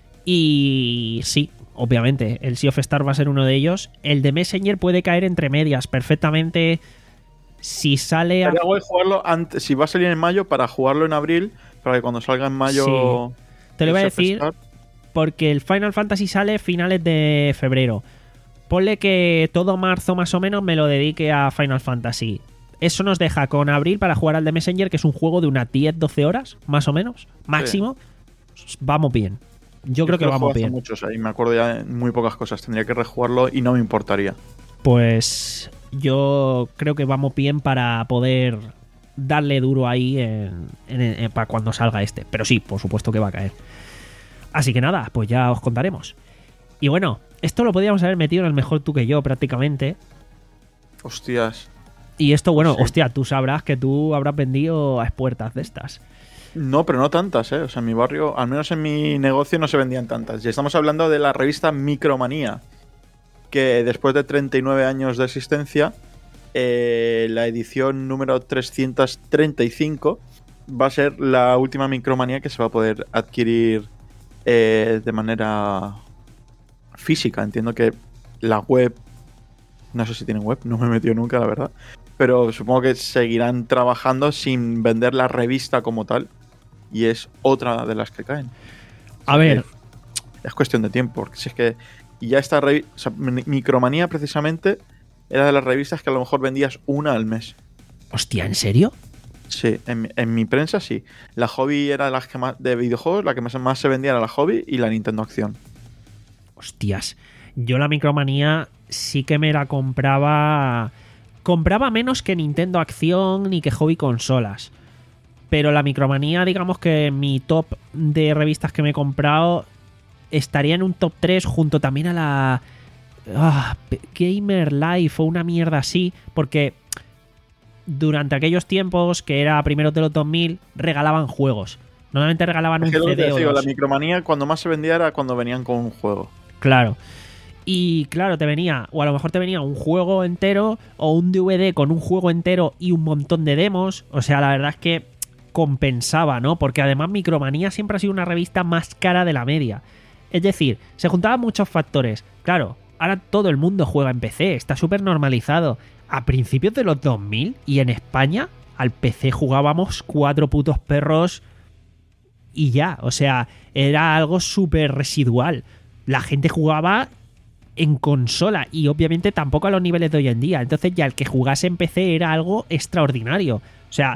Y sí, obviamente, el Sea of Stars va a ser uno de ellos. El de Messenger puede caer entre medias perfectamente si sale... A... Sería guay jugarlo antes, si va a salir en mayo, para jugarlo en abril, para que cuando salga en mayo... Sí. Te lo voy a decir... Stars. Porque el Final Fantasy sale finales de febrero. Ponle que todo marzo más o menos me lo dedique a Final Fantasy. Eso nos deja con abril para jugar al de Messenger, que es un juego de unas diez doce horas, más o menos, máximo. Sí. Vamos bien. Yo, Yo creo que vamos bien. Muchos, ahí me acuerdo ya de muy pocas cosas. Tendría que rejugarlo y no me importaría. Pues yo creo que vamos bien para poder darle duro ahí en, en, en, para cuando salga este. Pero sí, por supuesto que va a caer. Así que nada, pues ya os contaremos. Y bueno, esto lo podíamos haber metido en el mejor tú que yo prácticamente. Hostias. Y esto, bueno, sí. hostia, tú sabrás que tú habrás vendido a expuertas de estas. No, pero no tantas, ¿eh? O sea, en mi barrio, al menos en mi negocio, no se vendían tantas. Y estamos hablando de la revista Micromanía, que después de treinta y nueve años de existencia, eh, la edición número trescientos treinta y cinco va a ser la última Micromanía que se va a poder adquirir eh, de manera física. Entiendo que la web, no sé si tienen web, no me he metido nunca, la verdad, pero supongo que seguirán trabajando sin vender la revista como tal, y es otra de las que caen. A ver, es cuestión de tiempo, porque si es que ya esta revista, o sea, Micromanía precisamente era de las revistas que a lo mejor vendías una al mes. Hostia, ¿en serio? Sí, en, en mi prensa sí. La Hobby era de las que más, de videojuegos, la que más, más se vendía era la Hobby y la Nintendo Acción. Hostias, yo la Micromanía sí que me la compraba... Compraba menos que Nintendo Acción ni que Hobby Consolas. Pero la Micromanía, digamos que mi top de revistas que me he comprado estaría en un top tres junto también a la... Ah, Gamer Life o una mierda así, porque durante aquellos tiempos, que era primeros de los dos mil, regalaban juegos. Normalmente regalaban un C D o dos. La Micromanía, cuando más se vendía era cuando venían con un juego. Claro. Y claro, te venía, o a lo mejor te venía un juego entero o un D V D con un juego entero y un montón de demos. O sea, la verdad es que compensaba, ¿no? Porque además Micromanía siempre ha sido una revista más cara de la media. Es decir, se juntaban muchos factores. Claro, ahora todo el mundo juega en P C, está súper normalizado. A principios de los dos mil y en España al P C jugábamos cuatro putos perros y ya. O sea, era algo súper residual. La gente jugaba en consola y obviamente tampoco a los niveles de hoy en día. Entonces ya el que jugase en P C era algo extraordinario. O sea,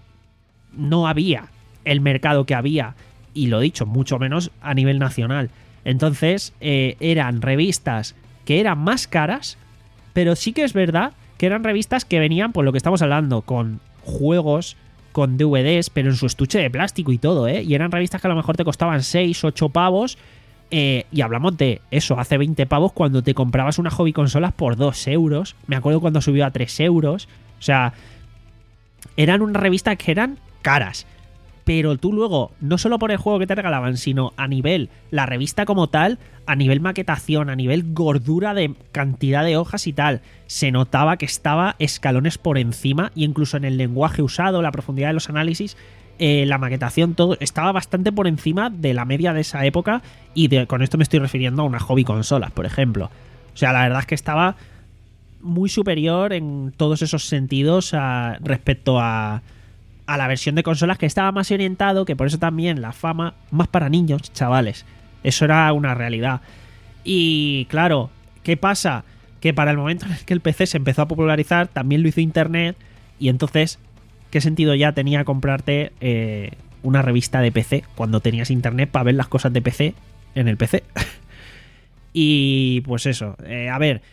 no había el mercado que había, y lo dicho, mucho menos a nivel nacional. Entonces eh, eran revistas que eran más caras, pero sí que es verdad que eran revistas que venían, por lo que estamos hablando, con juegos, con D V Ds, pero en su estuche de plástico y todo, ¿eh? Y eran revistas que a lo mejor te costaban seis, ocho pavos. Eh, y hablamos de eso, hace veinte pavos cuando te comprabas una Hobby Consolas por dos euros. Me acuerdo cuando subió a tres euros. O sea, eran unas revistas que eran caras. Pero tú luego, no solo por el juego que te regalaban, sino a nivel, la revista como tal, a nivel maquetación, a nivel gordura de cantidad de hojas y tal, se notaba que estaba escalones por encima, y incluso en el lenguaje usado, la profundidad de los análisis, eh, la maquetación, todo estaba bastante por encima de la media de esa época, y de, con esto me estoy refiriendo a una Hobby Consolas, por ejemplo. O sea, la verdad es que estaba muy superior en todos esos sentidos a, respecto a... a la versión de consolas, que estaba más orientado, que por eso también la fama, más para niños, chavales. Eso era una realidad. Y claro, ¿qué pasa? Que para el momento en el que el P C se empezó a popularizar, también lo hizo Internet, y entonces, ¿qué sentido ya tenía comprarte eh, una revista de P C cuando tenías Internet para ver las cosas de P C en el P C? Y pues eso, eh, a ver,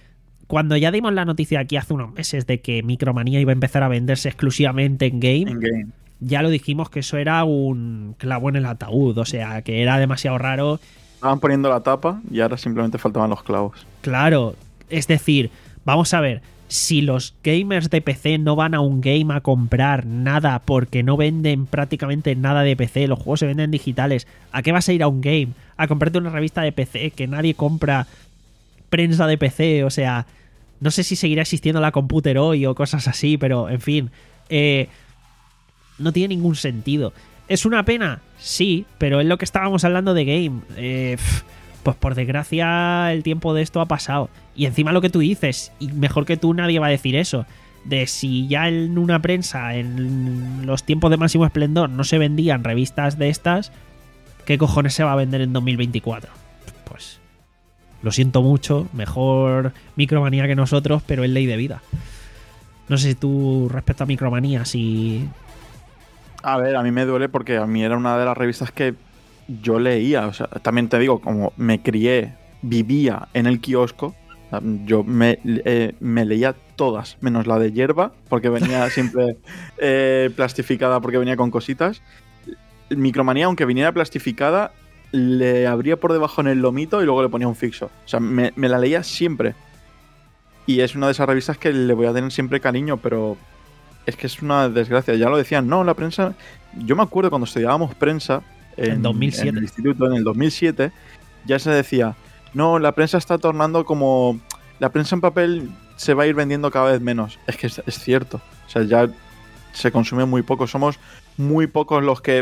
cuando ya dimos la noticia aquí hace unos meses de que Micromanía iba a empezar a venderse exclusivamente en game, En game. ya lo dijimos que eso era un clavo en el ataúd, o sea, que era demasiado raro. Estaban poniendo la tapa y ahora simplemente faltaban los clavos. Claro, es decir, vamos a ver, si los gamers de P C no van a un game a comprar nada porque no venden prácticamente nada de P C, los juegos se venden digitales, ¿a qué vas a ir a un game? A comprarte una revista de P C que nadie compra prensa de P C, o sea, no sé si seguirá existiendo la Computer hoy o cosas así, pero en fin, eh, no tiene ningún sentido. ¿Es una pena? Sí, pero es lo que estábamos hablando de game. Eh, pff, pues por desgracia el tiempo de esto ha pasado. Y encima lo que tú dices, y mejor que tú nadie va a decir eso, de si ya en una prensa, en los tiempos de máximo esplendor, no se vendían revistas de estas, ¿qué cojones se va a vender en dos mil veinticuatro? Pues lo siento mucho, mejor Micromanía que nosotros, pero es ley de vida. No sé si tú, respecto a Micromanía, si... A ver, a mí me duele porque a mí era una de las revistas que yo leía. O sea, también te digo, como me crié, vivía en el kiosco, yo me, eh, me leía todas, menos la de hierba, porque venía siempre eh, plastificada, porque venía con cositas. Micromanía, aunque viniera plastificada, le abría por debajo en el lomito y luego le ponía un fixo. O sea, me, me la leía siempre. Y es una de esas revistas que le voy a tener siempre cariño, pero... es que es una desgracia. Ya lo decían, no, la prensa... Yo me acuerdo cuando estudiábamos prensa en, En dos mil siete. en el instituto, en el dos mil siete, ya se decía, no, la prensa está tornando como... La prensa en papel se va a ir vendiendo cada vez menos. Es que es, es cierto. O sea, ya se consume muy poco. Somos muy pocos los que...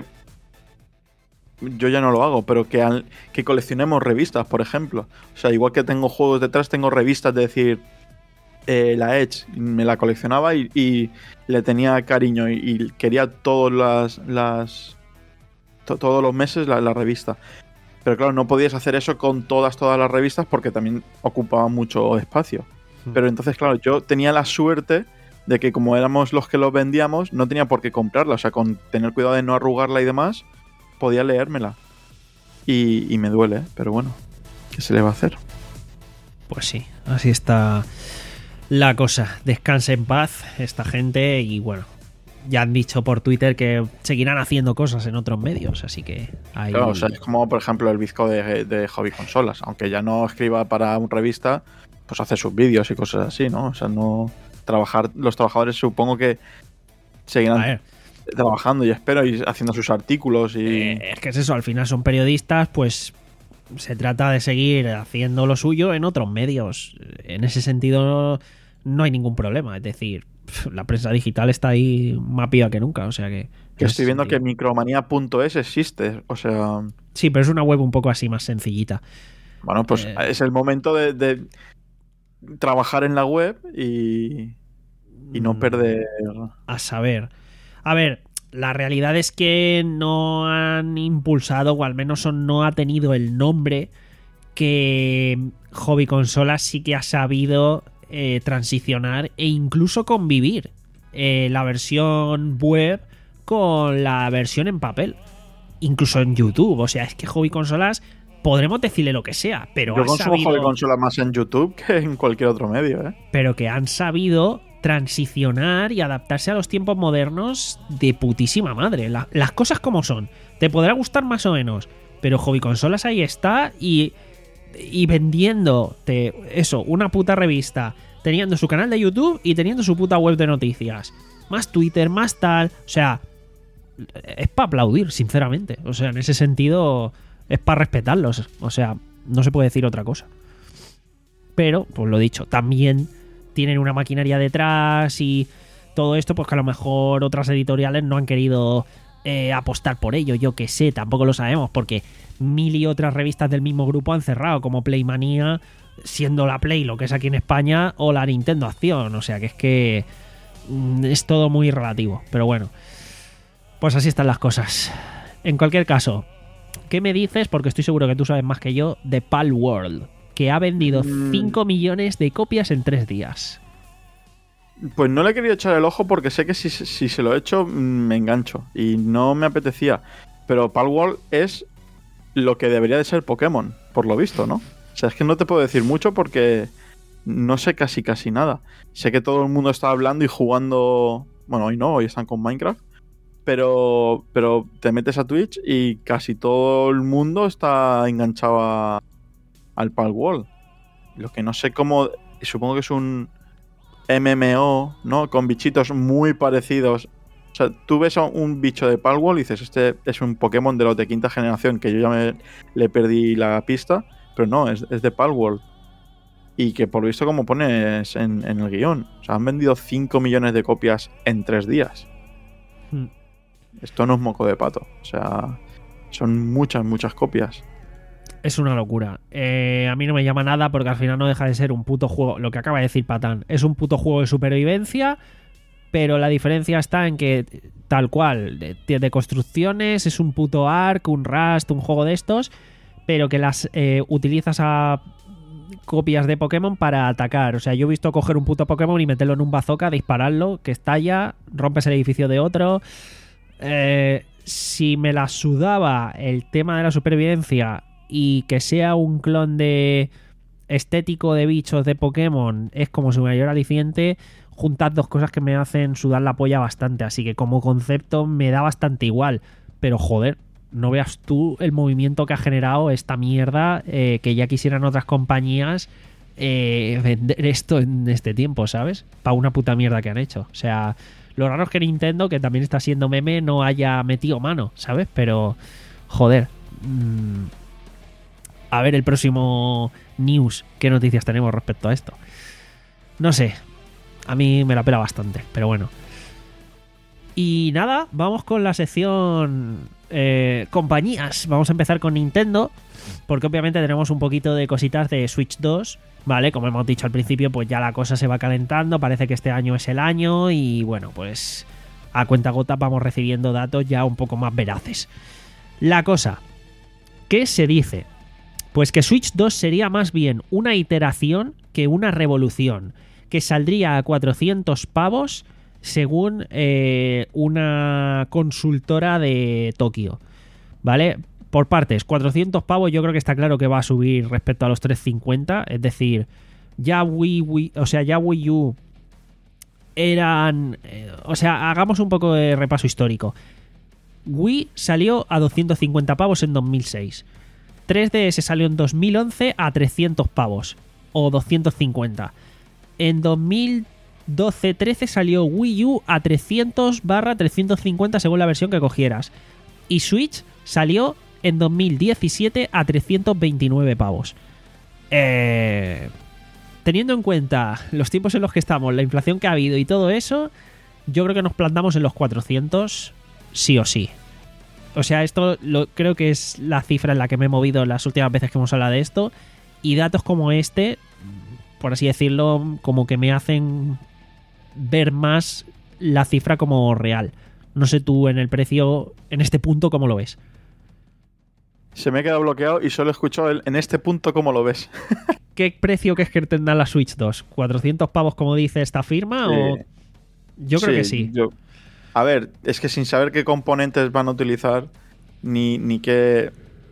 Yo ya no lo hago, pero que, al, que coleccionemos revistas, por ejemplo. O sea, igual que tengo juegos detrás, tengo revistas de decir... Eh, la Edge me la coleccionaba y, y le tenía cariño y, y quería todos las, las to, todos los meses la, la revista, pero claro, no podías hacer eso con todas todas las revistas porque también ocupaba mucho espacio. hmm. Pero entonces claro, yo tenía la suerte de que como éramos los que los vendíamos, no tenía por qué comprarla, o sea, con tener cuidado de no arrugarla y demás, podía leérmela y, y me duele, ¿eh? Pero bueno, ¿qué se le va a hacer? Pues sí, así está la cosa. Descanse en paz esta gente y bueno, ya han dicho por Twitter que seguirán haciendo cosas en otros medios, así que hay... Claro, o sea, es como por ejemplo el bizco de, de Hobby Consolas, aunque ya no escriba para una revista, pues hace sus vídeos y cosas así, ¿no? O sea, no... Trabajar, los trabajadores supongo que seguirán trabajando y espero y haciendo sus artículos y... Eh, es que es eso, al final son periodistas, pues se trata de seguir haciendo lo suyo en otros medios. En ese sentido no hay ningún problema, es decir, la prensa digital está ahí más piba que nunca, o sea que... Que estoy viendo sentido. Que micromanía punto es existe, o sea... Sí, pero es una web un poco así más sencillita. Bueno, pues eh... es el momento de, de trabajar en la web y, y no perder... A saber. A ver, la realidad es que no han impulsado, o al menos no ha tenido el nombre que Hobby Consolas sí que ha sabido eh, transicionar e incluso convivir eh, la versión web con la versión en papel. Incluso en YouTube. O sea, es que Hobby Consolas... Podremos decirle lo que sea, pero yo han consumo sabido... Hobby Consolas más en YouTube que en cualquier otro medio, ¿eh? Pero que han sabido transicionar y adaptarse a los tiempos modernos de putísima madre. La, las cosas como son. Te podrá gustar más o menos, pero Hobby Consolas ahí está y, y vendiéndote eso, una puta revista, teniendo su canal de YouTube y teniendo su puta web de noticias. Más Twitter, más tal... O sea, es para aplaudir, sinceramente. O sea, en ese sentido... Es para respetarlos, o sea, no se puede decir otra cosa. Pero, pues lo dicho, también tienen una maquinaria detrás y todo esto, pues que a lo mejor otras editoriales no han querido eh, apostar por ello, yo que sé, tampoco lo sabemos, porque mil y otras revistas del mismo grupo han cerrado, como Playmanía, siendo la Play lo que es aquí en España, o la Nintendo Acción, o sea que es que mm, es todo muy relativo, pero bueno, pues así están las cosas. En cualquier caso, ¿qué me dices? Porque estoy seguro que tú sabes más que yo de Palworld, que ha vendido cinco millones de copias en tres días. Pues no le he querido echar el ojo porque sé que si, si se lo he hecho me engancho y no me apetecía. Pero Palworld es lo que debería de ser Pokémon, por lo visto, ¿no? O sea, es que no te puedo decir mucho porque no sé casi casi nada. Sé que todo el mundo está hablando y jugando. Bueno, hoy no, hoy están con Minecraft. Pero, pero te metes a Twitch y casi todo el mundo está enganchado a, al Palworld. Lo que no sé cómo. Supongo que es un M M O, ¿no? Con bichitos muy parecidos. O sea, tú ves a un bicho de Palworld y dices, este es un Pokémon de los de quinta generación, que yo ya me, le perdí la pista, pero no, es, es de Palworld. Y que por lo visto, como pones en, en el guión, o sea, han vendido cinco millones de copias en tres días. Hmm. Esto no es moco de pato. O sea, son muchas, muchas copias. Es una locura. Eh, a mí no me llama nada porque al final no deja de ser un puto juego. Lo que acaba de decir Patán. Es un puto juego de supervivencia, pero la diferencia está en que, tal cual, de, de construcciones, es un puto Ark, un Rust, un juego de estos, pero que las eh, utilizas a copias de Pokémon para atacar. O sea, yo he visto coger un puto Pokémon y meterlo en un bazooka, dispararlo, que estalla, rompes el edificio de otro. Eh, si me la sudaba el tema de la supervivencia y que sea un clon de estético de bichos de Pokémon, es como su mayor aliciente. Juntad dos cosas que me hacen sudar la polla bastante, así que como concepto me da bastante igual, pero joder, no veas tú el movimiento que ha generado esta mierda, eh, que ya quisieran otras compañías eh, vender esto en este tiempo, ¿sabes? Para una puta mierda que han hecho. O sea, lo raro es que Nintendo, que también está siendo meme, no haya metido mano, ¿sabes? Pero, joder, mmm, a ver el próximo news, qué noticias tenemos respecto a esto. No sé, a mí me la pela bastante, pero bueno. Y nada, vamos con la sección eh, compañías. Vamos a empezar con Nintendo, porque obviamente tenemos un poquito de cositas de Switch dos, ¿vale? Como hemos dicho al principio, pues ya la cosa se va calentando, parece que este año es el año y bueno, pues a cuentagotas vamos recibiendo datos ya un poco más veraces. La cosa, ¿qué se dice? Pues que Switch dos sería más bien una iteración que una revolución, que saldría a cuatrocientos pavos según eh, una consultora de Tokio, ¿vale? Por partes, cuatrocientos pavos yo creo que está claro que va a subir respecto a los trescientos cincuenta, es decir, ya Wii, Wii o sea, ya Wii U eran, eh, o sea, hagamos un poco de repaso histórico. Wii salió a doscientos cincuenta pavos en dos mil seis. tres D S salió en dos mil once a trescientos pavos o doscientos cincuenta. En dos mil doce trece salió Wii U a trescientos barra trescientos cincuenta según la versión que cogieras. Y Switch salió en dos mil diecisiete a trescientos veintinueve pavos. Eh, teniendo en cuenta los tiempos en los que estamos, la inflación que ha habido y todo eso, yo creo que nos plantamos en los cuatrocientos sí o sí. O sea, esto lo, creo que es la cifra en la que me he movido las últimas veces que hemos hablado de esto. Y datos como este, por así decirlo, como que me hacen ver más la cifra como real. No sé tú en el precio, en este punto, ¿cómo lo ves? Se me ha quedado bloqueado y solo he escuchado el, en este punto, ¿cómo lo ves? ¿Qué precio crees que tendrá la Switch dos? ¿cuatrocientos pavos como dice esta firma? Sí. O... Yo creo sí, que sí. Yo... A ver, es que sin saber qué componentes van a utilizar, ni, ni qué...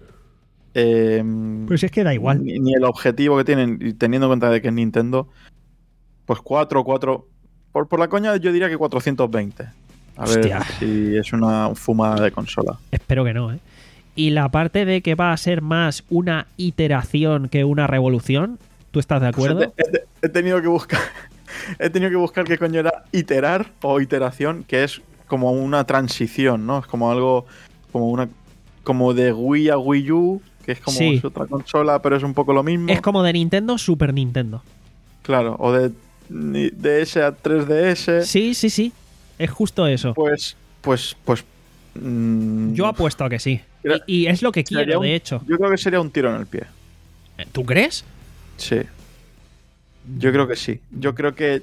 Eh, pues es que da igual. Ni, ni el objetivo que tienen, y teniendo en cuenta de que es Nintendo, pues cuatro, cuatro... Por, por la coña yo diría que cuatrocientos veinte. A Hostia. ver si es una fumada de consola. Espero que no, ¿eh? Y la parte de que va a ser más una iteración que una revolución, ¿tú estás de acuerdo? Pues he, he, he tenido que buscar... he tenido que buscar qué coño era iterar o iteración, que es como una transición, ¿no? Es como algo... Como una... Como de Wii a Wii U, que es como sí. otra consola, pero es un poco lo mismo. Es como de Nintendo, Super Nintendo. Claro, o de D S a tres D S. Sí, sí, sí. Es justo eso. Pues, pues, pues... Mmm, yo apuesto a que sí. Y, y es lo que quiero, un, de hecho. Yo creo que sería un tiro en el pie. ¿Tú crees? Sí. Yo creo que sí. Yo creo que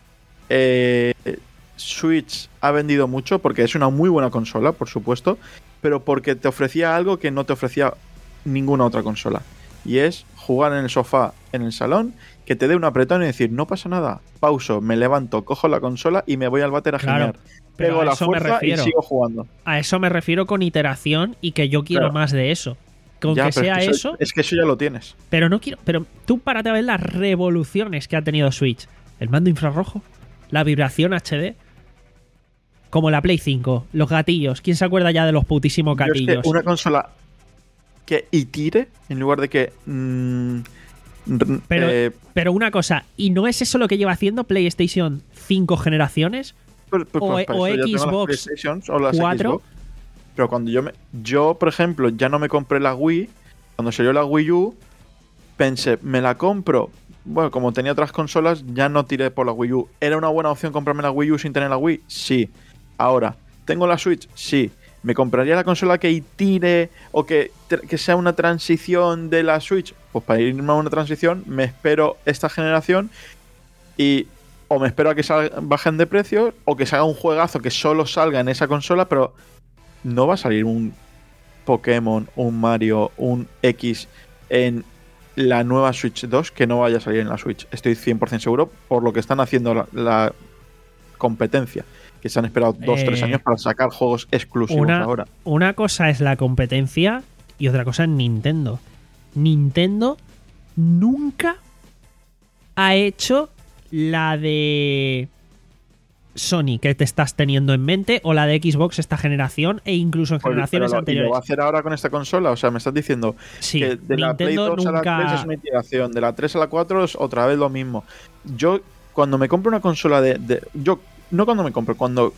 eh, Switch ha vendido mucho porque es una muy buena consola, por supuesto, pero porque te ofrecía algo que no te ofrecía ninguna otra consola. Y es jugar en el sofá, en el salón, que te dé un apretón y decir, no pasa nada, pauso, me levanto, cojo la consola y me voy al váter a claro, gimear. Pego a la eso me fuerza refiero. Y sigo jugando. A eso me refiero con iteración y que yo quiero claro. más de eso. con Ya, que pero sea es que eso, Es que eso ya lo tienes. pero no quiero. Pero tú párate a ver las revoluciones que ha tenido Switch. El mando infrarrojo, la vibración H D, como la Play cinco, los gatillos. ¿Quién se acuerda ya de los putísimos Yo es que gatillos? una consola que itire en lugar de que. mm, r- Pero, eh, pero una cosa, ¿y no es eso lo que lleva haciendo PlayStation cinco generaciones? pues- pues- o- pues para o eso ya tengo las Xbox PlayStations o las cuatro. Xbox. Pero cuando yo me. Yo, por ejemplo, ya no me compré la Wii. Cuando salió la Wii U, pensé, me la compro. Bueno, como tenía otras consolas, ya no tiré por la Wii U. ¿Era una buena opción comprarme la Wii U sin tener la Wii? Sí. Ahora, ¿tengo la Switch? Sí. ¿Me compraría la consola que tire o que, que sea una transición de la Switch? Pues para irme a una transición, me espero esta generación y o me espero a que salga, bajen de precio o que salga un juegazo que solo salga en esa consola, pero no va a salir un Pokémon, un Mario, un X en la nueva Switch dos que no vaya a salir en la Switch. Estoy cien por ciento seguro por lo que están haciendo la, la competencia, que se han esperado dos o Eh, tres años para sacar juegos exclusivos Una, ahora. una cosa es la competencia y otra cosa es Nintendo. Nintendo nunca ha hecho la de Sony que te estás teniendo en mente o la de Xbox esta generación e incluso en Pues, generaciones pero lo- ¿y anteriores. lo va a hacer ahora con esta consola? O sea, me estás diciendo Sí, que de la Play Nintendo dos a la tres nunca. es una iteración, de la tres a la cuatro es otra vez lo mismo. Yo, cuando me compro una consola de, de- yo, no cuando me compro, cuando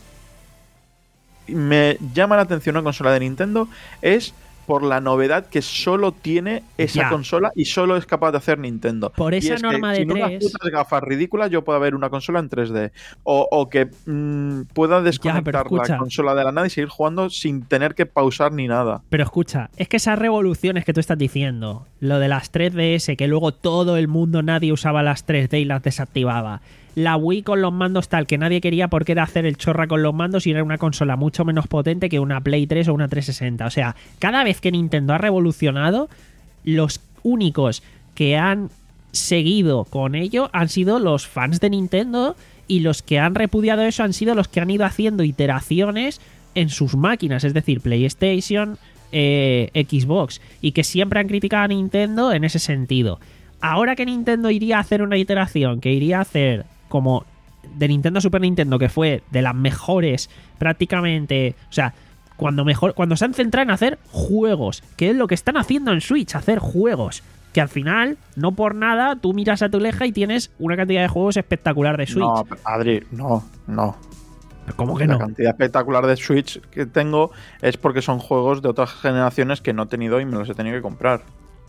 me llama la atención una consola de Nintendo es por la novedad que solo tiene esa Ya. consola y solo es capaz de hacer Nintendo. Por Y esa es que norma de sin unas tres. putas gafas ridículas yo pueda ver una consola en tres D. O, o que mm, pueda desconectar escucha. la consola de la nada y seguir jugando sin tener que pausar ni nada. Pero escucha, es que esas revoluciones que tú estás diciendo, lo de las tres D S, que luego todo el mundo, nadie usaba las tres D y las desactivaba. La Wii con los mandos tal, que nadie quería porque era hacer el chorra con los mandos y era una consola mucho menos potente que una Play tres o una trescientos sesenta. O sea, cada vez que Nintendo ha revolucionado, los únicos que han seguido con ello han sido los fans de Nintendo y los que han repudiado eso han sido los que han ido haciendo iteraciones en sus máquinas, es decir, PlayStation, eh, Xbox, y que siempre han criticado a Nintendo en ese sentido. Ahora que Nintendo iría a hacer una iteración, que iría a hacer como de Nintendo a Super Nintendo, que fue de las mejores prácticamente, o sea, cuando mejor cuando se han centrado en hacer juegos, que es lo que están haciendo en Switch, hacer juegos, que al final, no por nada, tú miras a tu leja y tienes una cantidad de juegos espectacular de Switch. No, Adri, no, no. ¿Cómo que La no? cantidad espectacular de Switch que tengo es porque son juegos de otras generaciones que no he tenido y me los he tenido que comprar.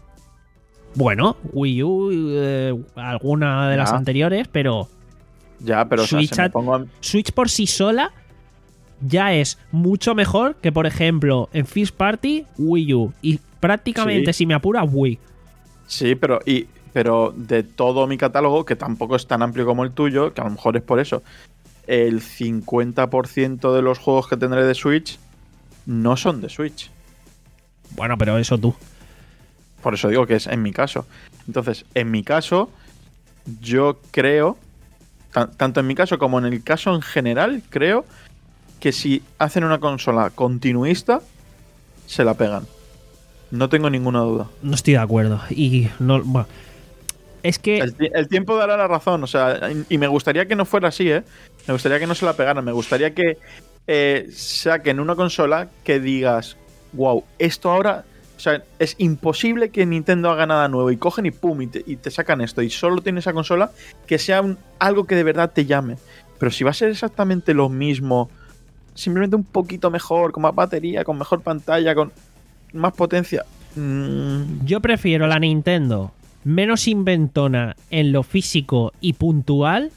Bueno, Wii U, eh, alguna de las Ya. anteriores, pero Ya, pero o sea, Switch se me ha- pongo en- Switch por sí sola ya es mucho mejor que, por ejemplo, en First Party, Wii U. Y prácticamente, Sí. si me apura, Wii. Sí, pero y pero de todo mi catálogo, que tampoco es tan amplio como el tuyo, que a lo mejor es por eso, el cincuenta por ciento de los juegos que tendré de Switch no son de Switch. Bueno, pero eso tú. Por eso digo que es en mi caso. Entonces, en mi caso, yo creo, tan- tanto en mi caso como en el caso en general, creo que si hacen una consola continuista, se la pegan. No tengo ninguna duda. No estoy de acuerdo. Y no. Bueno, es que. El, ti- el tiempo dará la razón, o sea, y y me gustaría que no fuera así, ¿eh? Me gustaría que no se la pegaran, me gustaría que eh, saquen una consola que digas, wow, esto ahora, o sea, es imposible que Nintendo haga nada nuevo y cogen y pum, y te, y te sacan esto y solo tiene esa consola, que sea un- algo que de verdad te llame. Pero si va a ser exactamente lo mismo, simplemente un poquito mejor, con más batería, con mejor pantalla, con más potencia... mm, Yo prefiero la Nintendo menos inventona en lo físico y puntual,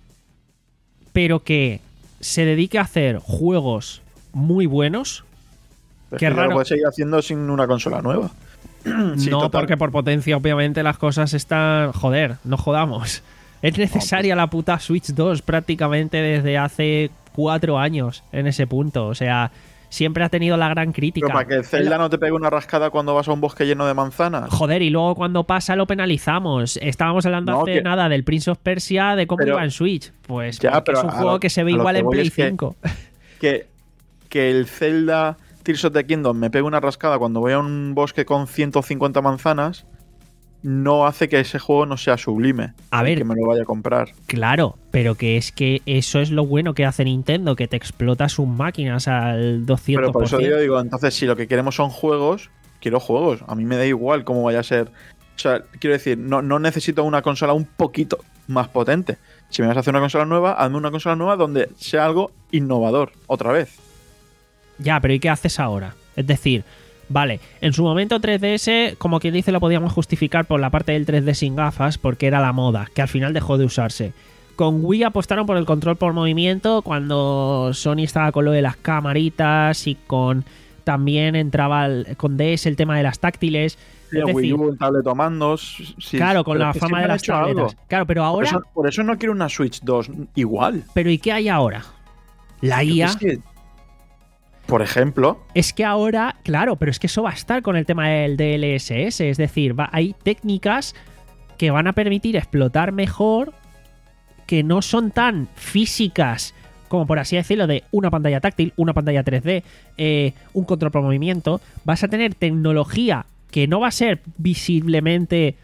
pero que se dedique a hacer juegos muy buenos. es Qué que ya raro. lo puedes seguir haciendo sin una consola nueva. Sí, no, total. porque por potencia, obviamente, las cosas están. Joder, no jodamos. Es necesaria la puta Switch dos prácticamente desde hace cuatro años en ese punto. O sea, siempre ha tenido la gran crítica. Pero para que el Zelda no te pegue una rascada cuando vas a un bosque lleno de manzanas. Joder, y luego cuando pasa lo penalizamos. Estábamos hablando No, hace que- nada del Prince of Persia, de cómo Pero- iba en Switch. Pues Ya, porque pero es un a juego lo- que se ve a lo igual que en voy Play es que- cinco. Que, que el Zelda Tears of the Kingdom me pegue una rascada cuando voy a un bosque con ciento cincuenta manzanas, no hace que ese juego no sea sublime. A ver, que me lo vaya a comprar. Claro, pero que es que eso es lo bueno que hace Nintendo, que te explota sus máquinas al doscientos por ciento. Pero por eso yo digo, entonces, si lo que queremos son juegos, quiero juegos. A mí me da igual cómo vaya a ser. O sea, quiero decir, no, no necesito una consola un poquito más potente. Si me vas a hacer una consola nueva, hazme una consola nueva donde sea algo innovador, otra vez. Ya, pero ¿y qué haces ahora? Es decir, vale, en su momento tres D S, como quien dice, lo podíamos justificar por la parte del tres D sin gafas, porque era la moda, que al final dejó de usarse. Con Wii apostaron por el control por movimiento cuando Sony estaba con lo de las camaritas y con también entraba el, con D S el tema de las táctiles. Sí, es decir, Wii U, el tabletomandos. Sí, claro, con la fama de las tabletas. Algo. Claro, pero ahora... Por eso, por eso no quiero una Switch dos igual. Pero ¿y qué hay ahora? La I A... Es que, por ejemplo... Es que ahora, claro, pero es que eso va a estar con el tema del D L S S. Es decir, va, hay técnicas que van a permitir explotar mejor, que no son tan físicas como, por así decirlo, de una pantalla táctil, una pantalla tres D, eh, un control por movimiento. Vas a tener tecnología que no va a ser visiblemente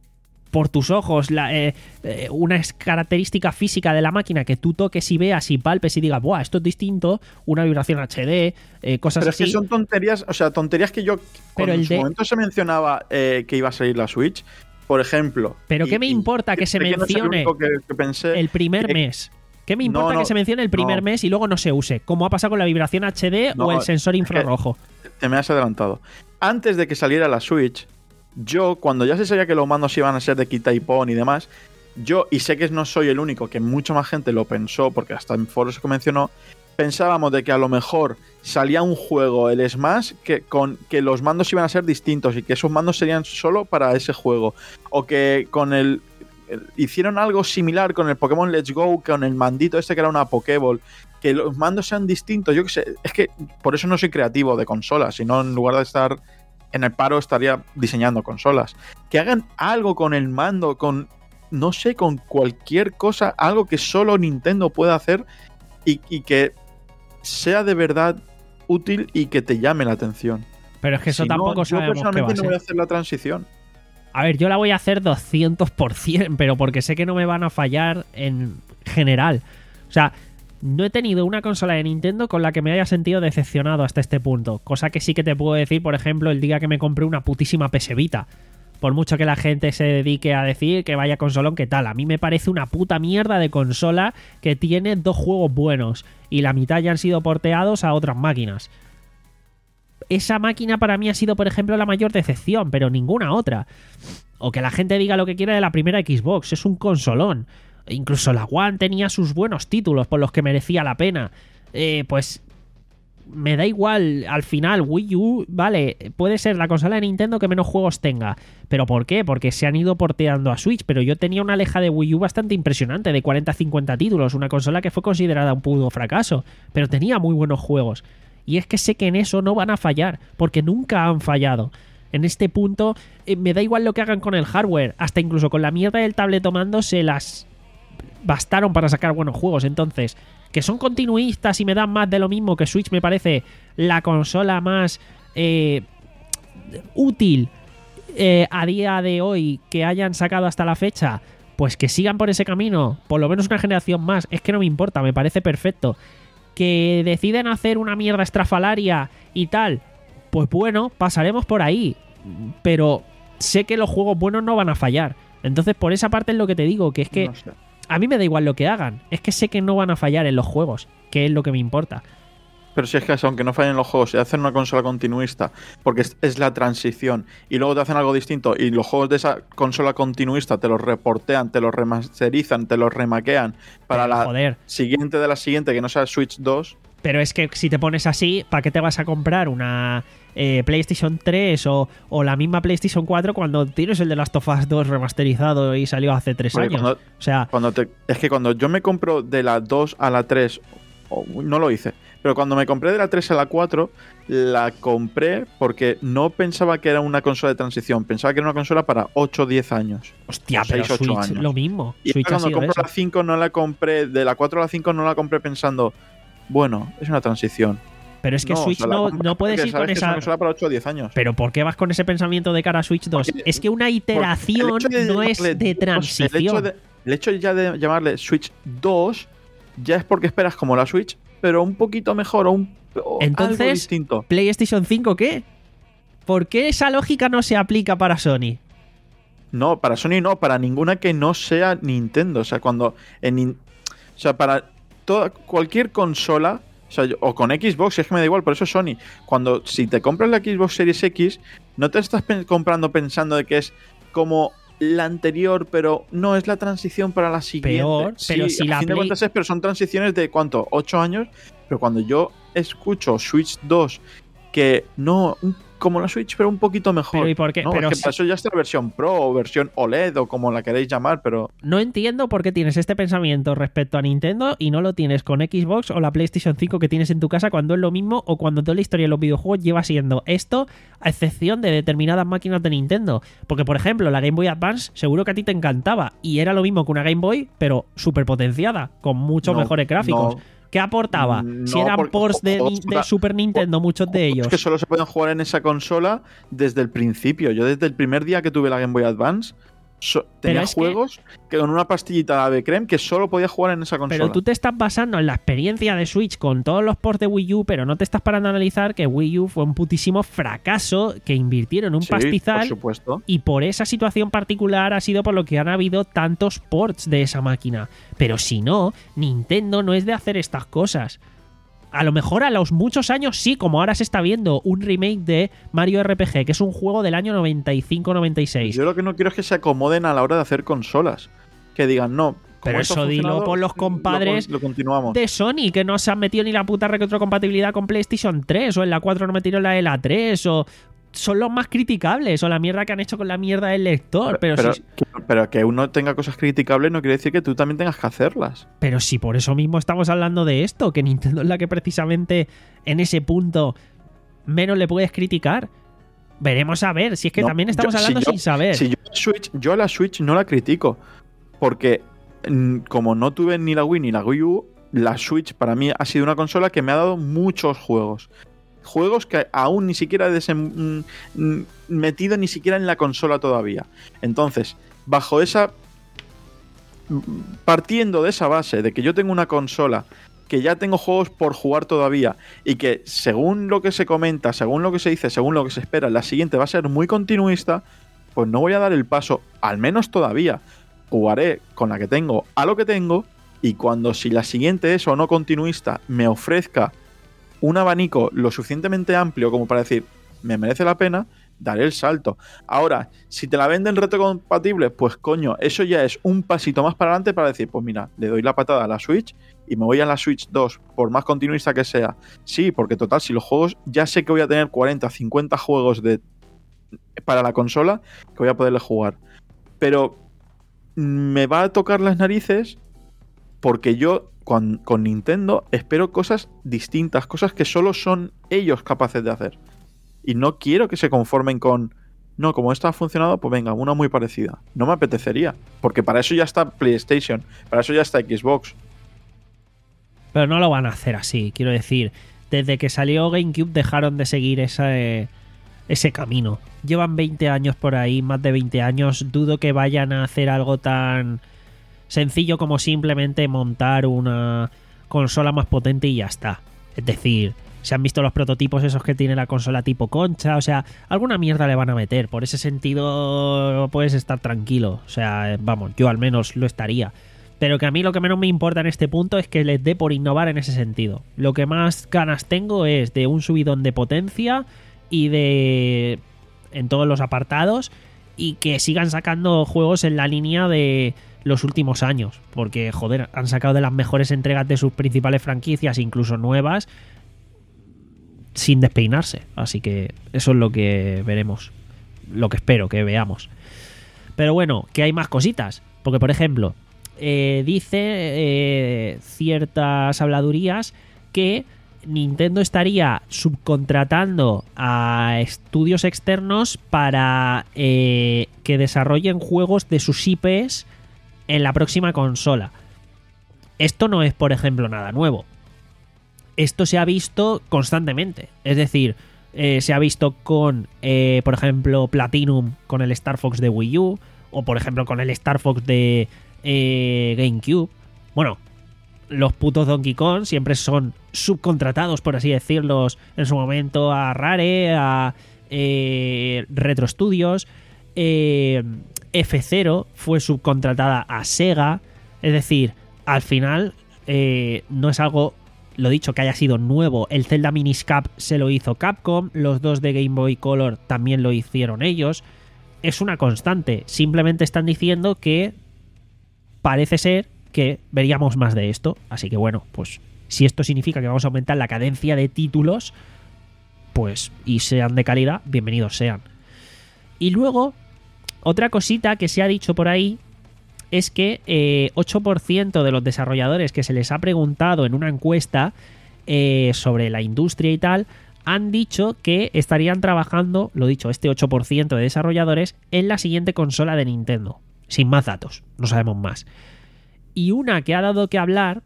por tus ojos la, eh, eh, una característica física de la máquina que tú toques y veas y palpes y digas, ¡buah, esto es distinto! Una vibración H D, eh, cosas Pero así. Pero es que son tonterías, o sea, tonterías que yo... Cuando en su de... momento se mencionaba eh, que iba a salir la Switch, por ejemplo... ¿Pero y, qué me importa que se mencione no que, que pensé, el primer que, mes? ¿Qué me importa no, no, que se mencione el primer no. mes y luego no se use? Como ha pasado con la vibración H D no, o el sensor infrarrojo. Te me has adelantado. Antes de que saliera la Switch, yo, cuando ya se sabía que los mandos iban a ser de Kit Type On y demás, yo, y sé que no soy el único, que mucha más gente lo pensó, porque hasta en foros se mencionó, pensábamos de que a lo mejor salía un juego, el Smash, que, con, que los mandos iban a ser distintos y que esos mandos serían solo para ese juego. O que con el... hicieron algo similar con el Pokémon Let's Go, con el mandito este que era una Pokéball, que los mandos sean distintos. Yo qué sé, es que por eso no soy creativo de consolas, sino en lugar de estar en el paro estaría diseñando consolas. Que hagan algo con el mando, con, no sé, con cualquier cosa, algo que solo Nintendo pueda hacer y, y que sea de verdad útil y que te llame la atención. Pero es que eso si tampoco no, sabemos yo personalmente qué va a no ser. voy a hacer la transición. A ver, yo la voy a hacer doscientos por ciento, pero porque sé que no me van a fallar en general. O sea, no he tenido una consola de Nintendo con la que me haya sentido decepcionado hasta este punto. Cosa que sí que te puedo decir, por ejemplo, el día que me compré una putísima P S Vita. Por mucho que la gente se dedique a decir que vaya consolón, ¿qué tal? A mí me parece una puta mierda de consola que tiene dos juegos buenos y la mitad ya han sido porteados a otras máquinas. Esa máquina para mí ha sido, por ejemplo, la mayor decepción, pero ninguna otra. O que la gente diga lo que quiera de la primera Xbox, es un consolón. Incluso la One tenía sus buenos títulos por los que merecía la pena. Eh, pues me da igual, al final Wii U, vale, puede ser la consola de Nintendo que menos juegos tenga. ¿Pero por qué? Porque se han ido porteando a Switch, pero yo tenía una leja de Wii U bastante impresionante, de cuarenta a cincuenta títulos, una consola que fue considerada un puto fracaso, pero tenía muy buenos juegos. Y es que sé que en eso no van a fallar, porque nunca han fallado. En este punto, eh, me da igual lo que hagan con el hardware, hasta incluso con la mierda del tabletomando se las bastaron para sacar buenos juegos. Entonces, que son continuistas y me dan más de lo mismo, que Switch me parece la consola más eh, útil eh, a día de hoy que hayan sacado hasta la fecha, pues que sigan por ese camino, por lo menos una generación más. Es que no me importa, me parece perfecto. Que deciden hacer una mierda estrafalaria y tal, pues bueno, pasaremos por ahí, pero sé que los juegos buenos no van a fallar. Entonces por esa parte es lo que te digo, que es que no sé. A mí me da igual lo que hagan, es que sé que no van a fallar en los juegos, que es lo que me importa. Pero si es que aunque no fallen los juegos, si hacen una consola continuista, porque es, es la transición, y luego te hacen algo distinto, y los juegos de esa consola continuista te los reportean, te los remasterizan, te los remaquean para Pero, la joder. siguiente de la siguiente, que no sea Switch dos. Pero es que si te pones así, ¿para qué te vas a comprar una eh, PlayStation tres o, o la misma PlayStation cuatro cuando tienes el de Last of Us dos remasterizado y salió hace tres Porque años? Cuando, o sea, cuando te, es que cuando yo me compro de la dos a la tres, oh, no lo hice, pero cuando me compré de la tres a la cuatro, la compré porque no pensaba que era una consola de transición, pensaba que era una consola para ocho o diez años. Hostia, pero seis, Switch años. Lo mismo. Y Switch cuando ha sido compro eso. la cinco no la compré, de la cuatro a la cinco no la compré pensando, bueno, es una transición. Pero es que No, Switch o sea, la no, compra no puedes porque ir sabes con que es una esa... consola para ocho o diez años. Pero ¿por qué vas con ese pensamiento de cara a Switch dos? Porque- Es que una iteración Porque el hecho no es llamarle de dos, transición. El hecho, de, el hecho ya de llamarle Switch dos ya es porque esperas como la Switch, pero un poquito mejor o, un, o Entonces, algo distinto. ¿PlayStation cinco qué? ¿Por qué esa lógica no se aplica para Sony? No, para Sony no, para ninguna que no sea Nintendo. O sea, cuando en nin- o sea, para toda cualquier consola, o sea, yo- o con Xbox, es que me da igual, por eso es Sony. Cuando si te compras la Xbox Series X, no te estás pen- comprando pensando de que es como la anterior, pero no es la transición para la siguiente. Peor, pero si a la fin de Play- cuentas es, pero son transiciones de ¿cuánto? ¿ocho años? Pero cuando yo escucho Switch dos, que no, un- como la Switch, pero un poquito mejor. Pero ¿y por qué? No, Pero es que si- para eso ya está la versión Pro o versión O L E D o como la queréis llamar, pero No entiendo por qué tienes este pensamiento respecto a Nintendo y no lo tienes con Xbox o la PlayStation cinco que tienes en tu casa cuando es lo mismo o cuando toda la historia de los videojuegos lleva siendo esto, a excepción de determinadas máquinas de Nintendo. Porque, por ejemplo, la Game Boy Advance seguro que a ti te encantaba y era lo mismo que una Game Boy, pero súper potenciada, con muchos No, mejores gráficos. no. ¿Qué aportaba? No, si eran porque ports de, juegos de para- Super Nintendo, muchos de ellos. es que solo se pueden jugar en esa consola desde el principio. Yo desde el primer día que tuve la Game Boy Advance so- tenía es que- juegos que... con una pastillita de Ave Creme que solo podía jugar en esa consola. Pero tú te estás basando en la experiencia de Switch con todos los ports de Wii U, pero no te estás parando a analizar que Wii U fue un putísimo fracaso, que invirtieron un Sí, por pastizal supuesto. y por esa situación particular ha sido por lo que han habido tantos ports de esa máquina. Pero si no, Nintendo no es de hacer estas cosas. A lo mejor a los muchos años sí, como ahora se está viendo un remake de Mario R P G, que es un juego del año noventa y cinco noventa y seis. Yo lo que no quiero es que se acomoden a la hora de hacer consolas. Que digan, no. como Pero esto ha eso dilo funcionado, por los lo- compadres Lo, continuamos. de Sony, que no se han metido ni la puta retrocompatibilidad con PlayStation tres, o en la cuatro no metieron la de la tres, o son los más criticables, o la mierda que han hecho con la mierda del lector. Pero, pero, si, que, pero que uno tenga cosas criticables no quiere decir que tú también tengas que hacerlas. pero si por eso mismo estamos hablando de esto, que Nintendo es la que precisamente en ese punto menos le puedes criticar. Veremos a ver, si es que No, también estamos yo- si hablando yo- sin saber. Si yo, la Switch, yo a la Switch no la critico. Porque mm, como no tuve ni la Wii ni la Wii U, la Switch para mí ha sido una consola que me ha dado muchos juegos. Juegos que aún ni siquiera he desem- mm, metido ni siquiera en la consola todavía. Entonces, bajo esa... partiendo de esa base de que yo tengo una consola que ya tengo juegos por jugar todavía y que según lo que se comenta, según lo que se dice, según lo que se espera, la siguiente va a ser muy continuista, pues no voy a dar el paso, al menos todavía. Jugaré con la que tengo a lo que tengo y cuando si la siguiente es o no continuista me ofrezca un abanico lo suficientemente amplio como para decir me merece la pena, daré el salto. Ahora, si te la venden retrocompatible, pues coño, eso ya es un pasito más para adelante para decir, pues mira, le doy la patada a la Switch y me voy a la Switch dos, por más continuista que sea. Sí, porque total, si los juegos, ya sé que voy a tener cuarenta, cincuenta juegos de para la consola que voy a poderle jugar. Pero me va a tocar las narices porque yo con, con Nintendo espero cosas distintas, cosas que solo son ellos capaces de hacer. Y no quiero que se conformen con, no, como esta ha funcionado, pues venga, una muy parecida. No me apetecería, porque para eso ya está PlayStation, para eso ya está Xbox. Pero no lo van a hacer así, quiero decir. Desde que salió GameCube dejaron de seguir ese, ese camino. Llevan veinte años por ahí, más de veinte años. Dudo que vayan a hacer algo tan sencillo como simplemente montar una consola más potente y ya está. Es decir, se han visto los prototipos esos que tiene la consola tipo concha, o sea, alguna mierda le van a meter. Por ese sentido puedes estar tranquilo. O sea, vamos, yo al menos lo estaría. Pero que a mí lo que menos me importa en este punto es que les dé por innovar en ese sentido. Lo que más ganas tengo es de un subidón de potencia y de... en todos los apartados, y que sigan sacando juegos en la línea de los últimos años. Porque, joder, han sacado de las mejores entregas de sus principales franquicias, incluso nuevas, sin despeinarse. Así que eso es lo que veremos. Lo que espero que veamos. Pero bueno, que hay más cositas. Porque, por ejemplo... Eh, dice eh, ciertas habladurías que Nintendo estaría subcontratando a estudios externos para eh, que desarrollen juegos de sus I Pes en la próxima consola. Esto no es, por ejemplo, nada nuevo. esto se ha visto constantemente. Es decir, eh, se ha visto con, eh, por ejemplo, Platinum con el Star Fox de Wii U, o por ejemplo con el Star Fox de eh, GameCube. Bueno, los putos Donkey Kong siempre son subcontratados, por así decirlo, en su momento a Rare, a eh, Retro Studios. eh, F cero fue subcontratada a Sega. Es decir, al final eh, no es algo, lo dicho, que haya sido nuevo. El Zelda Minish Cap se lo hizo Capcom, los dos de Game Boy Color también lo hicieron ellos. Es una constante. Simplemente están diciendo que parece ser que veríamos más de esto. Así que bueno, pues si esto significa que vamos a aumentar la cadencia de títulos, pues y sean de calidad, bienvenidos sean. Y luego, otra cosita que se ha dicho por ahí es que eh, ocho por ciento de los desarrolladores que se les ha preguntado en una encuesta eh, sobre la industria y tal, han dicho que estarían trabajando, lo dicho, este ocho por ciento de desarrolladores, en la siguiente consola de Nintendo. Sin más datos, no sabemos más. Y una que ha dado que hablar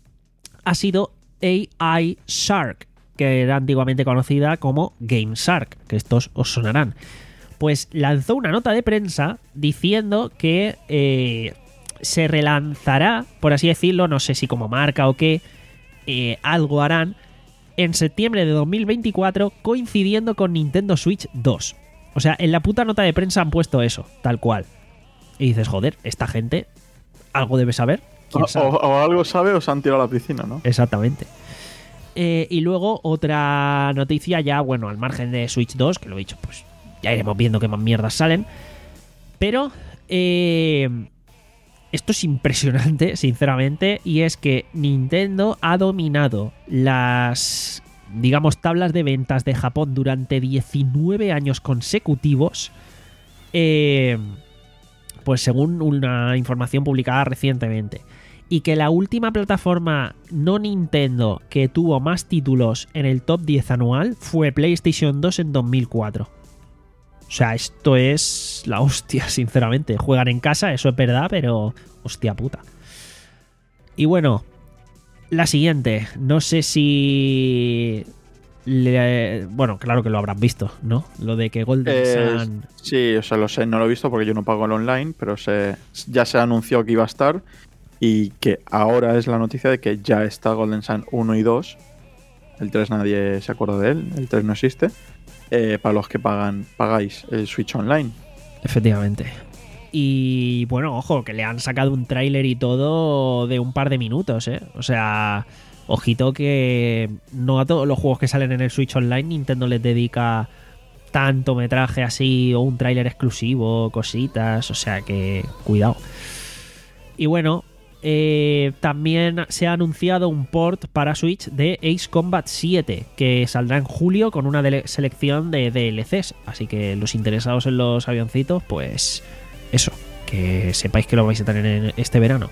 ha sido A I Shark, que era antiguamente conocida como Game Shark, que estos os sonarán. Pues lanzó una nota de prensa diciendo que eh, se relanzará, por así decirlo, no sé si como marca o qué, eh, algo harán en septiembre de dos mil veinticuatro, coincidiendo con Nintendo Switch dos. O sea, en la puta nota de prensa han puesto eso, tal cual. Y dices, joder, esta gente algo debe saber. ¿Quién sabe? O, o algo sabe o se han tirado a la piscina, ¿no? Exactamente. Eh, y luego otra noticia ya, bueno, al margen de Switch dos, que lo he dicho, pues ya iremos viendo qué más mierdas salen. Pero eh, esto es impresionante, sinceramente, y es que Nintendo ha dominado las, digamos, tablas de ventas de Japón durante diecinueve años consecutivos. Eh, pues según una información publicada recientemente. Y que la última plataforma no Nintendo que tuvo más títulos en el top diez anual fue PlayStation dos en dos mil cuatro. O sea, esto es la hostia, sinceramente. Juegan en casa, eso es verdad, pero hostia puta. Y bueno, la siguiente. No sé si... Le... Bueno, claro que lo habrán visto, ¿no? Lo de que Golden Eh, Sun... sí, o sea, lo sé, no lo he visto porque yo no pago el online, pero se, ya se anunció que iba a estar y que ahora es la noticia de que ya está Golden Sun uno y dos. El tres nadie se acuerda de él, el tres no existe. Eh, para los que pagan pagáis el Switch Online. Efectivamente. Y bueno, ojo, que le han sacado un tráiler y todo de un par de minutos, ¿eh? O sea, ojito que no a todos los juegos que salen en el Switch Online Nintendo les dedica tanto metraje así o un tráiler exclusivo, cositas, o sea que cuidado. Y bueno, eh, también se ha anunciado un port para Switch de Ace Combat siete, que saldrá en julio con una dele- selección de D L Cs, así que los interesados en los avioncitos, pues eso, que sepáis que lo vais a tener en este verano.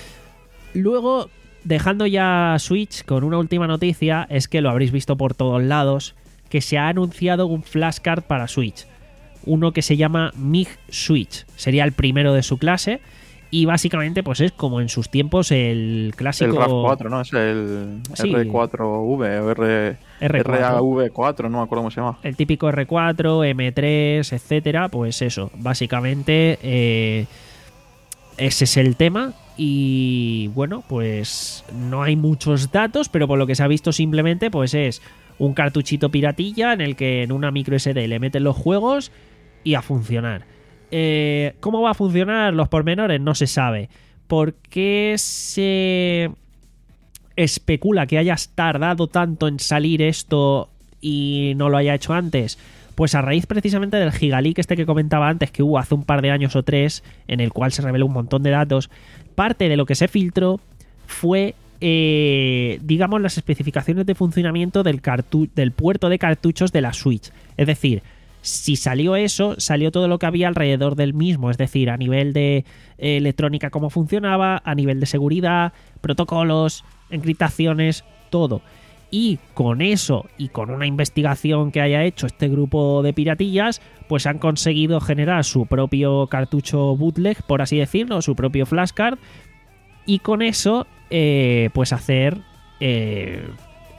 Luego, dejando ya Switch con una última noticia, es que lo habréis visto por todos lados, que se ha anunciado un flashcard para Switch, uno que se llama Mig Switch, sería el primero de su clase. Y básicamente, pues es como en sus tiempos el clásico... El R A V cuatro, ¿no? Es el Sí. R cuatro V o R... R cuatro. R A V cuatro, no me acuerdo cómo se llama. El típico R cuatro, M tres, etcétera. Pues eso, básicamente eh, ese es el tema. Y bueno, pues no hay muchos datos, pero por lo que se ha visto simplemente, pues es un cartuchito piratilla en el que en una micro S D le meten los juegos y a funcionar. Eh, ¿Cómo va a funcionar? Los pormenores no se sabe. ¿Por qué se especula que hayas tardado tanto en salir esto y no lo haya hecho antes? Pues a raíz precisamente del Gigaleak este que comentaba antes, que hubo hace un par de años o tres, en el cual se reveló un montón de datos. Parte de lo que se filtró fue, eh, digamos, las especificaciones de funcionamiento del, cartu- del puerto de cartuchos de la Switch. Es decir, si salió eso, salió todo lo que había alrededor del mismo, es decir, a nivel de eh, electrónica, cómo funcionaba, a nivel de seguridad, protocolos, encriptaciones, todo. Y con eso y con una investigación que haya hecho este grupo de piratillas, pues han conseguido generar su propio cartucho bootleg, por así decirlo, su propio flashcard, y con eso eh, pues hacer eh,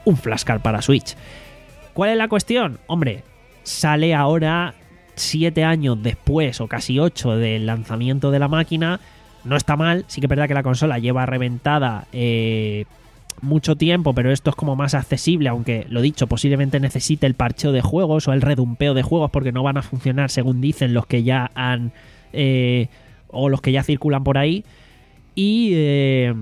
un flashcard para Switch. ¿Cuál es la cuestión? Hombre, sale ahora siete años después o casi ocho del lanzamiento de la máquina. No está mal, sí que es verdad que la consola lleva reventada eh, mucho tiempo, pero esto es como más accesible, aunque lo dicho, posiblemente necesite el parcheo de juegos o el redumpeo de juegos porque no van a funcionar según dicen los que ya han eh, o los que ya circulan por ahí. Y eh,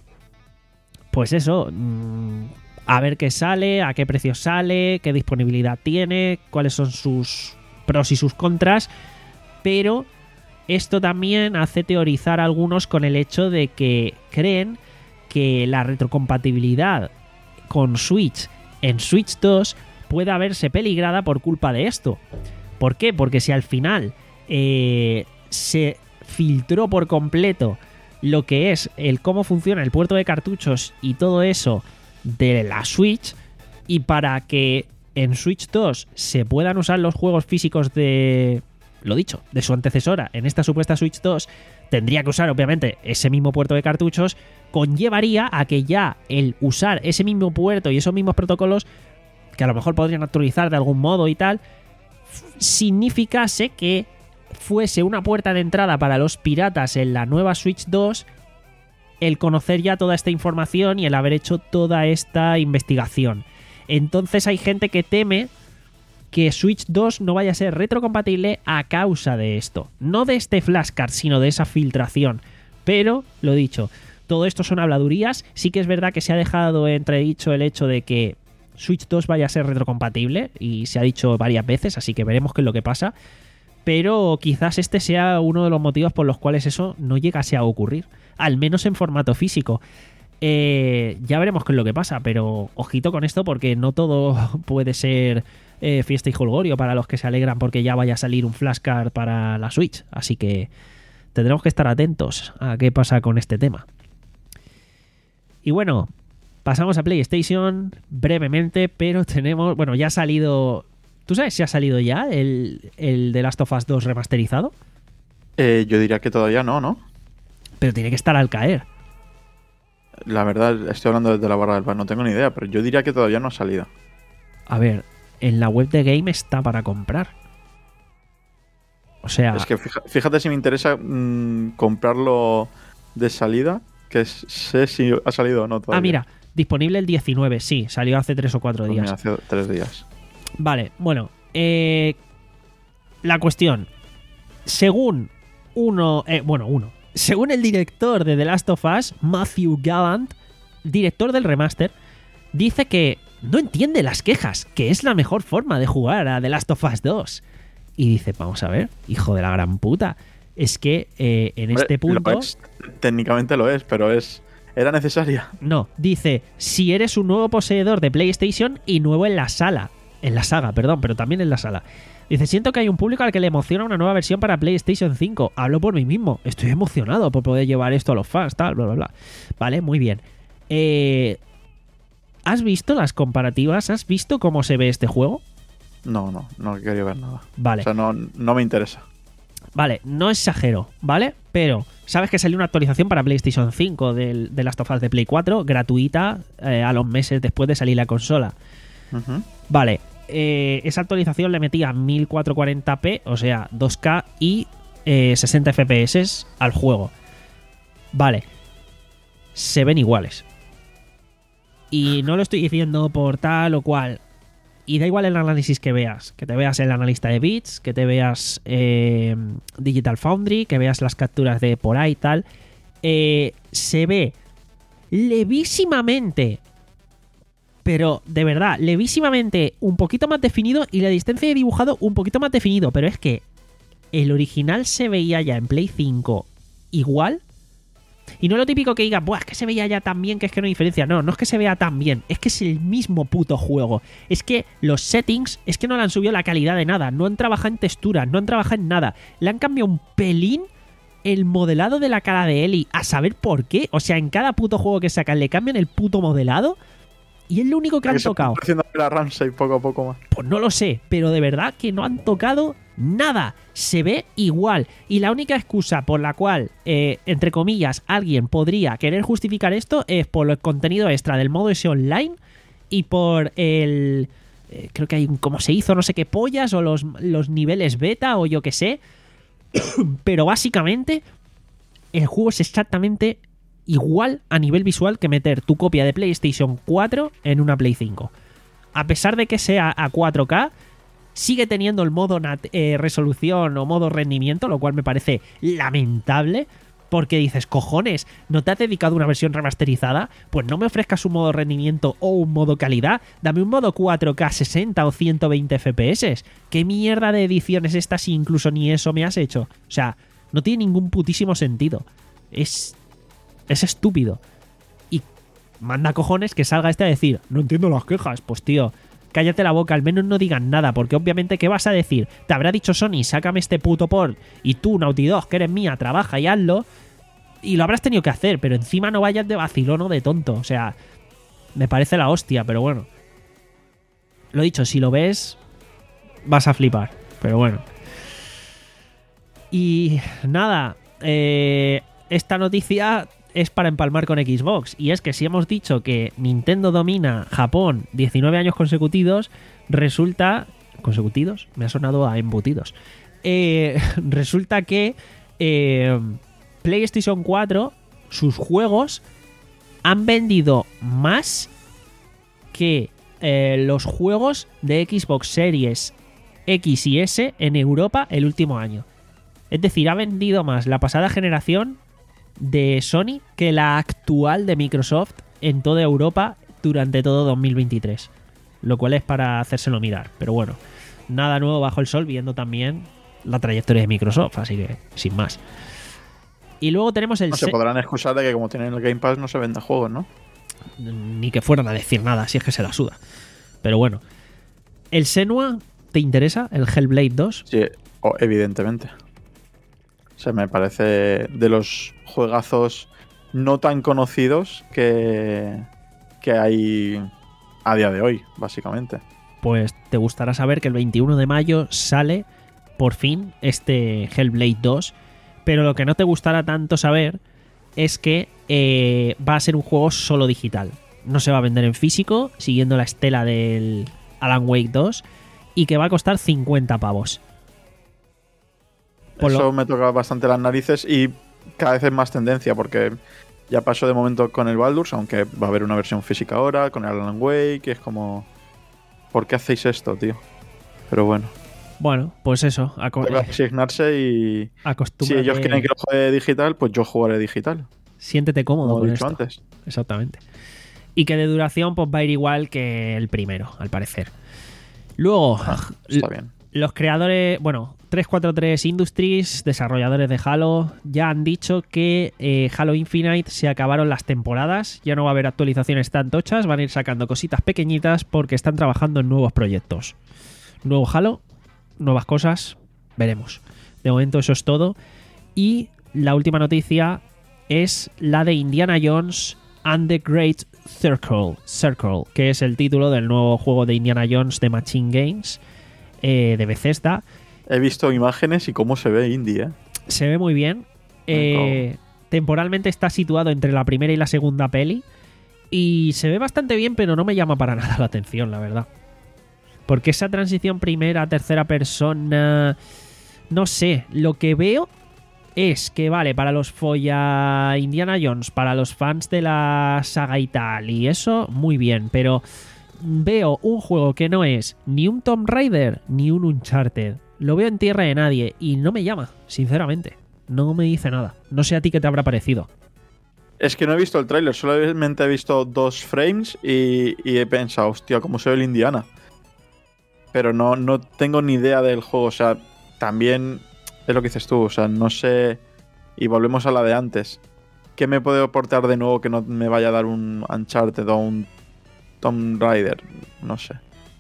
pues eso, mmm, a ver qué sale, a qué precio sale, qué disponibilidad tiene, cuáles son sus pros y sus contras, pero esto también hace teorizar a algunos con el hecho de que creen que la retrocompatibilidad con Switch en Switch dos pueda verse peligrada por culpa de esto. ¿Por qué? Porque si al final eh, se filtró por completo lo que es el cómo funciona el puerto de cartuchos y todo eso de la Switch, y para que en Switch dos se puedan usar los juegos físicos de, lo dicho, de su antecesora en esta supuesta Switch dos, tendría que usar obviamente ese mismo puerto de cartuchos, conllevaría a que ya el usar ese mismo puerto y esos mismos protocolos, que a lo mejor podrían actualizar de algún modo y tal, significase que fuese una puerta de entrada para los piratas en la nueva Switch dos el conocer ya toda esta información y el haber hecho toda esta investigación. Entonces hay gente que teme que Switch dos no vaya a ser retrocompatible a causa de esto. No de este flashcard, sino de esa filtración. Pero, lo dicho, todo esto son habladurías. Sí que es verdad que se ha dejado entredicho el hecho de que Switch dos vaya a ser retrocompatible, y se ha dicho varias veces, así que veremos qué es lo que pasa. Pero quizás este sea uno de los motivos por los cuales eso no llegase a ocurrir, al menos en formato físico. Eh, ya veremos qué es lo que pasa, pero ojito con esto porque no todo puede ser eh, fiesta y jolgorio para los que se alegran porque ya vaya a salir un flashcard para la Switch. Así que tendremos que estar atentos a qué pasa con este tema. Y bueno, pasamos a PlayStation brevemente, pero tenemos... Bueno, ya ha salido... ¿Tú sabes si ha salido ya el, el The Last of Us dos remasterizado? Eh, yo diría que todavía no, ¿no? Pero tiene que estar al caer. La verdad, estoy hablando desde la barra del pan, no tengo ni idea, pero yo diría que todavía no ha salido. A ver, en la web de Game está para comprar. O sea... Es que fíjate, fíjate si me interesa mmm, comprarlo de salida, que sé si ha salido o no todavía. Ah, mira, disponible el diecinueve, sí, salió hace tres o cuatro Pues días. mira, hace tres días. Vale, bueno, eh, la cuestión, según uno, eh, bueno, uno, según el director de The Last of Us, Matthew Gallant, director del remaster, dice que no entiende las quejas, que es la mejor forma de jugar a The Last of Us dos. Y dice, vamos a ver, hijo de la gran puta, es que eh, en Hombre, este punto... lo es, técnicamente lo es, pero es era necesaria. No, dice, si eres un nuevo poseedor de PlayStation y nuevo en la sala, en la saga, perdón, pero también en la sala. Dice, siento que hay un público al que le emociona una nueva versión para PlayStation cinco. Hablo por mí mismo. Estoy emocionado por poder llevar esto a los fans, tal, bla, bla, bla. Vale, muy bien. Eh, ¿Has visto las comparativas? ¿Has visto cómo se ve este juego? No, no, no quería ver nada. Vale. O sea, no, no me interesa. Vale, no exagero, ¿vale? Pero, ¿sabes que salió una actualización para PlayStation cinco del, de Last of Us de Play cuatro? Gratuita eh, a los meses después de salir la consola. Uh-huh. Vale. Eh, esa actualización le metía mil cuatrocientos cuarenta p, o sea, dos K y eh, sesenta F P S al juego. Vale. Se ven iguales. Y no lo estoy diciendo por tal o cual. Y da igual el análisis que veas. Que te veas el analista de bits, que te veas eh, Digital Foundry, que veas las capturas de por ahí y tal. Eh, se ve levísimamente... Pero, de verdad, levísimamente un poquito más definido y la distancia de dibujado un poquito más definido. Pero es que el original se veía ya en Play cinco igual. Y no lo típico que digas, buah, es que se veía ya tan bien que es que no hay diferencia. No, no es que se vea tan bien, es que es el mismo puto juego. Es que los settings, es que no le han subido la calidad de nada. No han trabajado en texturas, no han trabajado en nada. Le han cambiado un pelín el modelado de la cara de Ellie, a saber por qué. O sea, en cada puto juego que sacan le cambian el puto modelado. Y es lo único que han tocado. Haciendo la Ramsey poco a poco más. Pues no lo sé, pero de verdad que no han tocado nada. Se ve igual. Y la única excusa por la cual, eh, entre comillas, alguien podría querer justificar esto es por el contenido extra del modo ese online y por el... Eh, creo que hay un... ¿Cómo se hizo? No sé qué pollas, o los, los niveles beta, o yo qué sé. Pero básicamente, el juego es exactamente igual a nivel visual que meter tu copia de PlayStation cuatro en una Play cinco. A pesar de que sea a cuatro K, sigue teniendo el modo nat- eh, resolución o modo rendimiento, lo cual me parece lamentable, porque dices, cojones, ¿no te has dedicado a una versión remasterizada? Pues no me ofrezcas un modo rendimiento o un modo calidad, dame un modo cuatro K sesenta o ciento veinte F P S. ¿Qué mierda de edición es esta si incluso ni eso me has hecho? O sea, no tiene ningún putísimo sentido. Es... es estúpido. Y manda cojones que salga este a decir, no entiendo las quejas. Pues tío, cállate la boca, al menos no digan nada, porque obviamente, ¿qué vas a decir? Te habrá dicho Sony, sácame este puto port, y tú, Naughty Dog, que eres mía, trabaja y hazlo, y lo habrás tenido que hacer, pero encima no vayas de vacilón o de tonto. O sea, me parece la hostia, pero bueno. Lo dicho, si lo ves, vas a flipar, pero bueno. Y nada, eh, esta noticia es para empalmar con Xbox, y es que si hemos dicho que Nintendo domina Japón diecinueve años consecutivos, resulta... ¿consecutivos? Me ha sonado a embutidos. Eh, resulta que eh, PlayStation cuatro, sus juegos han vendido más que eh, los juegos de Xbox Series X y S en Europa el último año. Es decir, ha vendido más la pasada generación de Sony que la actual de Microsoft en toda Europa durante todo dos mil veintitrés, lo cual es para hacérselo mirar, pero bueno, nada nuevo bajo el sol, viendo también la trayectoria de Microsoft, así que sin más. Y luego tenemos el... No se se- podrán excusar de que como tienen el Game Pass no se venda juegos, ¿no? ni que fueran a decir nada, si es que se la suda, pero bueno. ¿El Senua te interesa? ¿El Hellblade dos? Sí, o- evidentemente. O sea, me parece de los juegazos no tan conocidos que, que hay a día de hoy, básicamente. Pues te gustará saber que el veintiuno de mayo sale por fin este Hellblade dos, pero lo que no te gustará tanto saber es que eh, va a ser un juego solo digital. No se va a vender en físico, siguiendo la estela del Alan Wake dos, y que va a costar cincuenta pavos. Por Eso lo- me toca bastante las narices y cada vez es más tendencia porque ya pasó de momento con el Baldur's, aunque va a haber una versión física ahora, con el Alan Wake, que es como... ¿Por qué hacéis esto, tío? Pero bueno, Bueno, pues eso, aco- toca asignarse y... Si acostúmbrate, ellos quieren que lo juegue digital, pues yo jugaré digital, siéntete cómodo como con he dicho esto. antes. Exactamente. Y que de duración pues va a ir igual que el primero, al parecer. Luego, Está bien. los creadores, bueno, trescientos cuarenta y tres Industries, desarrolladores de Halo, ya han dicho que eh, Halo Infinite se acabaron las temporadas, ya no va a haber actualizaciones tan tochas, van a ir sacando cositas pequeñitas porque están trabajando en nuevos proyectos. Nuevo Halo, nuevas cosas, veremos. De momento eso es todo. Y la última noticia es la de Indiana Jones and the Great Circle, Circle, que es el título del nuevo juego de Indiana Jones de Machine Games, eh, de Bethesda. He visto imágenes y cómo se ve Indie, ¿eh? Se ve muy bien. Eh, temporalmente está situado entre la primera y la segunda peli. Y se ve bastante bien, pero no me llama para nada la atención, la verdad. Porque esa transición primera a tercera persona... No sé, lo que veo es que, vale, para los folla Indiana Jones, para los fans de la saga y tal, y eso, muy bien, pero veo un juego que no es ni un Tomb Raider ni un Uncharted. Lo veo en tierra de nadie y no me llama, sinceramente. No me dice nada. No sé a ti qué te habrá parecido. Es que no he visto el tráiler, solamente he visto dos frames y, y he pensado, hostia, cómo se ve el Indiana. Pero no, no tengo ni idea del juego, o sea, también es lo que dices tú, o sea, no sé, y volvemos a la de antes. ¿Qué me puede aportar de nuevo que no me vaya a dar un Uncharted o un Tomb Raider? No sé.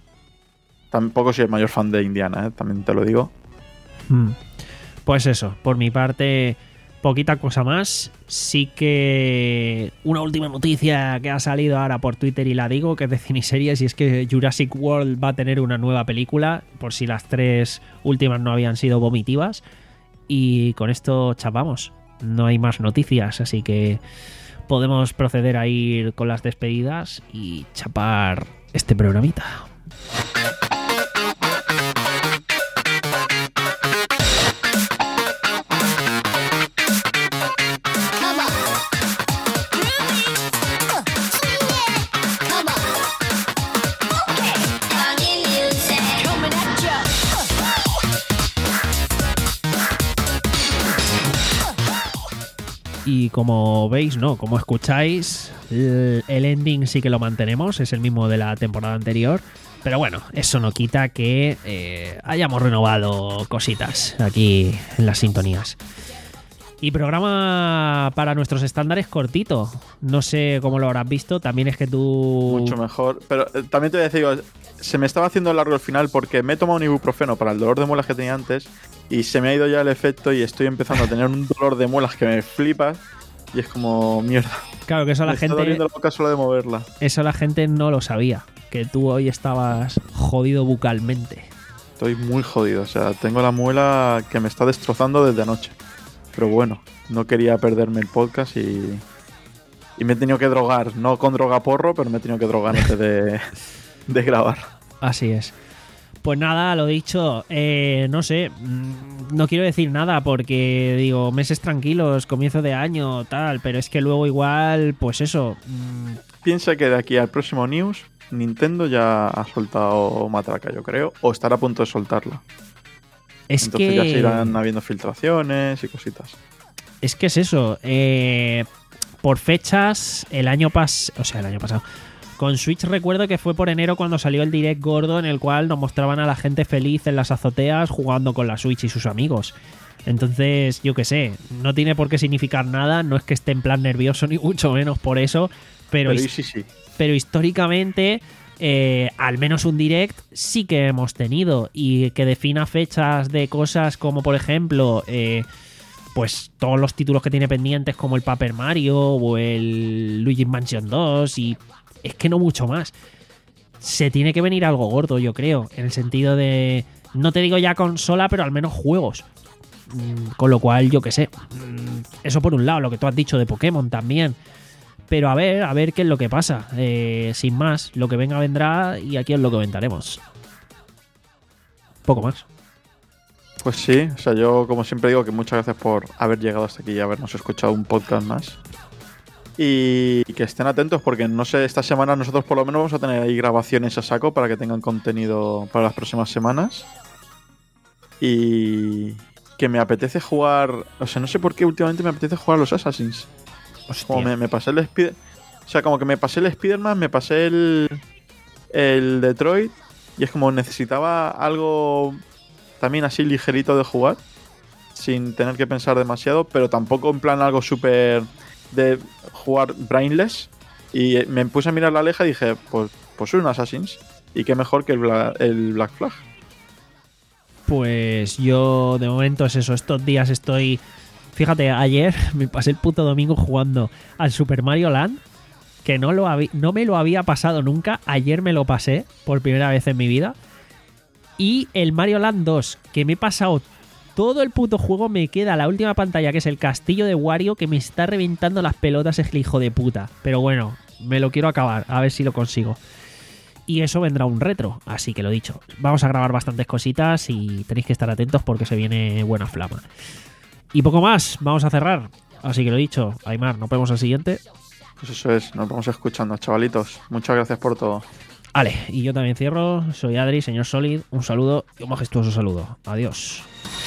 Tampoco soy el mayor fan de Indiana, ¿eh? También te lo digo. Hmm. Pues eso, por mi parte, poquita cosa más. Sí que una última noticia que ha salido ahora por Twitter y la digo, que es de Cineseries, y es que Jurassic World va a tener una nueva película, por si las tres últimas no habían sido vomitivas. Y con esto chapamos. No hay más noticias, así que podemos proceder a ir con las despedidas y chapar este programita. Y como veis, no, como escucháis, el ending sí que lo mantenemos, es el mismo de la temporada anterior. Pero bueno, eso no quita que eh, hayamos renovado cositas aquí en las sintonías. Y programa para nuestros estándares cortito. No sé cómo lo habrás visto, también es que tú... Mucho mejor, pero eh, también te voy a decir, digo, se me estaba haciendo largo el final porque me he tomado un ibuprofeno para el dolor de muelas que tenía antes y se me ha ido ya el efecto y estoy empezando a tener un dolor de muelas que me flipas y es como mierda. Claro que eso la me gente... está doliendo la boca solo de moverla. Eso la gente no lo sabía, que tú hoy estabas jodido bucalmente. Estoy muy jodido, o sea, tengo la muela que me está destrozando desde anoche. Pero bueno, no quería perderme el podcast y, y me he tenido que drogar. No con droga porro, pero me he tenido que drogar antes de, de grabar. Así es. Pues nada, lo dicho, eh, no sé, no quiero decir nada porque digo, meses tranquilos, comienzo de año, tal, pero es que luego igual, pues eso. Mmm... Piensa que de aquí al próximo news, Nintendo ya ha soltado matraca, yo creo, o estará a punto de soltarla. Es Entonces que... ya se irán habiendo filtraciones y cositas. Es que es eso, eh, por fechas, el año pasado, o sea, el año pasado... Con Switch recuerdo que fue por enero cuando salió el direct gordo en el cual nos mostraban a la gente feliz en las azoteas jugando con la Switch y sus amigos. Entonces, yo qué sé, no tiene por qué significar nada, no es que esté en plan nervioso ni mucho menos por eso, pero, pero, sí, sí. pero históricamente, eh, al menos un direct sí que hemos tenido y que defina fechas de cosas como por ejemplo... Eh, pues todos los títulos que tiene pendientes como el Paper Mario o el Luigi's Mansion dos y... Es que no mucho más. Se tiene que venir algo gordo, yo creo. En el sentido de... No te digo ya consola, pero al menos juegos. Mm, con lo cual, yo qué sé. Mm, eso por un lado, lo que tú has dicho de Pokémon también. Pero a ver, a ver qué es lo que pasa. Eh, sin más, lo que venga vendrá y aquí es lo que comentaremos. Poco más. Pues sí, o sea, yo como siempre digo que muchas gracias por haber llegado hasta aquí y habernos escuchado un podcast más. Y que estén atentos porque no sé, esta semana nosotros por lo menos vamos a tener ahí grabaciones a saco para que tengan contenido para las próximas semanas. Y que me apetece jugar, o sea, no sé por qué últimamente me apetece jugar a los Assassins. Hostia. Como me, me pasé el Spider, o sea, como que me pasé el Spider-Man, me pasé el el Detroit y es como necesitaba algo también así ligerito de jugar sin tener que pensar demasiado, pero tampoco en plan algo súper de jugar brainless. Y me puse a mirar la aleja y dije, pues, pues soy un Assassin's. Y qué mejor que el, Bla- el Black Flag. Pues yo de momento es eso. Estos días estoy... Fíjate, ayer me pasé el puto domingo jugando al Super Mario Land, que no, lo habí- no me lo había pasado nunca. Ayer me lo pasé por primera vez en mi vida. Y el Mario Land dos, que me he pasado todo el puto juego, me queda la última pantalla, que es el castillo de Wario, que me está reventando las pelotas el hijo de puta. Pero bueno, me lo quiero acabar, a ver si lo consigo. Y eso vendrá un retro, así que lo dicho. Vamos a grabar bastantes cositas y tenéis que estar atentos porque se viene buena flama. Y poco más, vamos a cerrar. Así que lo dicho, Aymar, nos vemos al siguiente. Pues eso es, nos vamos escuchando, chavalitos. Muchas gracias por todo. Vale, y yo también cierro. Soy Adri, señor Solid. Un saludo y un majestuoso saludo. Adiós.